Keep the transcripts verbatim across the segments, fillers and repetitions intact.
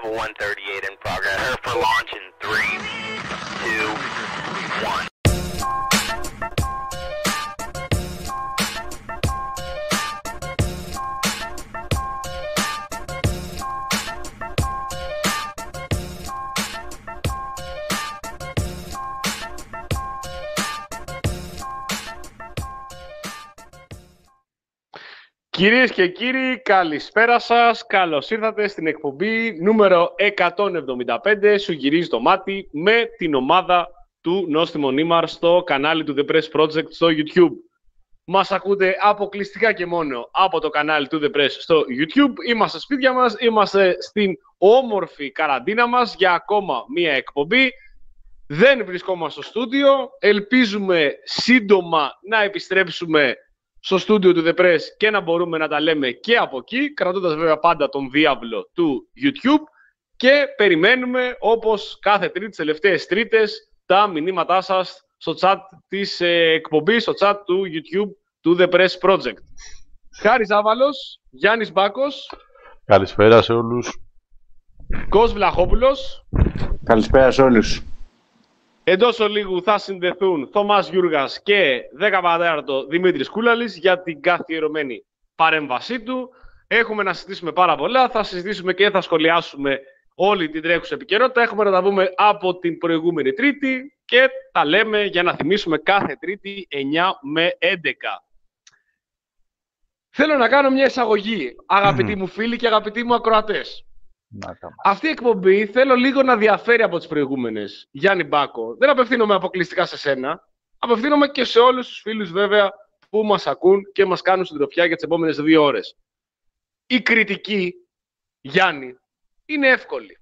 Level one thirty-eight in progress. Prepare for launch in three, two, one. Κυρίες και κύριοι, καλησπέρα σας. Καλώς ήρθατε στην εκπομπή νούμερο εκατόν εβδομήντα πέντε Σου γυρίζει το μάτι με την ομάδα του Νόστιμο Νίμαρ στο κανάλι του The Press Project στο YouTube. Μας ακούτε αποκλειστικά και μόνο από το κανάλι του The Press στο YouTube. Είμαστε σπίτια μας, είμαστε στην όμορφη καραντίνα μας για ακόμα μία εκπομπή. Δεν βρισκόμαστε στο στούντιο. Ελπίζουμε σύντομα να επιστρέψουμε στο στούντιο του The Press και να μπορούμε να τα λέμε και από εκεί, κρατώντας βέβαια πάντα τον διάβλο του YouTube, και περιμένουμε όπως κάθε τρίτη, τις τελευταίες τρίτες, τα μηνύματά σας στο chat της ε, εκπομπής, στο chat του YouTube του The Press Project. Χάρης Άβαλος, Γιάννης Μπάκος. Καλησπέρα σε όλους. Κος Βλαχόπουλος. Καλησπέρα σε όλους. Εντός ολίγου θα συνδεθούν Θωμάς Γιούργας και δέκα παρατέταρτο Δημήτρης Κούλαλης για την καθιερωμένη παρέμβασή του. Έχουμε να συζητήσουμε πάρα πολλά, θα συζητήσουμε και θα σχολιάσουμε όλη την τρέχουσα επικαιρότητα. Έχουμε να τα πούμε από την προηγούμενη Τρίτη και τα λέμε για να θυμίσουμε κάθε Τρίτη εννιά με έντεκα. Θέλω να κάνω μια εισαγωγή, αγαπητοί μου φίλοι και αγαπητοί μου ακροατές. Αυτή η εκπομπή θέλω λίγο να διαφέρει από τις προηγούμενες. Γιάννη Μπάκο, δεν απευθύνομαι αποκλειστικά σε σένα. Απευθύνομαι και σε όλους τους φίλους βέβαια που μας ακούν και μας κάνουν συντροφιά για τις επόμενες δύο ώρες. Η κριτική, Γιάννη, είναι εύκολη.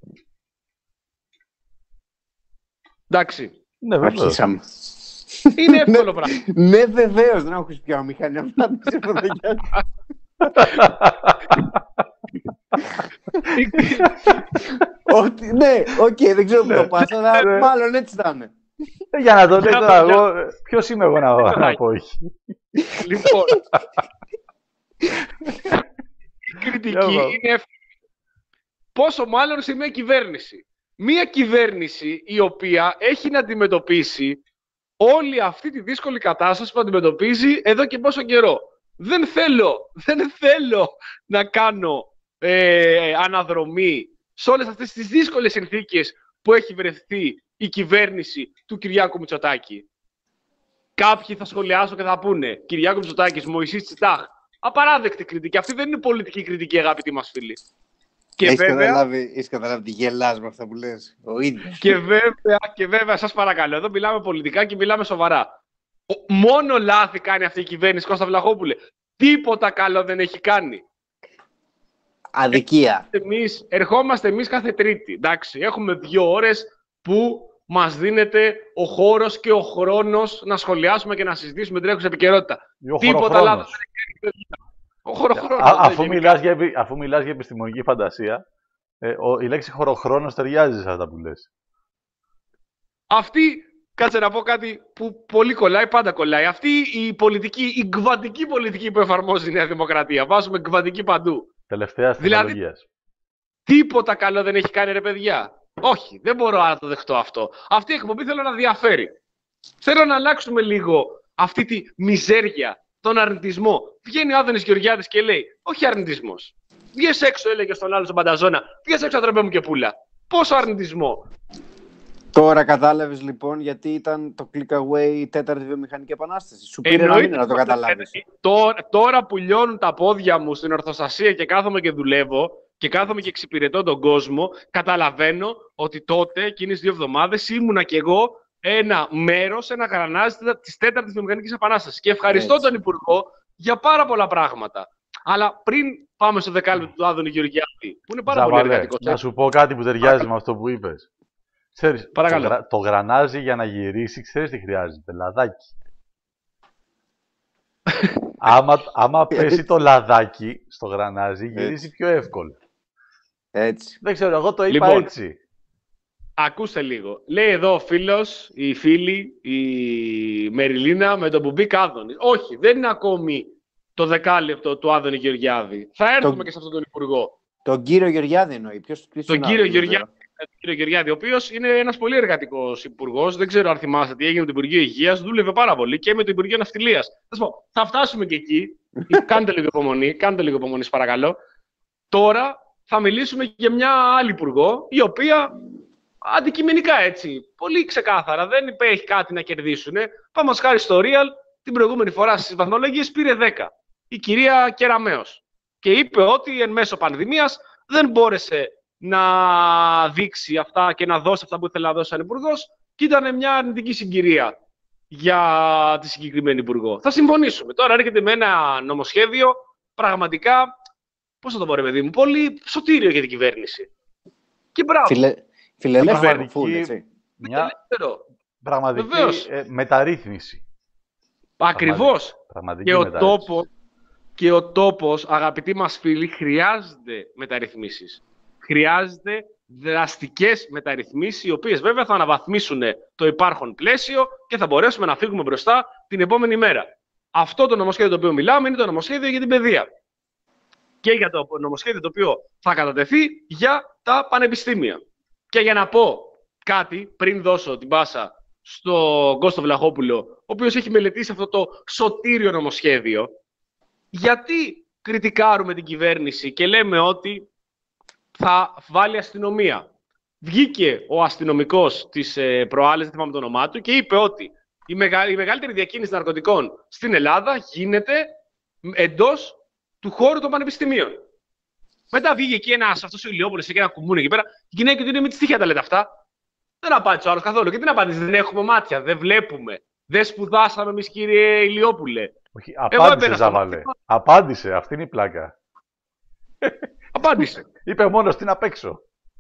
Εντάξει. Ναι, βεβαίως. Είναι εύκολο πράγμα. Ναι, βεβαίως. Δεν έχω πια μηχανή. Ναι, οκ, δεν ξέρω που το πας, αλλά μάλλον έτσι θα είναι. Για να το λέει τώρα εγώ, ποιος είμαι εγώ να πω όχι. Λοιπόν, η κριτική είναι εύκολη. Πόσο μάλλον σε μια κυβέρνηση. Μια κυβέρνηση η οποία έχει να αντιμετωπίσει όλη αυτή τη δύσκολη κατάσταση που αντιμετωπίζει εδώ και πόσο καιρό. Δεν θέλω, δεν θέλω να κάνω ε, αναδρομή σε όλες αυτές τις δύσκολες συνθήκες που έχει βρεθεί η κυβέρνηση του Κυριάκου Μητσοτάκη. Κάποιοι θα σχολιάσουν και θα πούνε Κυριάκου Μητσοτάκης, Μωυσής Τσιτάχ. Απαράδεκτη κριτική. Αυτή δεν είναι πολιτική κριτική, αγαπητοί μας φίλοι. Και έχεις βέβαια, καταλάβει, έχεις καταλάβει τι γελάς με αυτά που λες. Ο ίδιος. Και βέβαια, και βέβαια, σας παρακαλώ, εδώ μιλάμε πολιτικά και μιλάμε σοβαρά. Μόνο λάθη κάνει αυτή η κυβέρνηση, Κώστα Βλαχόπουλε. Τίποτα καλό δεν έχει κάνει. Αδικία. Εμείς, ερχόμαστε εμείς κάθε Τρίτη. Εντάξει, έχουμε δύο ώρες που μας δίνεται ο χώρος και ο χρόνος να σχολιάσουμε και να συζητήσουμε την τρέχουσα επικαιρότητα. Τίποτα λάθος δεν έχει κάνει. Ο χωροχρόνος. Α, αφού, μιλάς για, αφού μιλάς για επιστημονική φαντασία, ε, ο, η λέξη χωροχρόνος ταιριάζει σε αυτά που λες. Αυτή, κάτσε να πω κάτι που πολύ κολλάει, πάντα κολλάει. Αυτή η πολιτική, η γκβαντική πολιτική που εφαρμόζει η Νέα Δημοκρατία. Βάζουμε γκβαντική παντού. Τελευταία τεχνολογίας. Δηλαδή, τίποτα καλό δεν έχει κάνει, ρε παιδιά. Όχι, δεν μπορώ να το δεχτώ αυτό. Αυτή η εκπομπή θέλω να διαφέρει. Θέλω να αλλάξουμε λίγο αυτή τη μιζέρια, τον αρνητισμό. Βγαίνει ο Άδωνης Γεωργιάδης και λέει: όχι αρνητισμός. Βγες έξω, έλεγε στον άλλο στον Πανταζώνα. Βγες έξω, ανθρωπέ μου και πούλα. Πόσο αρνητισμό. Τώρα κατάλαβες λοιπόν γιατί ήταν το click away η τέταρτη βιομηχανική επανάσταση. Σου πήρε ένα μήνα να το καταλάβεις. Τώρα, τώρα που λιώνουν τα πόδια μου στην ορθοστασία και κάθομαι και δουλεύω και κάθομαι και εξυπηρετώ τον κόσμο, καταλαβαίνω ότι τότε, εκείνες δύο εβδομάδες, ήμουνα κι εγώ ένα μέρος, ένα γρανάζι της τέταρτης βιομηχανικής επανάστασης. Και ευχαριστώ Έτσι. τον Υπουργό για πάρα πολλά πράγματα. Αλλά πριν πάμε στο δεκάλεπτο του Άδωνη Γεωργιάδη, που είναι πάρα Ζαβαρέ, πολύ εργατικός. Να σου πω κάτι που ταιριάζει με αυτό που είπες. Ξέρεις, Παρακαλώ. Το, το γρανάζι για να γυρίσει, ξέρεις τι χρειάζεται, λαδάκι. άμα άμα πέσει το λαδάκι στο γρανάζι, γυρίζει έτσι. Πιο εύκολα. Έτσι. Δεν ξέρω, εγώ το είπα λοιπόν, έτσι. Ακούστε λίγο. Λέει εδώ ο φίλος, η φίλη, η Μεριλίνα με τον που μπήκε Άδωνη. Όχι, δεν είναι ακόμη το δεκάλεπτο του Άδωνη Γεωργιάδη. Θα έρθουμε το... και σε αυτόν τον Υπουργό. Τον κύριο Γεωργιάδη εννοεί. Ποιος, ποιος Τον είναι κύριο άλλος, δεν Γεωργιάδη, ξέρω. τον κύριο Γεωργιάδη, ο οποίος είναι ένας πολύ εργατικός υπουργός. Δεν ξέρω αν θυμάστε τι έγινε με το Υπουργείο Υγείας. Δούλευε πάρα πολύ και με το Υπουργείο Ναυτιλίας. Θα σου πω, θα φτάσουμε και εκεί. Κάντε λίγο υπομονή, κάντε λίγο υπομονή, σας παρακαλώ. Τώρα θα μιλήσουμε για μια άλλη υπουργό, η οποία αντικειμενικά έτσι, πολύ ξεκάθαρα, δεν έχει κάτι να κερδίσουν. Πάμε χάρη στο Real, την προηγούμενη φορά στις βαθμολογίες πήρε δέκα. Η κυρία Κεραμέως. Και είπε ότι εν μέσω πανδημίας δεν μπόρεσε να δείξει αυτά και να δώσει αυτά που ήθελε να δώσει σαν υπουργός και ήταν μια αρνητική συγκυρία για τη συγκεκριμένη υπουργό. Θα συμφωνήσουμε. Τώρα έρχεται με ένα νομοσχέδιο πραγματικά, πώς θα το πω ρε παιδί μου, πολύ σωτήριο για την κυβέρνηση. Και μπράβο. Φιλε... Φιλελεύθερο πραγματική- φουλ, έτσι. Μια Ελεύθερο. πραγματική Βεβαίως. ε, μεταρρύθμιση. Ακριβώς. Πραγματική Και ο, μεταρρύθμιση. τόπο, και ο τόπος, αγαπητοί μας φίλοι, χρειάζεται μεταρρυθμίσεις. Χρειάζεται δραστικές μεταρρυθμίσεις, οι οποίες βέβαια θα αναβαθμίσουν το υπάρχον πλαίσιο και θα μπορέσουμε να φύγουμε μπροστά την επόμενη μέρα. Αυτό το νομοσχέδιο το οποίο μιλάμε είναι το νομοσχέδιο για την παιδεία. Και για το νομοσχέδιο το οποίο θα κατατεθεί για τα πανεπιστήμια. Και για να πω κάτι, πριν δώσω την πάσα στον Κώστο Βλαχόπουλο, ο οποίος έχει μελετήσει αυτό το σωτήριο νομοσχέδιο, γιατί κριτικάρουμε την κυβέρνηση και λέμε ότι θα βάλει αστυνομία. Βγήκε ο αστυνομικός της ε, προάλλες, δεν θυμάμαι το όνομά του, και είπε ότι η, μεγα, η μεγαλύτερη διακίνηση ναρκωτικών στην Ελλάδα γίνεται εντός του χώρου των πανεπιστημίων. Μετά βγήκε εκεί ένας αυτός ο Ηλιόπουλος και ένα κουμούνι εκεί πέρα. Η γυναίκα του είναι με τη στοιχεία τα λέτε αυτά. Δεν απάντησε ο άλλος καθόλου. Και τι να απαντήσει, δεν έχουμε μάτια, δεν βλέπουμε. Δεν σπουδάσαμε εμείς, κύριε Ηλιόπουλε. Όχι, Εγώ απάντησε, έμπαινα στο Ζάβαλε. μάθημα. Απάντησε, αυτή είναι η πλάκα. Απάντησε. Είπε μόνος την απ' έξω.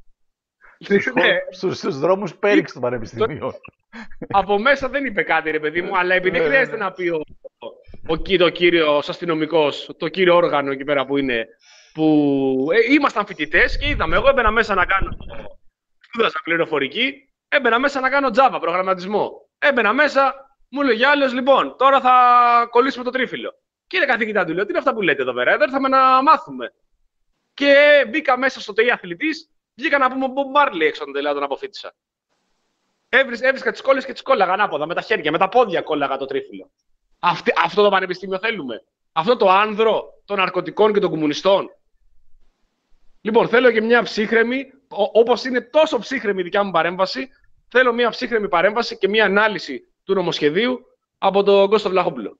Ναι, Στους, στους δρόμους πέριξ των πανεπιστημίων. από μέσα δεν είπε κάτι, ρε παιδί μου, αλλά επειδή Ναι, ναι, χρειάζεται ναι. να πει ο, ο, κύριο, ο κύριος αστυνομικός, το κύριο όργανο εκεί πέρα που είναι, που ε, ήμασταν φοιτητές και είδαμε, εγώ έμπαινα μέσα να κάνω, σπούδασα πληροφορική, έμπαινα μέσα να κάνω Java, προγραμματισμό. Έμπαινα μέσα, μου λέγει άλλος, λοιπόν, τώρα θα κολλήσουμε το τρίφυλλο. Κύριε καθηγητά, του λέω, τι είναι αυτά που λέτε εδώ πέρα, εδώ ήρθαμε να μάθουμε. Και μπήκα μέσα στο ΤΕΙ αθλητής, βγήκα να πούμε Bob Marley έξω από τον τελεία, τον αποφύτησα. Έβρισκα, έβρισκα τις κόλλες και τις κόλλαγα ανάποδα, με τα χέρια, με τα πόδια κόλλαγα το τρίφυλλο. Αυτή, αυτό το πανεπιστήμιο θέλουμε. Αυτό το άνδρο των ναρκωτικών και των κομμουνιστών. Λοιπόν, θέλω και μια ψύχρεμη, ό- όπως είναι τόσο ψύχρεμη η δικιά μου παρέμβαση, θέλω μια ψύχρεμη παρέμβαση και μια ανάλυση του νομοσχεδίου από τον Κώστο Βλαχόπουλο.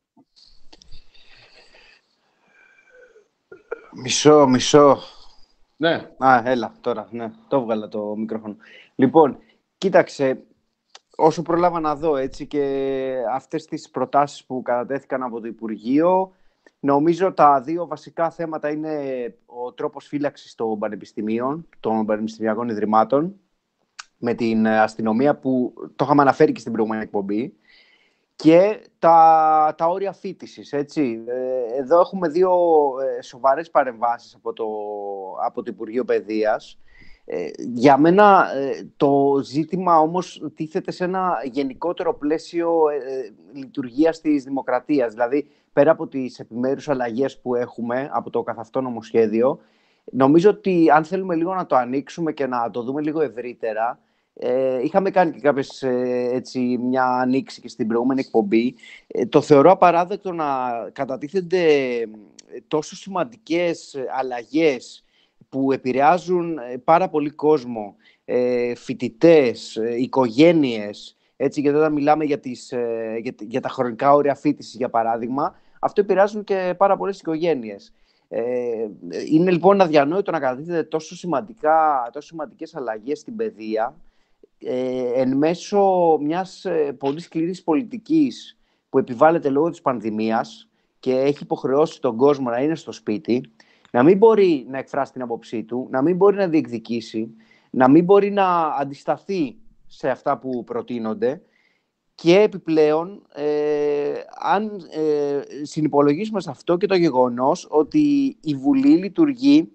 Μισό, μισό. Ναι. Α, έλα, τώρα, ναι, το έβγαλα το μικρόφωνο. Λοιπόν, κοίταξε, όσο προλάβα να δω, έτσι, και αυτές τις προτάσεις που κατατέθηκαν από το Υπουργείο, νομίζω τα δύο βασικά θέματα είναι ο τρόπος φύλαξης των πανεπιστημίων, των πανεπιστημιακών ιδρυμάτων, με την αστυνομία που το είχαμε αναφέρει και στην προηγούμενη εκπομπή, και τα, τα όρια φοιτησης, έτσι. Ε, εδώ έχουμε δύο ε, σοβαρές παρεμβάσεις από το, από το Υπουργείο Παιδείας. Ε, για μένα ε, το ζήτημα όμως τίθεται σε ένα γενικότερο πλαίσιο ε, λειτουργίας της δημοκρατίας. Δηλαδή, πέρα από τις επιμέρους αλλαγές που έχουμε από το καθ' αυτό νομοσχέδιο, νομίζω ότι αν θέλουμε λίγο να το ανοίξουμε και να το δούμε λίγο ευρύτερα, Ε, είχαμε κάνει και κάποιες, ε, έτσι, μια ανοίξη και στην προηγούμενη εκπομπή. Ε, το θεωρώ απαράδεκτο να κατατίθενται τόσο σημαντικές αλλαγές που επηρεάζουν πάρα πολύ κόσμο, ε, φοιτητές, ε, οικογένειες, έτσι, γιατί όταν μιλάμε για, τις, ε, για, για τα χρονικά όρια φοιτησης, για παράδειγμα, αυτό επηρεάζουν και πάρα πολλές οικογένειες. Ε, είναι λοιπόν αδιανόητο να κατατίθενται τόσο, σημαντικά, τόσο σημαντικές αλλαγές στην παιδεία, Ε, εν μέσω μιας ε, πολύ σκληρής πολιτικής που επιβάλλεται λόγω της πανδημίας και έχει υποχρεώσει τον κόσμο να είναι στο σπίτι, να μην μπορεί να εκφράσει την άποψή του, να μην μπορεί να διεκδικήσει, να μην μπορεί να αντισταθεί σε αυτά που προτείνονται, και επιπλέον, ε, αν ε, συνυπολογίσουμε σε αυτό και το γεγονός ότι η Βουλή λειτουργεί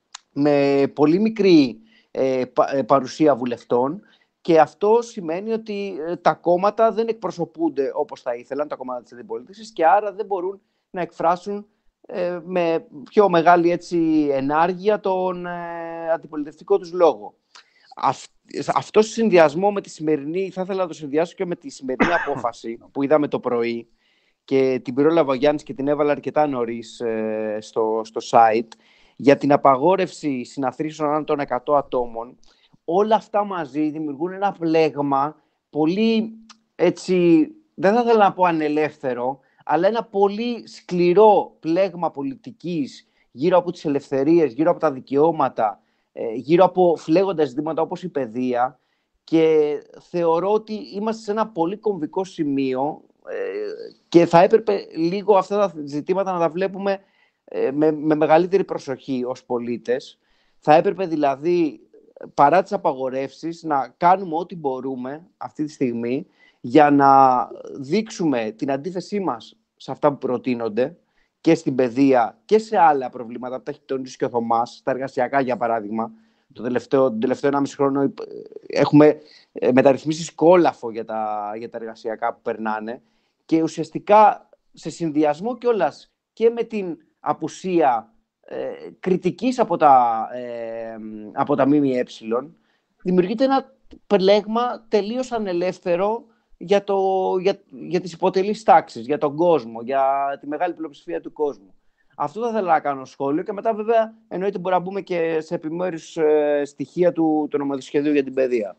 με πολύ μικρή ε, πα, παρουσία βουλευτών, και αυτό σημαίνει ότι ε, τα κόμματα δεν εκπροσωπούνται όπως θα ήθελαν, τα κόμματα της αντιπολίτευσης, και άρα δεν μπορούν να εκφράσουν ε, με πιο μεγάλη έτσι, ενάργεια τον ε, αντιπολιτευτικό τους λόγο. Αυ, αυτό σε συνδυασμό με τη σημερινή, θα ήθελα να το συνδυάσω και με τη σημερινή απόφαση που είδαμε το πρωί και την πυρόλαβε ο Γιάννης και την έβαλε αρκετά νωρίς ε, στο, στο site, για την απαγόρευση συναθρήσεων άνω των εκατό ατόμων. Όλα αυτά μαζί δημιουργούν ένα πλέγμα πολύ, έτσι, δεν θα ήθελα να πω ανελεύθερο, αλλά ένα πολύ σκληρό πλέγμα πολιτικής γύρω από τις ελευθερίες, γύρω από τα δικαιώματα, γύρω από φλέγοντα ζητήματα όπως η παιδεία, και θεωρώ ότι είμαστε σε ένα πολύ κομβικό σημείο και θα έπρεπε λίγο αυτά τα ζητήματα να τα βλέπουμε με, με μεγαλύτερη προσοχή ως πολίτες. Θα έπρεπε δηλαδή, παρά τις απαγορεύσεις, να κάνουμε ό,τι μπορούμε αυτή τη στιγμή για να δείξουμε την αντίθεσή μας σε αυτά που προτείνονται και στην παιδεία και σε άλλα προβλήματα που τα έχει τονίσει και ο Θωμάς, στα εργασιακά για παράδειγμα. Το τελευταίο, τον τελευταίο ενάμιση χρόνο έχουμε μεταρρυθμίσει σκόλαφο για τα, για τα εργασιακά που περνάνε, και ουσιαστικά σε συνδυασμό κιόλας και με την απουσία ε, κριτικής από τα, ε, από τα ΜΜΕ, δημιουργείται ένα πλέγμα τελείως ανελεύθερο για, το, για, για τις υποτελείς τάξεις, για τον κόσμο, για τη μεγάλη πλειοψηφία του κόσμου. Αυτό θα ήθελα να κάνω σχόλιο, και μετά βέβαια εννοείται μπορεί να μπούμε και σε επιμέρους ε, στοιχεία του, του νομοθεσιοσχεδίου για την παιδεία.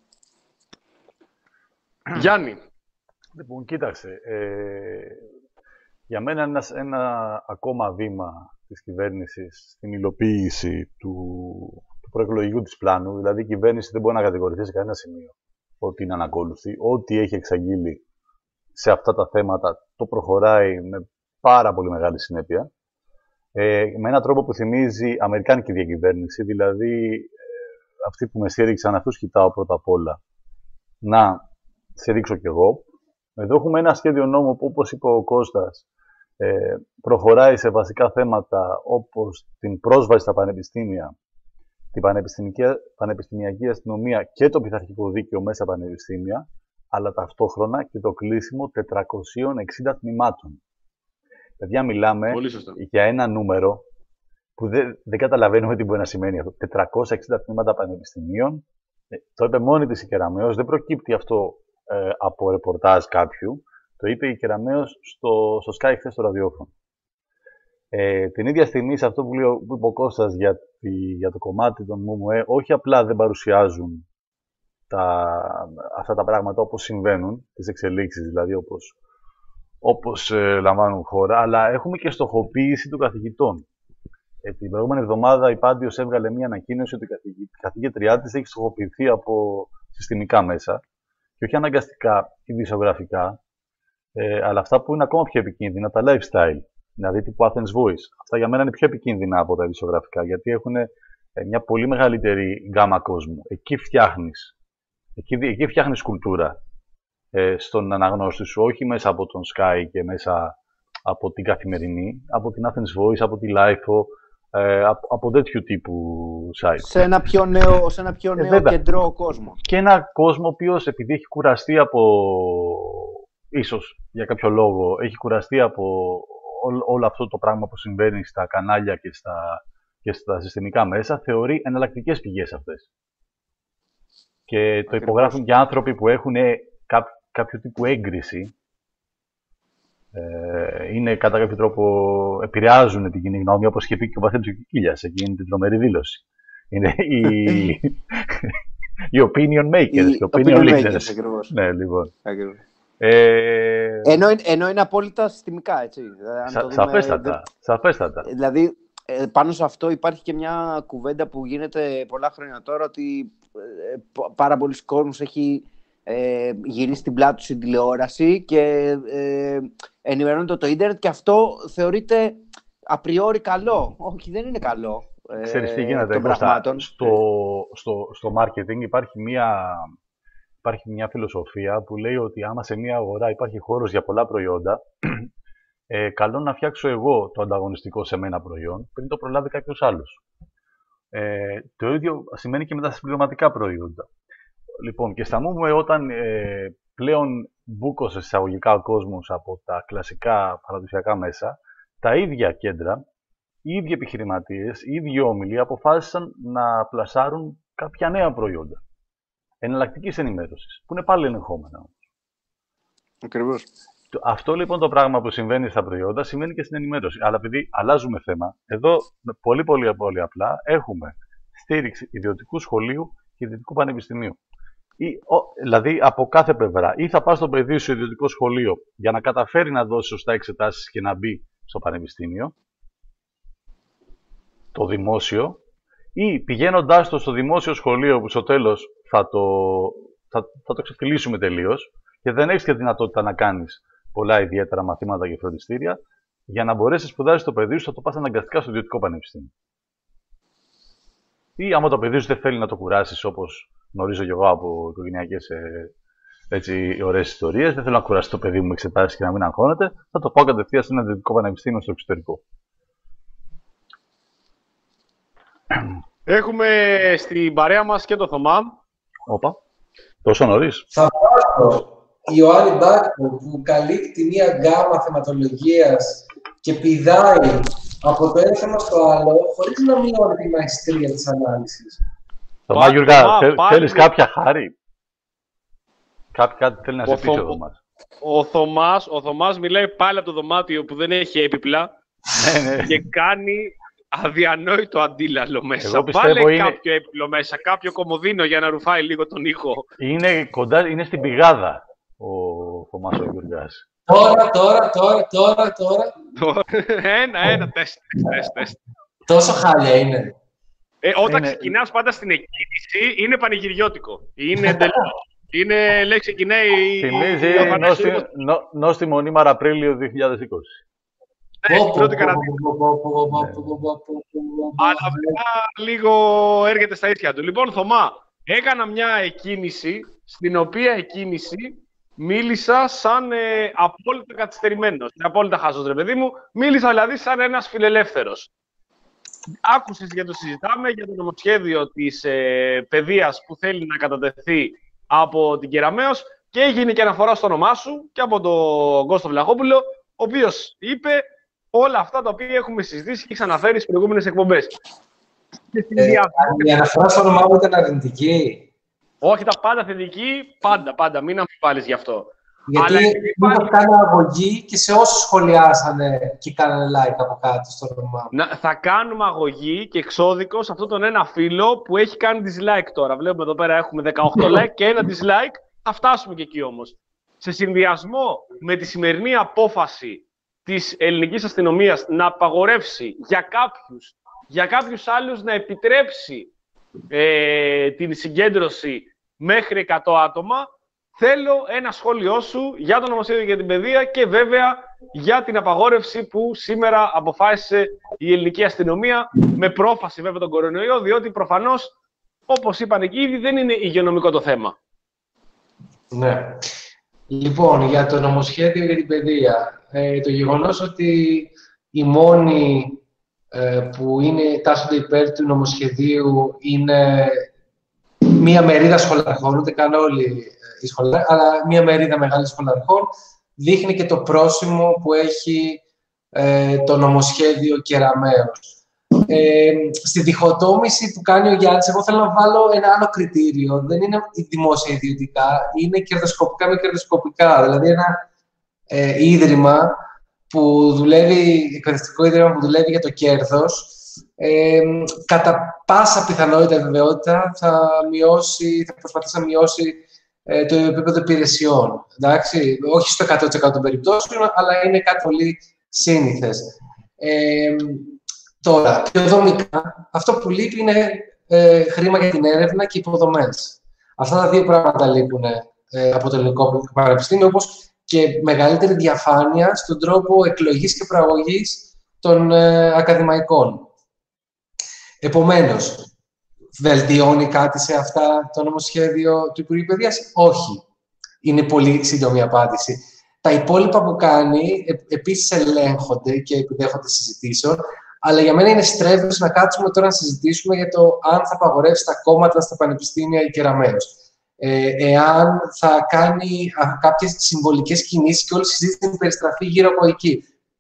Γιάννη. Λοιπόν, κοίταξε. Ε, για μένα ένα, ένα ακόμα βήμα της κυβέρνησης στην υλοποίηση του, του προεκλογικού της πλάνου, δηλαδή η κυβέρνηση δεν μπορεί να κατηγορηθεί σε κανένα σημείο ότι είναι ανακόλουθη. Ό,τι έχει εξαγγείλει σε αυτά τα θέματα το προχωράει με πάρα πολύ μεγάλη συνέπεια. Ε, με έναν τρόπο που θυμίζει αμερικάνικη διακυβέρνηση, δηλαδή ε, αυτοί που με στήριξαν, αυτούς κοιτάω πρώτα απ' όλα να στηρίξω κι εγώ. Εδώ έχουμε ένα σχέδιο νόμου που, όπως είπε ο Κώστας, ε, προχωράει σε βασικά θέματα όπως την πρόσβαση στα πανεπιστήμια, την πανεπιστημιακή, πανεπιστημιακή αστυνομία και το πειθαρχικό δίκαιο μέσα στα πανεπιστήμια, αλλά ταυτόχρονα και το κλείσιμο τετρακοσίων εξήντα τμήματων. Παιδιά, μιλάμε για ένα νούμερο που δεν, δεν καταλαβαίνουμε τι μπορεί να σημαίνει αυτό. τετρακόσια εξήντα τμήματα πανεπιστημίων. Ε, το είπε μόνη της η Κεραμέως, δεν προκύπτει αυτό ε, από ρεπορτάζ κάποιου. Το είπε η Κεραμέως στο, στο Sky χθες στο ραδιόφωνο. Ε, την ίδια στιγμή, σε αυτό που, λέει, που είπε ο Κώστας για, τη, για το κομμάτι των ΜΜΕ, όχι απλά δεν παρουσιάζουν τα, αυτά τα πράγματα όπως συμβαίνουν, τις εξελίξεις δηλαδή όπως, όπως ε, λαμβάνουν χώρα, αλλά έχουμε και στοχοποίηση των καθηγητών. Ε, την προηγούμενη εβδομάδα η Πάντιος έβγαλε μια ανακοίνωση ότι η καθηγήτριά της έχει στοχοποιηθεί από συστημικά μέσα και όχι αναγκαστικά ειδησιογραφικά, ε, αλλά αυτά που είναι ακόμα πιο επικίνδυνα, τα lifestyle. Δηλαδή τύπου Athens Voice. Αυτά για μένα είναι πιο επικίνδυνα από τα ειδησιογραφικά, γιατί έχουν ε, μια πολύ μεγαλύτερη γκάμα κόσμου. Εκεί φτιάχνεις, εκεί, εκεί φτιάχνεις κουλτούρα ε, στον αναγνώστη σου, όχι μέσα από τον Sky και μέσα από την Καθημερινή, από την Athens Voice, από τη Lifeo, ε, από, από τέτοιου τύπου site. Σε ένα πιο νέο, σε ένα πιο νέο ε, κεντρό κόσμο. Και ένα κόσμο ο οποίος επειδή έχει κουραστεί από, ίσως για κάποιο λόγο, έχει κουραστεί από όλο αυτό το πράγμα που συμβαίνει στα κανάλια και στα, και στα συστημικά μέσα, θεωρεί εναλλακτικές πηγές αυτές. Και Ακριβώς. Το υπογράφουν και άνθρωποι που έχουν κά, κάποιο τύπου έγκριση, ε, είναι κατά κάποιο τρόπο, επηρεάζουν την κοινή γνώμη, όπως είχε πει και ο Βαθέντζος Κικίλιας, εκείνη την τρομερή δήλωση. Είναι οι, οι opinion makers, οι opinion, opinion leaders. Makers, ναι, λοιπόν. Ακριβώς. Ε... Ενώ, ενώ είναι απόλυτα συστημικά, έτσι. Σα, δούμε, σαφέστατα, δε... σαφέστατα. Δηλαδή, ε, πάνω σε αυτό υπάρχει και μια κουβέντα που γίνεται πολλά χρόνια τώρα, ότι ε, πάρα πολλοί κόσμος έχει ε, γυρίσει την πλάτη του στην τηλεόραση και ε, ενημερώνεται το ίντερνετ, και αυτό θεωρείται απριόρι καλό. Όχι, δεν είναι καλό. Ε, Ξέρεις τι γίνεται, στο, στο, στο marketing υπάρχει μια... Υπάρχει μια φιλοσοφία που λέει ότι άμα σε μια αγορά υπάρχει χώρος για πολλά προϊόντα, ε, καλό να φτιάξω εγώ το ανταγωνιστικό σε μένα προϊόν πριν το προλάβει κάποιος άλλος. Ε, το ίδιο σημαίνει και με τα συμπληρωματικά προϊόντα. Λοιπόν, και στα ΜΜΕ, όταν ε, πλέον μπούκωσε εισαγωγικά ο κόσμος από τα κλασικά παραδοσιακά μέσα, τα ίδια κέντρα οι ίδιοι επιχειρηματίες, οι ίδιοι όμιλοι αποφάσισαν να πλασάρουν κάποια νέα προϊόντα εναλλακτικής ενημέρωσης, που είναι πάλι ελεγχόμενα. Ακριβώς. Αυτό λοιπόν το πράγμα που συμβαίνει στα προϊόντα συμβαίνει και στην ενημέρωση. Αλλά επειδή αλλάζουμε θέμα, εδώ πολύ πολύ πολύ απλά έχουμε στήριξη ιδιωτικού σχολείου και ιδιωτικού πανεπιστημίου. Ή, ο, δηλαδή από κάθε πλευρά. Ή θα πας στο παιδί σου ιδιωτικό σχολείο για να καταφέρει να δώσει σωστά εξετάσεις και να μπει στο πανεπιστήμιο, το δημόσιο, ή πηγαίνοντάς το στο δημόσιο σχολείο που στο τέλος θα το, θα, θα το ξεφτυλίσουμε τελείως και δεν έχεις και δυνατότητα να κάνεις πολλά ιδιαίτερα μαθήματα και φροντιστήρια, για να μπορέσεις να σπουδάσεις το παιδί σου, θα το πας αναγκαστικά στο ιδιωτικό πανεπιστήμιο. Ή άμα το παιδί σου δεν θέλει να το κουράσεις, όπως γνωρίζω και εγώ από οικογενειακές έτσι ωραίες ιστορίες, δεν θέλω να κουράσει το παιδί μου με εξετάσεις και να μην αγχώνεται, θα το πάω κατευθείαν σε ένα ιδιωτικό πανεπιστήμιο στο εξωτερικό. Έχουμε στην παρέα μας και το Θωμά. Όπα, τόσο νωρίς. Θα πάρω Ιωάννη Μπάκο, που καλύπτει μία γκάμα θεματολογίας και πηδάει από το ένα θέμα στο άλλο, χωρίς να μειώνει τη μαϊστρία της ανάλυσης. Θωμά, Γιουργά, θέλ, θέλεις κάποια χάρη? Κάτι, κάτι θέλει να σε πείσει ο Θωμάς. Ο Θωμάς, ο Θωμάς μιλάει πάλι από το δωμάτιο που δεν έχει έπιπλα και κάνει αδιανόητο αντίλαλο μέσα. Βάλε είναι... κάποιο έπιπλο μέσα, κάποιο κομμωδίνο για να ρουφάει λίγο τον ήχο. Είναι, κοντά, είναι στην πηγάδα ο Θωμάς ο Γιουργάς. Τώρα, τώρα, τώρα, τώρα, τώρα. ένα, ένα, τεστ, τεστ, τεστ. Τόσο χάλια είναι. Ε, όταν είναι... ξεκινάς πάντα στην εκκίνηση, είναι πανηγυριώτικο. Είναι εντελώς. Είναι, λέει, ξεκινάει... Θυμίζει νόστιμο νήμαρο Απρίλιο δύο χιλιάδες είκοσι. Ναι, πρώτη καραντίνα. Αλλά μετά λίγο έρχεται στα ίσια του. Λοιπόν, Θωμά, έκανα μια εκκίνηση, στην οποία εκκίνηση μίλησα σαν ε, απόλυτα καθυστερημένος. Απόλυτα χάζος, ρε παιδί μου. Μίλησα δηλαδή σαν ένας φιλελεύθερος. Άκουσες για το συζητάμε, για το νομοσχέδιο της ε, παιδείας που θέλει να κατατεθεί από την Κεραμέως και έγινε και αναφορά στο όνομά σου και από τον Κώστο Βλαχόπουλο, ο οποίος είπε όλα αυτά τα οποία έχουμε συζητήσει και ξαναφέρει στις προηγούμενες εκπομπές. Ε, η αναφορά στο όνομά μου ήταν αρνητική. Όχι, τα πάντα θετική, πάντα, πάντα. Μην αμφιβάλλεις γι' αυτό. Γιατί μου είχα κάνει αγωγή και σε όσους σχολιάσανε και κάνανε like από κάτω στο όνομά μου. Να, θα κάνουμε αγωγή και εξώδικο σε αυτόν τον ένα φίλο που έχει κάνει dislike τώρα. Βλέπουμε εδώ πέρα έχουμε δεκαοκτώ like και ένα dislike. Θα φτάσουμε και εκεί όμως. Σε συνδυασμό με τη σημερινή απόφαση της ελληνικής αστυνομίας να απαγορεύσει για κάποιους, για κάποιους άλλους να επιτρέψει ε, την συγκέντρωση μέχρι εκατό άτομα, θέλω ένα σχόλιο σου για το νομοσχέδιο για την παιδεία και βέβαια για την απαγόρευση που σήμερα αποφάσισε η ελληνική αστυνομία με πρόφαση βέβαια τον κορονοϊό, διότι προφανώς, όπως είπαν εκεί ήδη, δεν είναι υγειονομικό το θέμα. Ναι. Λοιπόν, για το νομοσχέδιο για την παιδεία, ε, το γεγονός ότι οι μόνοι ε, που είναι, τάσσονται υπέρ του νομοσχεδίου είναι μία μερίδα σχολαρχών, ούτε καν όλοι οι σχολαρχοί, αλλά μία μερίδα μεγάλη σχολαρχών, δείχνει και το πρόσημο που έχει ε, το νομοσχέδιο Κεραμέως. Ε, στη διχοτόμηση που κάνει ο Γιάννης, εγώ θέλω να βάλω ένα άλλο κριτήριο. Δεν είναι δημόσια ιδιωτικά, είναι κερδοσκοπικά με κερδοσκοπικά. Δηλαδή ένα ε, ίδρυμα που δουλεύει, εκπαιδευτικό ίδρυμα που δουλεύει για το κέρδος, ε, κατά πάσα πιθανότητα βεβαιότητα θα, μειώσει, θα προσπαθήσει να μειώσει ε, το επίπεδο υπηρεσιών. Εντάξει? Όχι στο εκατό τοις εκατό των περιπτώσεων, αλλά είναι κάτι πολύ σύνηθες. Ε, Τώρα, πιο δομικά, αυτό που λείπει είναι ε, χρήμα για την έρευνα και υποδομές. Αυτά τα δύο πράγματα λείπουν ε, από το ελληνικό πανεπιστήμιο, όπως και μεγαλύτερη διαφάνεια στον τρόπο εκλογής και προαγωγής των ε, ακαδημαϊκών. Επομένως, βελτιώνει κάτι σε αυτά το νομοσχέδιο του Υπουργείου Παιδείας? Όχι. Είναι πολύ σύντομη απάντηση. Τα υπόλοιπα που κάνει ε, επίσης ελέγχονται και επιδέχονται συζητήσεων. Αλλά για μένα είναι στρέβος να κάτσουμε τώρα να συζητήσουμε για το αν θα απαγορεύσει τα κόμματα στα πανεπιστήμια η Κεραμέως. Ε, εάν θα κάνει κάποιες συμβολικές κινήσεις και όλη η συζήτηση είναι περιστραφή γύρω από εκεί.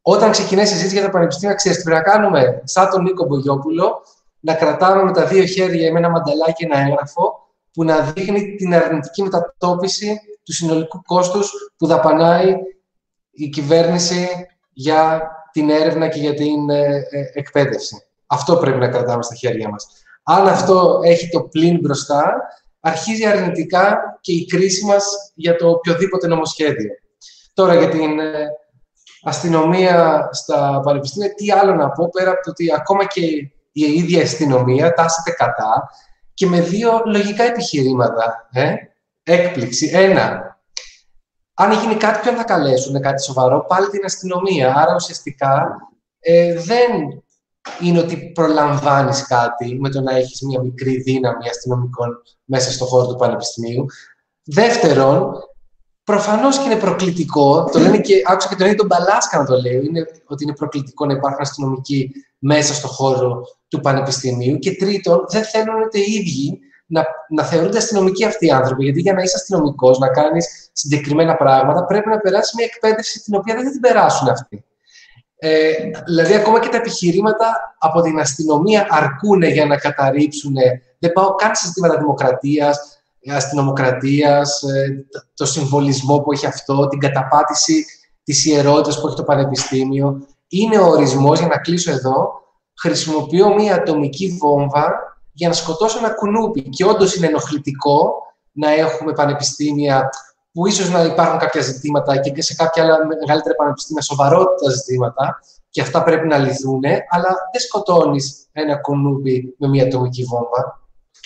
όταν ξεκινάει η συζήτηση για τα πανεπιστήμια, ξέρεις τι πρέπει να κάνουμε? Σαν τον Νίκο Μπογιόπουλο, να κρατάμε με τα δύο χέρια με ένα μανταλάκι ένα έγγραφο που να δείχνει την αρνητική μετατόπιση του συνολικού κόστους που δαπανάει η κυβέρνηση για την έρευνα και για την ε, ε, εκπαίδευση. Αυτό πρέπει να κρατάμε στα χέρια μας. Αν αυτό έχει το πλήν μπροστά, αρχίζει αρνητικά και η κρίση μας για το οποιοδήποτε νομοσχέδιο. Τώρα για την ε, αστυνομία στα πανεπιστήμια, τι άλλο να πω πέρα από το ότι ακόμα και η ίδια αστυνομία τάσσεται κατά και με δύο λογικά επιχειρήματα. Ε? Έκπληξη. Ένα, αν γίνει κάτι, ποιον θα καλέσουν, κάτι σοβαρό? Πάλι την αστυνομία. Άρα ουσιαστικά ε, δεν είναι ότι προλαμβάνεις κάτι με το να έχεις μια μικρή δύναμη αστυνομικών μέσα στον χώρο του πανεπιστημίου. Δεύτερον, προφανώς και είναι προκλητικό, το λένε και, άκουσα και τον ίδιο τον Μπαλάσκα να το λέει, είναι, ότι είναι προκλητικό να υπάρχουν αστυνομικοί μέσα στον χώρο του πανεπιστημίου. Και τρίτον, δεν θέλουν ούτε οι ίδιοι να, να θεωρούνται αστυνομικοί αυτοί οι άνθρωποι. Γιατί για να είσαι αστυνομικός, να κάνεις συγκεκριμένα πράγματα, πρέπει να περάσεις μια εκπαίδευση την οποία δεν θα την περάσουν αυτοί. Ε, δηλαδή, ακόμα και τα επιχειρήματα από την αστυνομία αρκούν για να καταρρύψουν. Δεν πάω καν σε ζητήματα δημοκρατίας, αστυνομοκρατίας, το συμβολισμό που έχει αυτό, την καταπάτηση της ιερότητας που έχει το πανεπιστήμιο. Είναι ο ορισμός, για να κλείσω εδώ, χρησιμοποιώ μία ατομική βόμβα για να σκοτώσω ένα κουνούπι. Και όντως είναι ενοχλητικό να έχουμε πανεπιστήμια που ίσως να υπάρχουν κάποια ζητήματα και σε κάποια άλλα μεγαλύτερα πανεπιστήμια σοβαρότητα ζητήματα και αυτά πρέπει να λυθούν, αλλά δεν σκοτώνεις ένα κουνούπι με μία ατομική βόμβα.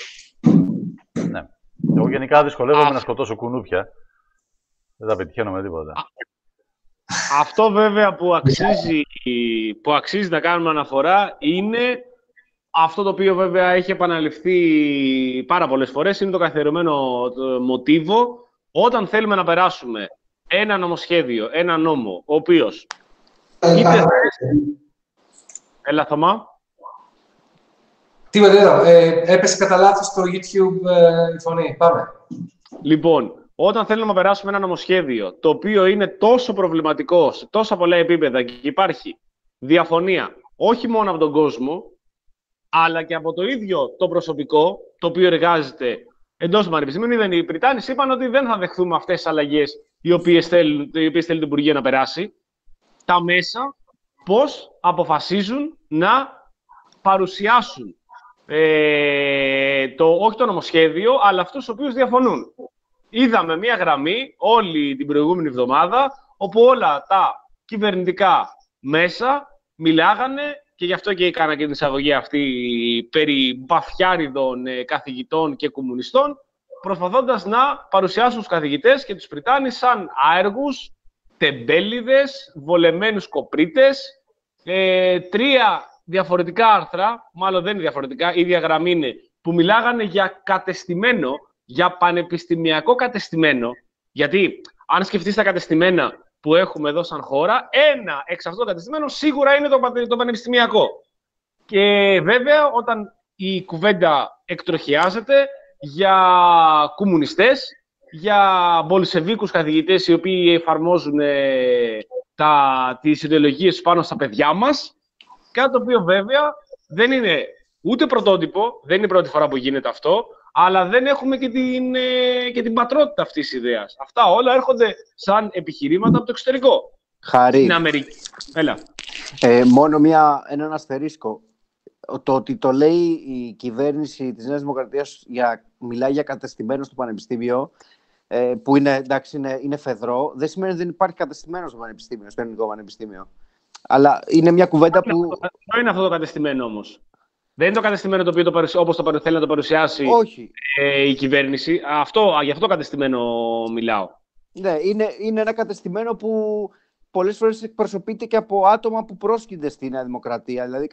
Ναι. Εγώ γενικά δυσκολεύομαι Α. να σκοτώσω κουνούπια. Δεν τα πετυχαίνω με τίποτα. Αυτό βέβαια που αξίζει, που αξίζει να κάνουμε αναφορά είναι αυτό το οποίο βέβαια έχει επαναληφθεί πάρα πολλές φορές, είναι το καθιερωμένο μοτίβο όταν θέλουμε να περάσουμε ένα νομοσχέδιο, ένα νόμο, ο οποίος είτε... Έλα, Θωμά. Τι με δεν ε, έπεσε κατά λάθος στο YouTube ε, η φωνή. Πάμε. Λοιπόν, όταν θέλουμε να περάσουμε ένα νομοσχέδιο, το οποίο είναι τόσο προβληματικό σε τόσα πολλά επίπεδα και υπάρχει διαφωνία όχι μόνο από τον κόσμο, αλλά και από το ίδιο το προσωπικό, το οποίο εργάζεται εντός του Πανεπιστημίου, οι Πριτάνες είπαν ότι δεν θα δεχθούμε αυτές τις αλλαγές οι οποίες θέλει, οι οποίες θέλει το Υπουργείο να περάσει. Τα μέσα πώς αποφασίζουν να παρουσιάσουν ε, το, όχι το νομοσχέδιο, αλλά αυτούς τους οποίους διαφωνούν. Είδαμε μία γραμμή όλη την προηγούμενη εβδομάδα, όπου όλα τα κυβερνητικά μέσα μιλάγανε, και γι' αυτό και έκανα και την εισαγωγή αυτή περί μπαφιάριδων καθηγητών και κομμουνιστών, προσπαθώντας να παρουσιάσουν τους καθηγητές και τους Πριτάνης σαν άεργους, τεμπέληδες, βολεμένους κοπρίτες. Ε, τρία διαφορετικά άρθρα, μάλλον δεν είναι διαφορετικά, η ίδια γραμμή είναι, που μιλάγανε για κατεστημένο, για πανεπιστημιακό κατεστημένο. Γιατί αν σκεφτείς τα κατεστημένα που έχουμε εδώ σαν χώρα, ένα εξ αυτών των κατεστημένων σίγουρα είναι το, το πανεπιστημιακό. Και βέβαια, όταν η κουβέντα εκτροχιάζεται για κομμουνιστές, για μπολσεβίκους καθηγητές οι οποίοι εφαρμόζουν ε, τα, τις ιδεολογίες πάνω στα παιδιά μας, κάτι το οποίο βέβαια δεν είναι ούτε πρωτότυπο, δεν είναι η πρώτη φορά που γίνεται αυτό, αλλά δεν έχουμε και την, ε, και την πατρότητα αυτής της ιδέας. Αυτά όλα έρχονται σαν επιχειρήματα από το εξωτερικό. Χαρή. Στην Αμερική. Έλα. Ε, μόνο μια, έναν αστερίσκο. Το ότι το λέει η κυβέρνηση της Νέας Δημοκρατίας, για, μιλάει για κατεστημένο στο πανεπιστήμιο, ε, που είναι, εντάξει, είναι, είναι φεδρό, δεν σημαίνει ότι δεν υπάρχει κατεστημένο στο πανεπιστήμιο, στο ελληνικό πανεπιστήμιο. Αλλά είναι μια κουβέντα που... Ποιο είναι αυτό το κατεστημένο όμως? Δεν είναι το κατεστημένο το οποίο το παρουσι... όπως το θέλει να το παρουσιάσει ε, η κυβέρνηση. Αυτό, γι' αυτό το κατεστημένο μιλάω. Ναι, είναι, είναι ένα κατεστημένο που πολλές φορές εκπροσωπείται και από άτομα που πρόσκυνται στη Νέα Δημοκρατία. Δηλαδή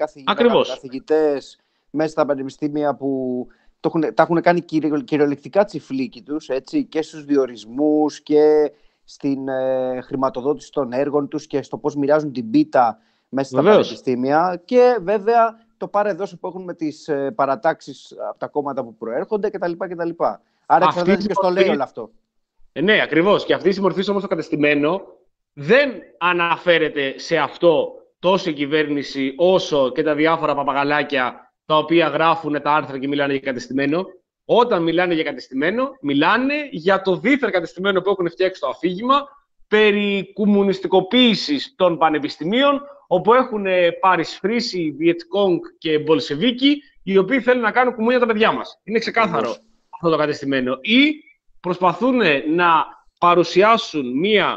καθηγητές μέσα στα πανεπιστήμια που το έχουν, τα έχουν κάνει κυριο, κυριολεκτικά τσιφλίκι τους, έτσι, και στους διορισμούς και στην ε, χρηματοδότηση των έργων τους και στο πώς μοιράζουν την πίτα μέσα στα Βεβαίως. πανεπιστήμια. Και βέβαια το πάρε-δώσε που έχουν με τις ε, παρατάξεις από τα κόμματα που προέρχονται κτλ. κτλ. Άρα εξαρτάται και στο λέει όλο αυτό. Ε, ναι, ακριβώς. Και αυτή η συμμορφή όμως το κατεστημένο δεν αναφέρεται σε αυτό τόσο η κυβέρνηση όσο και τα διάφορα παπαγαλάκια τα οποία γράφουν τα άρθρα και μιλάνε για κατεστημένο. Όταν μιλάνε για κατεστημένο, μιλάνε για το δίθεν κατεστημένο που έχουν φτιάξει το αφήγημα περί κομμουνιστικοποίησης των πανεπιστημίων, όπου έχουν παρισφρήσει Βιετκόγκ και Μπολσεβίκοι, οι οποίοι θέλουν να κάνουν κουμούνια τα παιδιά μας. Είναι ξεκάθαρο mm. αυτό το κατεστημένο. Ή προσπαθούν να παρουσιάσουν μία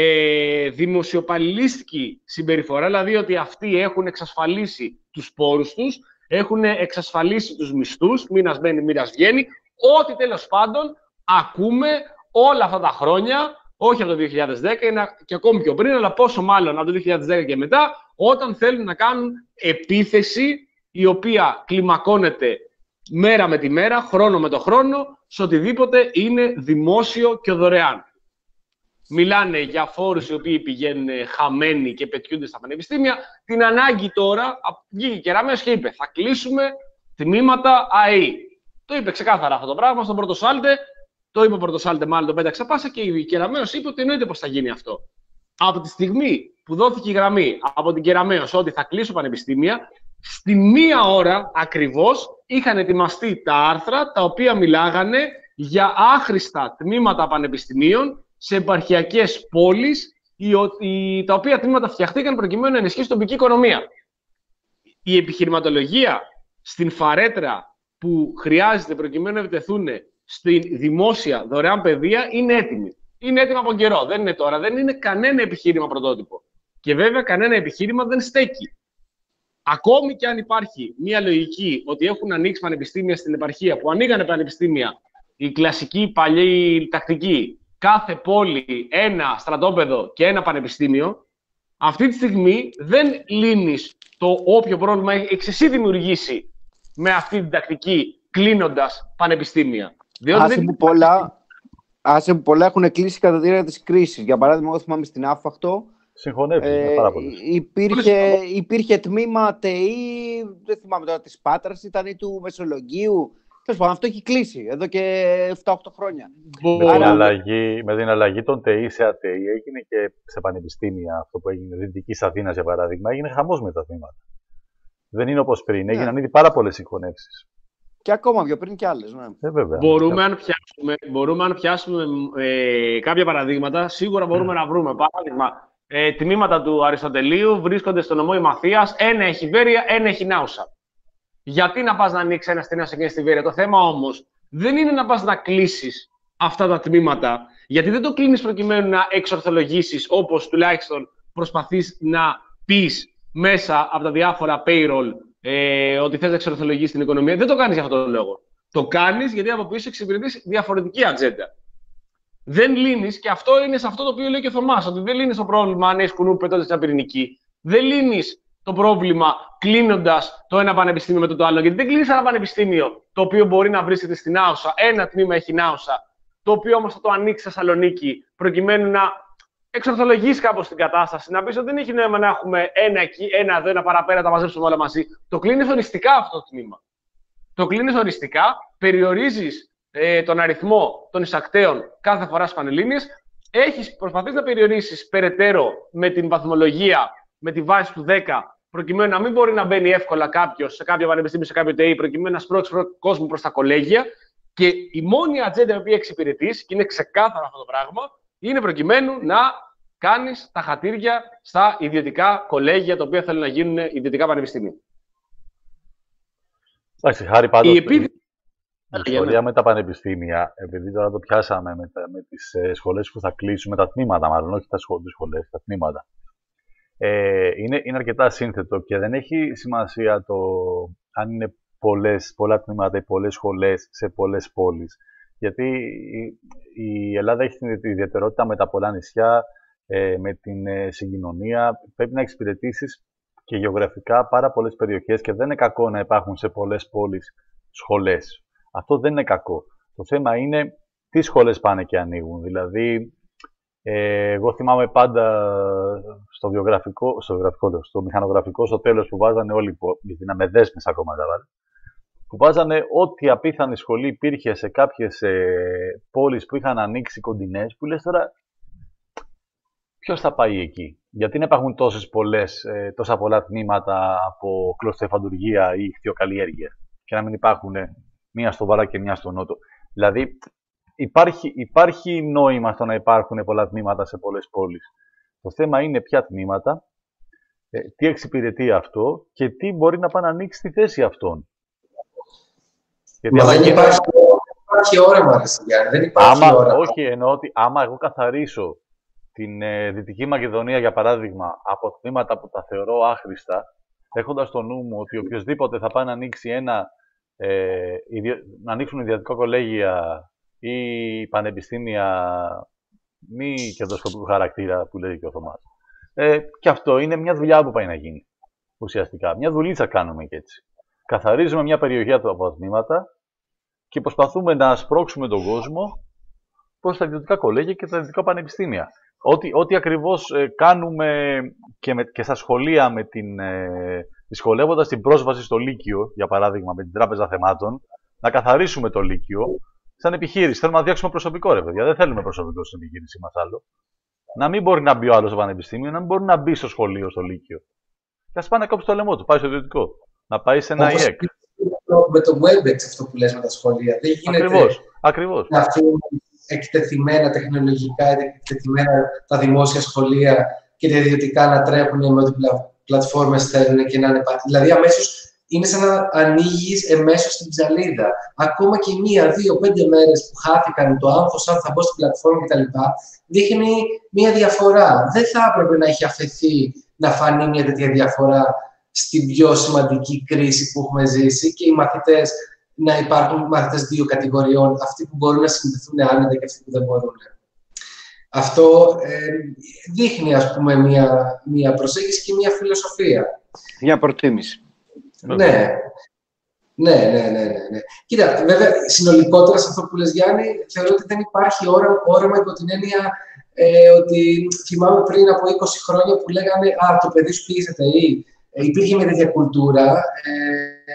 ε, δημοσιοπαλληλίστικη συμπεριφορά, δηλαδή ότι αυτοί έχουν εξασφαλίσει τους πόρους τους, έχουν εξασφαλίσει τους μισθούς, μήνας μπαίνει, μήνας βγαίνει, ό,τι τέλος πάντων ακούμε όλα αυτά τα χρόνια, όχι από το δύο χιλιάδες δέκα και ακόμη πιο πριν, αλλά πόσο μάλλον από το δύο χιλιάδες δέκα και μετά, όταν θέλουν να κάνουν επίθεση η οποία κλιμακώνεται μέρα με τη μέρα, χρόνο με το χρόνο, σε οτιδήποτε είναι δημόσιο και δωρεάν. Μιλάνε για φόρους οι οποίοι πηγαίνουν χαμένοι και πετιούνται στα πανεπιστήμια. Την ανάγκη τώρα, βγήκε η Κεραμέως και είπε, θα κλείσουμε τμήματα ΑΕΗ. Το είπε ξεκάθαρα αυτό το πράγμα στον Πρωτοσάλτε. Το είπε ο Πρωτοσάλτε, μάλλον τον πέταξε πάσα και η Κεραμέως είπε ότι εννοείται πως θα γίνει αυτό. Από τη στιγμή που δόθηκε η γραμμή από την Κεραμέως ότι θα κλείσουν πανεπιστήμια, στη μία ώρα ακριβώς είχαν ετοιμαστεί τα άρθρα τα οποία μιλάγανε για άχρηστα τμήματα πανεπιστημίων σε επαρχιακές πόλεις, τα οποία τμήματα φτιαχτήκαν προκειμένου να ενισχύσει την τοπική οικονομία. Η επιχειρηματολογία στην φαρέτρα που χρειάζεται προκειμένου να επιτεθούν στη δημόσια δωρεάν παιδεία είναι έτοιμη. Είναι έτοιμη από καιρό. Δεν είναι τώρα. Δεν είναι κανένα επιχείρημα πρωτότυπο. Και βέβαια κανένα επιχείρημα δεν στέκει. Ακόμη και αν υπάρχει μια λογική ότι έχουν ανοίξει πανεπιστήμια στην επαρχία, που ανοίγανε πανεπιστήμια, η κλασική παλιή τακτική, κάθε πόλη ένα στρατόπεδο και ένα πανεπιστήμιο, αυτή τη στιγμή δεν λύνεις το όποιο πρόβλημα έχεις εσύ δημιουργήσει με αυτή την τακτική, κλείνοντας πανεπιστήμια. Άσε δεν... που πολλά, άσε που πολλά έχουν κλείσει κατά τη διάρκεια της κρίσης. Για παράδειγμα, εγώ θυμάμαι στην Άφαχτο, Συγχωνεύει, ε, πάρα πολύ. Υπήρχε, υπήρχε τμήμα ΤΕΗ, δεν θυμάμαι τώρα, της Πάτρας, ήταν ή του Μεσολογγίου. Τέλος πάντων, αυτό έχει κλείσει εδώ και επτά οκτώ χρόνια. Με, Άρα... την αλλαγή, με την αλλαγή των ΤΕΗ σε ΑΤΕΗ έγινε και σε πανεπιστήμια, αυτό που έγινε Δυτικής Αθήνας για παράδειγμα, έγινε χαμός με τα τμήματα. Δεν είναι όπως πριν, έγιναν yeah. ήδη πάρα πολλές συγχωνεύσεις. Και ακόμα πιο πριν και άλλες. Ναι. Ε, βέβαια, μπορούμε, αν πιάσουμε, μπορούμε αν πιάσουμε ε, κάποια παραδείγματα, σίγουρα μπορούμε mm. να βρούμε. Παράδειγμα, ε, τμήματα του Αριστοτελείου βρίσκονται στο νομό Ημαθίας, ένα έχει Βέρεια, ένα έχει Νάουσα. Γιατί να πας να ανοίξεις ένα στην Νάουσα και στη Βέρεια? Το θέμα όμως δεν είναι να πας να κλείσεις αυτά τα τμήματα, γιατί δεν το κλείνεις προκειμένου να εξορθολογήσεις, όπως τουλάχιστον προσπαθείς να πεις μέσα από τα διάφορα payroll, ε, ότι θες να εξορθολογήσεις την οικονομία. Δεν το κάνεις για αυτόν τον λόγο. Το κάνεις γιατί από πίσω εξυπηρετείς διαφορετική ατζέντα. Δεν λύνεις, και αυτό είναι σε αυτό το οποίο λέει και ο Θωμάς, ότι δεν λύνεις το πρόβλημα αν έχεις κουνού πετώντας μια πυρηνική. Δεν λύνεις το πρόβλημα κλείνοντας το ένα πανεπιστήμιο με το, το άλλο. Γιατί δεν κλείνεις ένα πανεπιστήμιο το οποίο μπορεί να βρίσκεται στην Άουσα, ένα τμήμα έχει Άουσα, το οποίο όμως θα το ανοίξει στη Θεσσαλονίκη, προκειμένου να εξορθολογήσει κάπως την κατάσταση. Να πεις ότι δεν έχει νόημα να έχουμε ένα εκεί, ένα εδώ, ένα παραπέρα, τα μαζέψουμε όλα μαζί. Το κλείνεις οριστικά αυτό το τμήμα. Το κλείνεις οριστικά, περιορίζεις ε, τον αριθμό των εισακτέων κάθε φορά στις Πανελλήνιες. Έχεις προσπαθείς να περιορίσεις περαιτέρω με την βαθμολογία, με τη βάση του δέκα, προκειμένου να μην μπορεί να μπαίνει εύκολα κάποιος σε κάποιο πανεπιστήμιο, σε κάποιο ΤΕΗ, προκειμένου να σπρώξει κόσμο προς τα κολέγια. Και η μόνη ατζέντα που εξυπηρετείς, και είναι ξεκάθαρο αυτό το πράγμα, είναι προκειμένου να κάνεις τα χατήρια στα ιδιωτικά κολέγια, τα οποία θέλουν να γίνουν ιδιωτικά πανεπιστήμια. Εντάξει, χάρη πάντως. Η, επί... η ιστορία με τα πανεπιστήμια, επειδή τώρα το πιάσαμε με, τα, με τις ε, σχολές που θα κλείσουν, με τα τμήματα μάλλον, όχι τα σχολές, τα τμήματα. Ε, είναι, είναι αρκετά σύνθετο και δεν έχει σημασία το αν είναι πολλές, πολλά τμήματα ή πολλές σχολές σε πολλές πόλεις. Γιατί η, η Ελλάδα έχει την ιδιαιτερότητα με τα πολλά νησιά, ε, με την ε, συγκοινωνία. Πρέπει να εξυπηρετήσεις και γεωγραφικά πάρα πολλές περιοχές και δεν είναι κακό να υπάρχουν σε πολλές πόλεις σχολές. Αυτό δεν είναι κακό. Το θέμα είναι τι σχολές πάνε και ανοίγουν. Δηλαδή, ε, εγώ θυμάμαι πάντα στο βιογραφικό, στο, βιογραφικό, στο μηχανογραφικό, στο τέλος που βάζανε όλοι, γιατί να με δέσμες ακόμα τα βάλε, που βάζανε ό,τι απίθανη σχολή υπήρχε σε κάποιες ε, πόλεις που είχαν ανοίξει κοντινές, που λες τώρα, ποιος θα πάει εκεί? Γιατί να υπάρχουν τόσες πολλές, ε, τόσα πολλά τμήματα από κλωστοεφαντουργία ή ιχθυοκαλλιέργεια και να μην υπάρχουν μία στο βορρά και μία στο νότο? Δηλαδή, υπάρχει, υπάρχει νόημα στο να υπάρχουν πολλά τμήματα σε πολλές πόλεις. Το θέμα είναι ποια τμήματα, ε, τι εξυπηρετεί αυτό και τι μπορεί να πάει να ανοίξει στη θέση αυτών. Γιατί Μα δεν και... υπάρχει, υπάρχει όραμα, Γιάννη. Δεν υπάρχει άμα, όραμα. όχι, εννοώ ότι άμα εγώ καθαρίσω την ε, Δυτική Μακεδονία, για παράδειγμα, από τμήματα που τα θεωρώ άχρηστα, έχοντας στο νου μου ότι οποιοδήποτε θα πάει να ανοίξει ένα, ε, ιδιο... να ανοίξουν ιδιωτικά κολέγια ή πανεπιστήμια μη κερδοσκοπικού χαρακτήρα, που λέει και ο Θωμάς. Ε, και αυτό είναι μια δουλειά που πάει να γίνει, ουσιαστικά. Μια δουλίτσα κάνουμε και έτσι. Καθαρίζουμε μια περιοχή από τα τμήματα και προσπαθούμε να σπρώξουμε τον κόσμο προς τα ιδιωτικά κολέγια και τα ιδιωτικά πανεπιστήμια. Ό,τι, ό,τι ακριβώς ε, κάνουμε και, με, και στα σχολεία, με την, ε, δυσκολεύοντας την πρόσβαση στο Λύκειο, για παράδειγμα, με την Τράπεζα Θεμάτων, να καθαρίσουμε το Λύκειο σαν επιχείρηση. Θέλουμε να διώξουμε προσωπικό, ρε παιδιά. Δεν θέλουμε προσωπικό στην επιχείρηση μας άλλο. Να μην μπορεί να μπει ο άλλος στο πανεπιστήμιο, να μην μπορεί να μπει στο σχολείο, στο Λύκειο. Και ας πάει να κόψει το λαιμό του, πάει στο ιδιωτικό. Να πάει σε ένα Όπως ΙΕΚ. με το WebEx, αυτό που λες με τα σχολεία. Δεν γίνεται Ακριβώς. Ακριβώς. να αφήνουν εκτεθειμένα τεχνολογικά, εκτεθειμένα τα δημόσια σχολεία και τα ιδιωτικά να τρέχουν με ό,τι πλατφόρμες θέλουν και να είναι. Δηλαδή, αμέσως είναι σαν να ανοίγεις εμέσως την ψαλίδα. Ακόμα και μία, δύο, πέντε μέρες που χάθηκαν το άγχος, αν θα μπω στην πλατφόρμα κτλ., δείχνει μία διαφορά. Δεν θα έπρεπε να έχει αφαιθεί να φανεί μία τέτοια διαφορά στην πιο σημαντική κρίση που έχουμε ζήσει και οι μαθητές, να υπάρχουν μαθητές δύο κατηγοριών, αυτοί που μπορούν να συνδεθούν άνετα και αυτοί που δεν μπορούν. Αυτό ε, δείχνει, ας πούμε, μία, μία προσέγγιση και μία φιλοσοφία. Μια προτίμηση. Ναι. Ναι, ναι, ναι, ναι, ναι. Κοίτα, βέβαια, συνολικότερα σε αυτό που λες, Γιάννη, θεωρώ ότι δεν υπάρχει όραμα, όραμα υπό την έννοια ε, ότι θυμάμαι πριν από είκοσι χρόνια που λέγανε «Α, το παιδί σου πήγε σε ΤΕΙ». Ε, υπήρχε μια τέτοια κουλτούρα ε,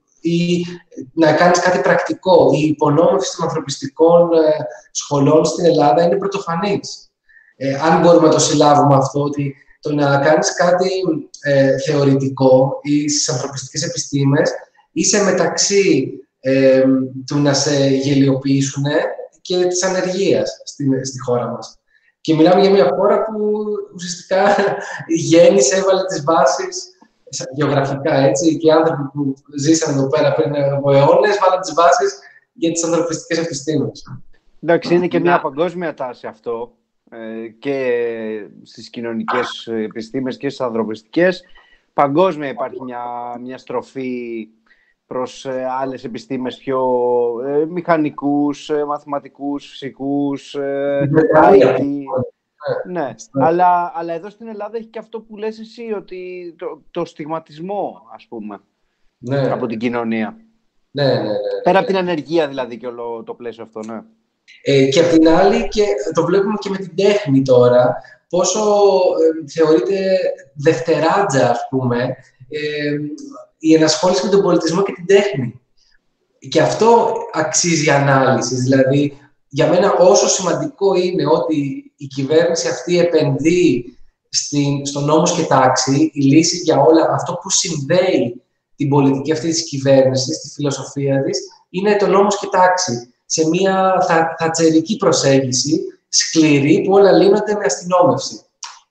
ή να κάνεις κάτι πρακτικό. Η υπονόμευση των ανθρωπιστικών ε, σχολών στην Ελλάδα είναι πρωτοφανής. Ε, αν μπορούμε να το συλλάβουμε αυτό, ότι το να κάνεις κάτι ε, θεωρητικό ή στις ανθρωπιστικές επιστήμες είσαι μεταξύ ε, του να σε γελιοποιήσουν και της ανεργίας στη, στη χώρα μας. Και μιλάμε για μια χώρα που ουσιαστικά γέννησε, έβαλε τις βάσεις γεωγραφικά, έτσι, και οι άνθρωποι που ζήσαν εδώ πέρα πριν από αιώνες βάλαν τις βάσεις για τις ανθρωπιστικές επιστήμες. Εντάξει, είναι και μια παγκόσμια τάση αυτό ε, και στις κοινωνικές επιστήμες και στις ανθρωπιστικές. Παγκόσμια υπάρχει μια, μια στροφή προς ε, άλλες επιστήμες, πιο ε, μηχανικούς, ε, μαθηματικούς, φυσικούς, ε, άι τι. Ναι, αλλά, αλλά εδώ στην Ελλάδα έχει και αυτό που λες εσύ, ότι το, το στιγματισμό, ας πούμε, ναι. από την κοινωνία. Ναι, ναι, ναι, ναι. Πέρα από την ανεργία, δηλαδή, και όλο το πλαίσιο αυτό, ναι. Ε, και απ' την άλλη, και το βλέπουμε και με την τέχνη τώρα, πόσο ε, θεωρείται δευτεράτζα, ας πούμε, ε, η ενασχόληση με τον πολιτισμό και την τέχνη. Και αυτό αξίζει ανάλυση. Δηλαδή, για μένα όσο σημαντικό είναι ότι η κυβέρνηση αυτή επενδύει στην, στο νόμος και τάξη, η λύση για όλα, αυτό που συνδέει την πολιτική αυτή της κυβέρνησης, τη φιλοσοφία της, είναι το νόμος και τάξη. Σε μια θα, θατσερική προσέγγιση, σκληρή, που όλα λύνονται με αστυνόμευση.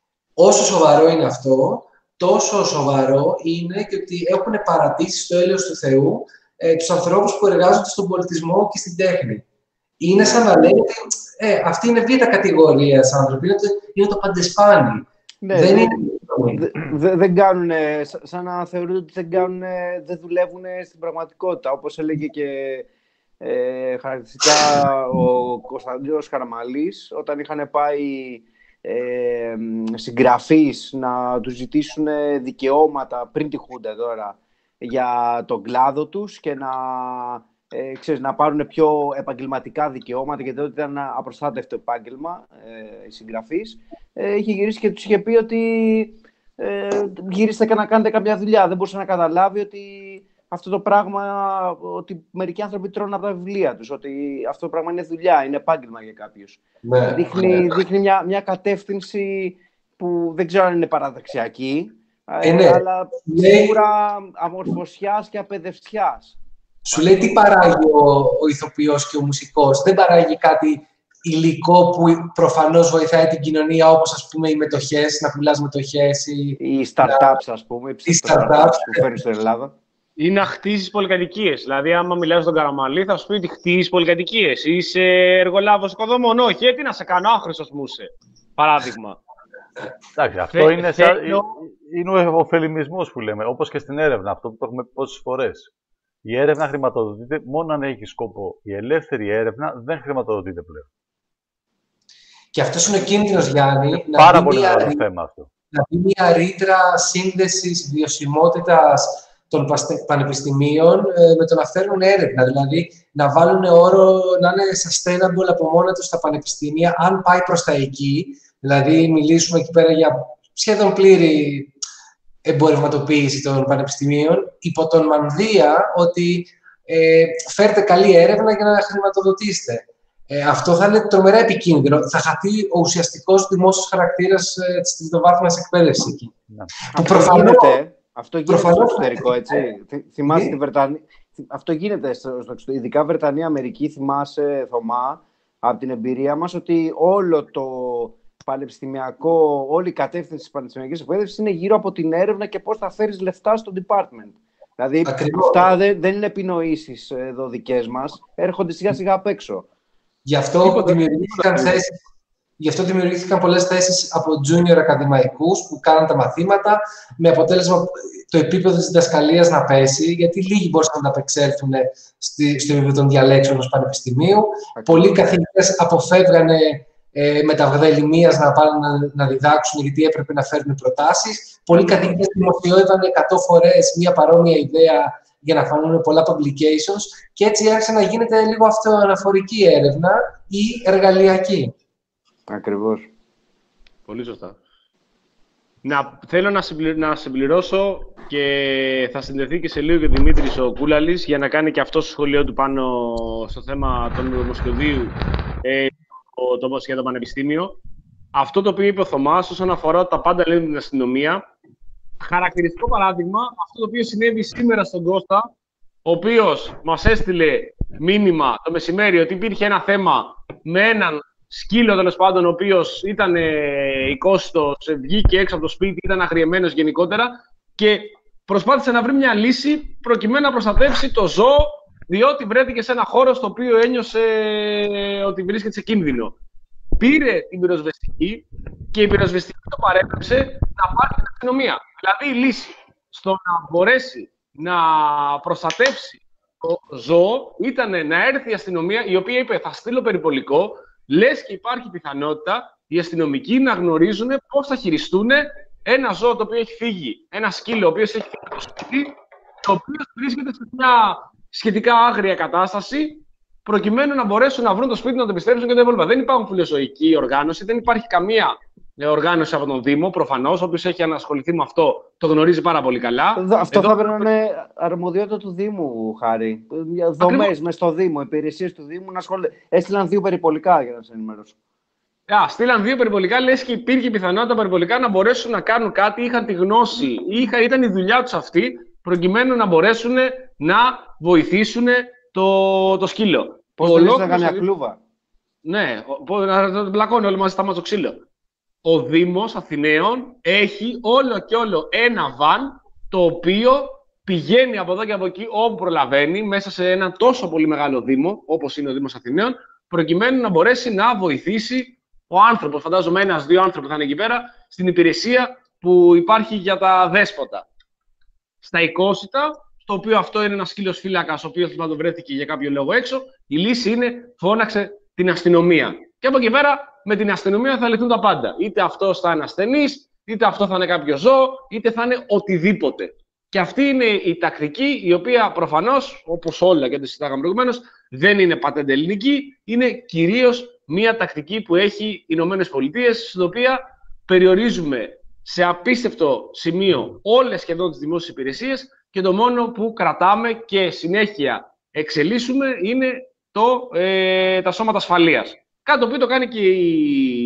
Όσο σοβαρό είναι αυτό, τόσο σοβαρό είναι και ότι έχουν παρατήσει στο έλεος του Θεού ε, τους ανθρώπους που εργάζονται στον πολιτισμό και στην τέχνη. Είναι σαν να λένε ότι ε, αυτή είναι β' κατηγορία άνθρωποι, είναι το, είναι το παντεσπάνι. Ναι, δεν, δεν, είναι... δε, δεν κάνουν, σαν να θεωρούν ότι δεν, κάνουν, δεν δουλεύουν στην πραγματικότητα. Όπως έλεγε και ε, χαρακτηριστικά ο Κωνσταντίνος Καραμαλής, όταν είχαν πάει ε, συγγραφείς να τους ζητήσουν δικαιώματα πριν τη Χούντα τώρα για τον κλάδο τους και να, ε, ξέρεις, να πάρουν πιο επαγγελματικά δικαιώματα, γιατί τότε ήταν ένα απροστάτευτο επάγγελμα ε, οι συγγραφείς, ε, είχε γυρίσει και τους είχε πει ότι ε, γυρίστε και να κάνετε κάποια δουλειά. Δεν μπορούσε να καταλάβει ότι αυτό το πράγμα, ότι μερικοί άνθρωποι τρώνε από τα βιβλία τους, ότι αυτό το πράγμα είναι δουλειά, είναι επάγγελμα για κάποιους. Ναι, δείχνει ναι. δείχνει μια, μια κατεύθυνση που δεν ξέρω αν είναι παραδεξιακή, Ε, ναι. αλλά σίγουρα αμορφωσιάς και απαιδευτιάς. Σου λέει τι παράγει ο, ο ηθοποιός και ο μουσικός. Δεν παράγει κάτι υλικό που προφανώς βοηθάει την κοινωνία, όπως ας πούμε οι μετοχές, να πουλάς μετοχές. Ή οι startups, ας πούμε, οι startups που φέρνουν στην Ελλάδα. Ή να χτίσεις πολυκατοικίες. Δηλαδή, άμα μιλάς στον Καραμαλή, θα σου πει ότι χτίσεις πολυκατοικίες. Είσαι εργολάβος οικοδομών. Όχι, ε, τι να σε κάνω, άχρηστος μου είσαι. Παράδειγμα. Εντάξει, αυτό Θε, είναι, θέλω... σαν, είναι ο ωφελημισμός που λέμε, όπως και στην έρευνα, αυτό που το έχουμε πει πόσες φορές. Η έρευνα χρηματοδοτείται μόνο αν έχει σκοπό. Η ελεύθερη έρευνα δεν χρηματοδοτείται πλέον. Και αυτός είναι ο κίνδυνος, Γιάννη, είναι να πάρα μπει πολύ μια, μεγάλο θέμα αυτό. Να μπει μια ρήτρα σύνδεσης βιωσιμότητας των πανεπιστημίων ε, με το να φέρνουν έρευνα. Δηλαδή, να βάλουν όρο, να είναι sustainable από μόνα τους τα πανεπιστήμια, αν πάει προς τα εκεί. Δηλαδή, μιλήσουμε εκεί πέρα για σχεδόν πλήρη εμπορευματοποίηση των πανεπιστημίων, υπό τον μανδύα ότι ε, φέρτε καλή έρευνα για να χρηματοδοτήσετε. Ε, αυτό θα είναι τρομερά επικίνδυνο. Θα χαθεί ο ουσιαστικός δημόσιος χαρακτήρας ε, της τριτοβάθμιας εκπαίδευσης εκεί. Ναι. Αυτό προφανώς, γίνεται, αυτό γίνεται προφανώς, στο εξωτερικό, έτσι. Θυμάσαι ναι. τη Βρετανία. Αυτό γίνεται στο εξωτερικό. Ειδικά Βρετανία, Αμερική, θυμάσαι, Θωμά, από την εμπειρία μας, ότι όλο το πανεπιστημιακό, όλη η κατεύθυνση της πανεπιστημιακής εκπαίδευσης είναι γύρω από την έρευνα και πώς θα φέρεις λεφτά στο department. Δηλαδή, ακριβώς. Αυτά δεν, δεν είναι επινοήσεις εδώ δικές μας, έρχονται σιγά σιγά απ' έξω. Γι' αυτό, δημιουργήθηκαν θέσεις, γι' αυτό δημιουργήθηκαν πολλές θέσεις από junior ακαδημαϊκούς που κάναν τα μαθήματα, με αποτέλεσμα το επίπεδο της διδασκαλίας να πέσει, γιατί λίγοι μπορούσαν να ανταπεξέλθουν στο επίπεδο των διαλέξεων ενός πανεπιστημίου. Πολλοί καθηγητές αποφεύγανε ε, με τα βδελημίας να πάνε να, να διδάξουν, γιατί έπρεπε να φέρουν προτάσεις. Πολλοί καθηγητές δημοσιεύαν εκατό φορές μία παρόμοια ιδέα για να φανούν πολλά publications, και έτσι άρχισε να γίνεται λίγο αυτοαναφορική έρευνα ή εργαλειακή. Ακριβώς. Πολύ σωστά. Να, θέλω να, συμπλη, να συμπληρώσω και θα συνδεθεί και σε λίγο και ο Δημήτρης ο Κούλαλης για να κάνει και αυτό το σχολείο του πάνω στο θέμα του Δημοσιοδίου ε, το, το, για το Πανεπιστήμιο. Αυτό το οποίο είπε ο Θωμάς όσον αφορά τα πάντα λένε την αστυνομία. Χαρακτηριστικό παράδειγμα, αυτό το οποίο συνέβη σήμερα στον Κώστα, ο οποίος μας έστειλε μήνυμα το μεσημέρι ότι υπήρχε ένα θέμα με έναν σκύλο, τέλος πάντων, ο οποίος ήταν ε, οικόστος, βγήκε έξω από το σπίτι, ήταν αγριεμένος γενικότερα και προσπάθησε να βρει μια λύση προκειμένου να προστατεύσει το ζώο, διότι βρέθηκε σε ένα χώρο στο οποίο ένιωσε ότι βρίσκεται σε κίνδυνο. Πήρε την πυροσβεστική και η πυροσβεστική το παρέπεψε να πάρει την αστυνομία. Δηλαδή η λύση στο να μπορέσει να προστατεύσει το ζώο ήταν να έρθει η αστυνομία, η οποία είπε θα στείλω περιπολικό, λες και υπάρχει πιθανότητα οι αστυνομικοί να γνωρίζουν πώς θα χειριστούν ένα ζώο το οποίο έχει φύγει, ένα σκύλο ο οποίος έχει φύγει από το σπίτι, το οποίο βρίσκεται σε μια σχετικά άγρια κατάσταση, προκειμένου να μπορέσουν να βρουν το σπίτι, να το επιστρέψουν και τα υπόλοιπα. Δεν υπάρχουν φιλοζωική οργάνωση, δεν υπάρχει καμία οργάνωση από τον Δήμο, προφανώς. Όποιος έχει ανασχοληθεί με αυτό το γνωρίζει πάρα πολύ καλά. Αυτό Εδώ... θα πρέπει να είναι αρμοδιότητα του Δήμου, Χάρη. Δομές μες στο Δήμο, υπηρεσίες του Δήμου να ασχολούνται. Έστειλαν δύο περιπολικά για να σε ενημερώσω. Α, στείλαν δύο περιπολικά, λες και υπήρχε πιθανότητα περιπολικά να μπορέσουν να κάνουν κάτι, είχαν τη γνώση, είχα, ήταν η δουλειά τους αυτή, προκειμένου να μπορέσουν να βοηθήσουν το, το σκύλο. Πώς δεν ήσουν καμιά κλούβα. Ναι, να το μπλακώνει όλοι μαζί στα μάτια το ξύλο. Ο Δήμος Αθηναίων έχει όλο και όλο ένα βαν, το οποίο πηγαίνει από εδώ και από εκεί όπου προλαβαίνει, μέσα σε ένα τόσο πολύ μεγάλο Δήμο, όπως είναι ο Δήμος Αθηναίων, προκειμένου να μπορέσει να βοηθήσει ο άνθρωπος, φαντάζομαι ένας-δύο άνθρωποι θα είναι εκεί πέρα, στην υπηρεσία που υπάρχει για τα δέσποτα. Στα Οικόσιτα, το οποίο αυτό είναι ένας σκύλος φύλακας, ο οποίος το βρέθηκε για κάποιο λόγο έξω, η λύση είναι φώναξε την αστυνομία. Και από εκεί πέρα, με την αστυνομία θα λυθούν τα πάντα. Είτε αυτός θα είναι ασθενής, είτε αυτό θα είναι κάποιο ζώο, είτε θα είναι οτιδήποτε. Και αυτή είναι η τακτική, η οποία προφανώς, όπως όλα και το συζητάγαμε προηγουμένως, δεν είναι πατέντε ελληνική, είναι κυρίως μια τακτική που έχει οι Ηνωμένες Πολιτείες, στην οποία περιορίζουμε σε απίστευτο σημείο όλες σχεδόν τις δημόσιες υπηρεσίες και το μόνο που κρατάμε και συνέχεια εξελίσσουμε είναι το, ε, τα σώματα ασφαλείας. Κάτι το οποίο το κάνει και η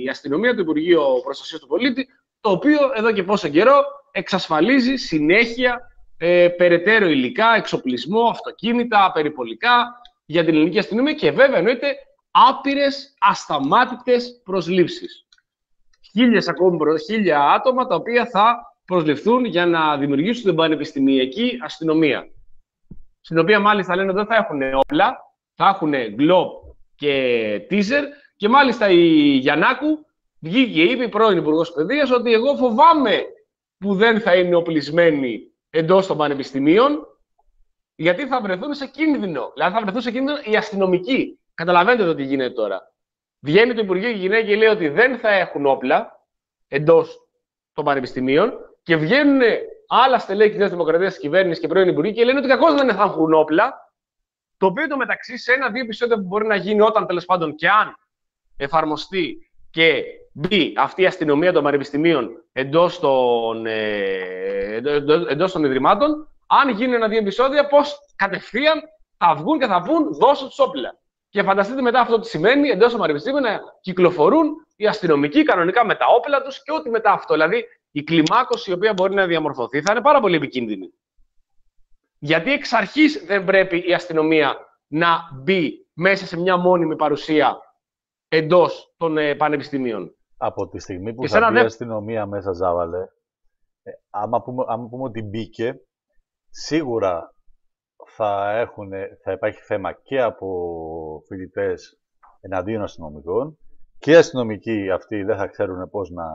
η αστυνομία, το Υπουργείο Προστασίας του Πολίτη, το οποίο εδώ και πόσο καιρό εξασφαλίζει συνέχεια ε, περαιτέρω υλικά, εξοπλισμό, αυτοκίνητα, περιπολικά για την ελληνική αστυνομία και βέβαια εννοείται άπειρες ασταμάτητες προσλήψεις. Χίλιες ακόμη, χίλια άτομα τα οποία θα προσληφθούν για να δημιουργήσουν την πανεπιστημιακή αστυνομία. Στην οποία μάλιστα λένε ότι δεν θα έχουν όπλα, θα έχουν γκλόπ και τίζερ και μάλιστα η Γιαννάκου βγήκε και είπε, η πρώην Υπουργός Παιδείας, ότι εγώ φοβάμαι που δεν θα είναι οπλισμένοι εντός των πανεπιστημίων, γιατί θα βρεθούν σε κίνδυνο. Δηλαδή θα βρεθούν σε κίνδυνο οι αστυνομικοί. Καταλαβαίνετε εδώ τι γίνεται τώρα. Βγαίνει το Υπουργείο Γυναίκη και λέει ότι δεν θα έχουν όπλα εντός των πανεπιστημίων και βγαίνουν άλλα στελέχη της Νέας Δημοκρατίας, της κυβέρνησης και πρώην υπουργοί και λένε ότι κακώς δεν θα έχουν όπλα. Το οποίο το μεταξύ σε ένα-δύο επεισόδια που μπορεί να γίνει όταν τέλος πάντων και αν εφαρμοστεί και μπει αυτή η αστυνομία των πανεπιστημίων εντός των, ε, εντός των ιδρυμάτων, αν γίνουν ένα-δύο επεισόδια, πώς κατευθείαν θα βγουν και θα πούν δώσω τους όπλα. Και φανταστείτε μετά αυτό τι σημαίνει εντός των πανεπιστήμιων να κυκλοφορούν οι αστυνομικοί κανονικά με τα όπλα τους και ό,τι μετά αυτό. Δηλαδή η κλιμάκωση η οποία μπορεί να διαμορφωθεί θα είναι πάρα πολύ επικίνδυνη. Γιατί εξ αρχής δεν πρέπει η αστυνομία να μπει μέσα σε μια μόνιμη παρουσία εντός των ε, πανεπιστημίων. Από τη στιγμή που και θα μπει δε... η αστυνομία μέσα, Ζάβαλε, ε, άμα, πούμε, άμα πούμε ότι μπήκε, σίγουρα θα, έχουν, θα υπάρχει θέμα και από φοιτητές εναντίον αστυνομικών και οι αστυνομικοί αυτοί δεν θα ξέρουν πώς να,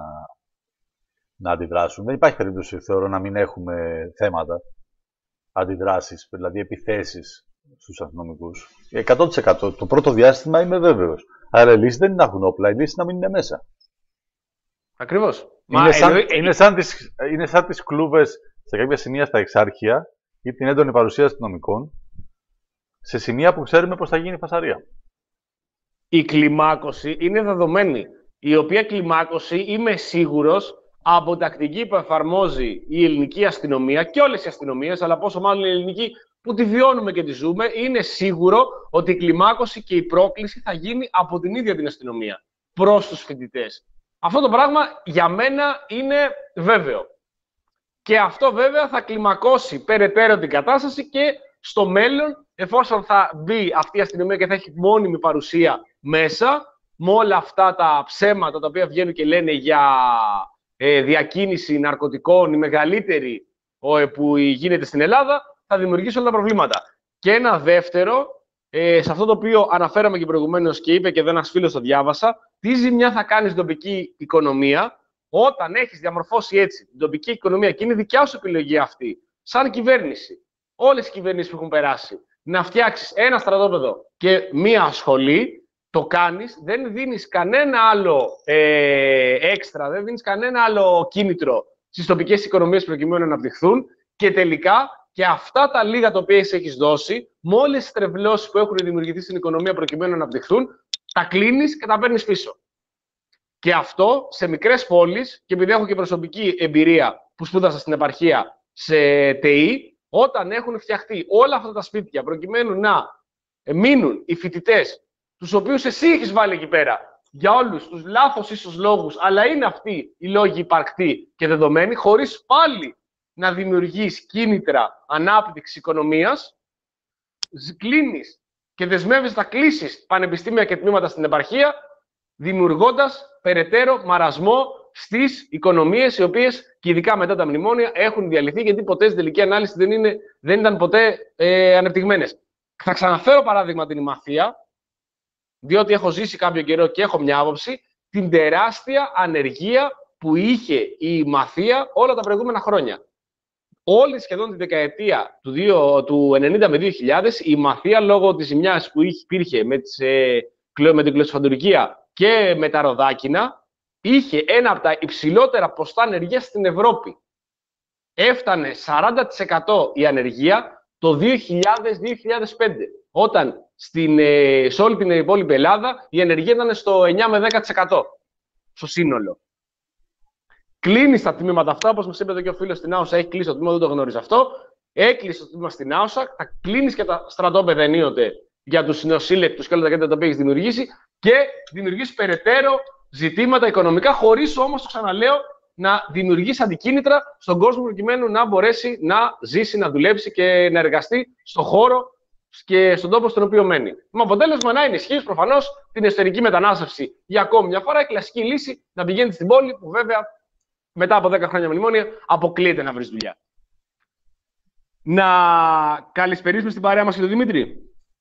να αντιδράσουν. Δεν υπάρχει περίπτωση, θεωρώ, να μην έχουμε θέματα αντιδράσεις, δηλαδή επιθέσεις στους αστυνομικούς. εκατό τοις εκατό το πρώτο διάστημα είμαι βέβαιος. Αλλά η λύση δεν είναι να έχουν όπλα, η λύση είναι να μην είναι μέσα. Ακριβώς. Είναι, Μα, σαν, εννοεί... είναι, σαν τις, είναι σαν τις κλούβες σε κάποια σημεία στα εξάρχεια ή την έντονη παρουσία αστυνομικών σε σημεία που ξέρουμε πώς θα γίνει η φασαρία. Η κλιμάκωση είναι δεδομένη. Η οποία κλιμάκωση είμαι σίγουρος από τακτική που εφαρμόζει η ελληνική αστυνομία και όλες οι αστυνομίες, αλλά πόσο μάλλον η ελληνική που τη βιώνουμε και τη ζούμε, είναι σίγουρο ότι η κλιμάκωση και η πρόκληση θα γίνει από την ίδια την αστυνομία προς τους φοιτητές. Αυτό το πράγμα για μένα είναι βέβαιο. Και αυτό βέβαια θα κλιμακώσει περαιτέρω την κατάσταση και στο μέλλον, εφόσον θα μπει αυτή η αστυνομία και θα έχει μόνιμη παρουσία μέσα, με όλα αυτά τα ψέματα τα οποία βγαίνουν και λένε για ε, διακίνηση ναρκωτικών, η μεγαλύτερη ε, που γίνεται στην Ελλάδα, θα δημιουργήσει όλα τα προβλήματα. Και ένα δεύτερο, ε, σε αυτό το οποίο αναφέραμε και προηγουμένως και είπε και εδώ ένας φίλος το διάβασα, τι ζημιά θα κάνει στην τοπική οικονομία όταν έχεις διαμορφώσει έτσι την τοπική οικονομία και είναι δικιά σου επιλογή αυτή, σαν κυβέρνηση, όλες οι κυβερνήσεις που έχουν περάσει, να φτιάξεις ένα στρατόπεδο και μία σχολή, το κάνεις, δεν δίνεις κανένα άλλο ε, έξτρα, δεν δίνεις κανένα άλλο κίνητρο στις τοπικές οικονομίες προκειμένου να αναπτυχθούν και τελικά και αυτά τα λίγα τα οποία έχεις δώσει, με όλες τις τρευλώσεις που έχουν δημιουργηθεί στην οικονομία προκειμένου να αναπτυχθούν, τα κλείνεις και τα παίρνεις πίσω. Και αυτό σε μικρές πόλεις, και επειδή έχω και προσωπική εμπειρία που σπούδασα στην επαρχία σε ΤΕΙ, όταν έχουν φτιαχτεί όλα αυτά τα σπίτια προκειμένου να μείνουν οι φοιτητές, τους οποίους εσύ έχεις βάλει εκεί πέρα, για όλους τους λάθος ίσως λόγους, αλλά είναι αυτοί οι λόγοι υπαρκτοί και δεδομένοι, χωρίς πάλι να δημιουργείς κίνητρα ανάπτυξης οικονομίας, κλείνεις και δεσμεύεις να κλείσεις πανεπιστήμια και τμήματα στην επαρχία, δημιουργώντας περαιτέρω μαρασμό στις οικονομίες, οι οποίες και ειδικά μετά τα μνημόνια έχουν διαλυθεί, γιατί ποτέ στην τελική ανάλυση δεν, είναι, δεν ήταν ποτέ ε, ανεπτυγμένες. Θα ξαναφέρω παράδειγμα την Ημαθία, διότι έχω ζήσει κάποιο καιρό και έχω μια άποψη, την τεράστια ανεργία που είχε η Ημαθία όλα τα προηγούμενα χρόνια. Όλη σχεδόν τη δεκαετία του, δύο, του ενενήντα με δύο χιλιάδες, η Ημαθία, λόγω της ζημιάς που υπήρχε με, τις, ε, με την κλωστοφαντουργία και με τα ροδάκινα, είχε ένα από τα υψηλότερα ποστά ανεργίας στην Ευρώπη. Έφτανε σαράντα τοις εκατό η ανεργία το δύο χιλιάδες με δύο χιλιάδες πέντε, όταν στην, ε, σε όλη την υπόλοιπη Ελλάδα η ανεργία ήταν στο εννιά με δέκα τοις εκατό στο σύνολο. Κλείνει τα τμήματα αυτά, όπως μας είπε εδώ και ο φίλος στην Άουσα, έχει κλείσει το τμήμα, δεν το γνωρίζει αυτό. Έκλεισε το τμήμα στην Άουσα, θα κλείνει και τα στρατόπεδα ενίοτε για τους νεοσύλλεκτους και όλα τα κέντρα τα οποία έχει δημιουργήσει και δημιουργήσει περαιτέρω ζητήματα οικονομικά, χωρίς όμως, το ξαναλέω, να δημιουργήσει αντικίνητρα στον κόσμο προκειμένου να μπορέσει να ζήσει, να δουλέψει και να εργαστεί στον χώρο και στον τόπο στον οποίο μένει. Με αποτέλεσμα να ενισχύσει προφανώς την εσωτερική μετανάστευση για ακόμη μια φορά. Η κλασική λύση να πηγαίνει στην πόλη, που βέβαια μετά από δέκα χρόνια μνημόνια αποκλείεται να βρει δουλειά. Να καλησπερίσουμε στην παρέα μας και τον Δημήτρη.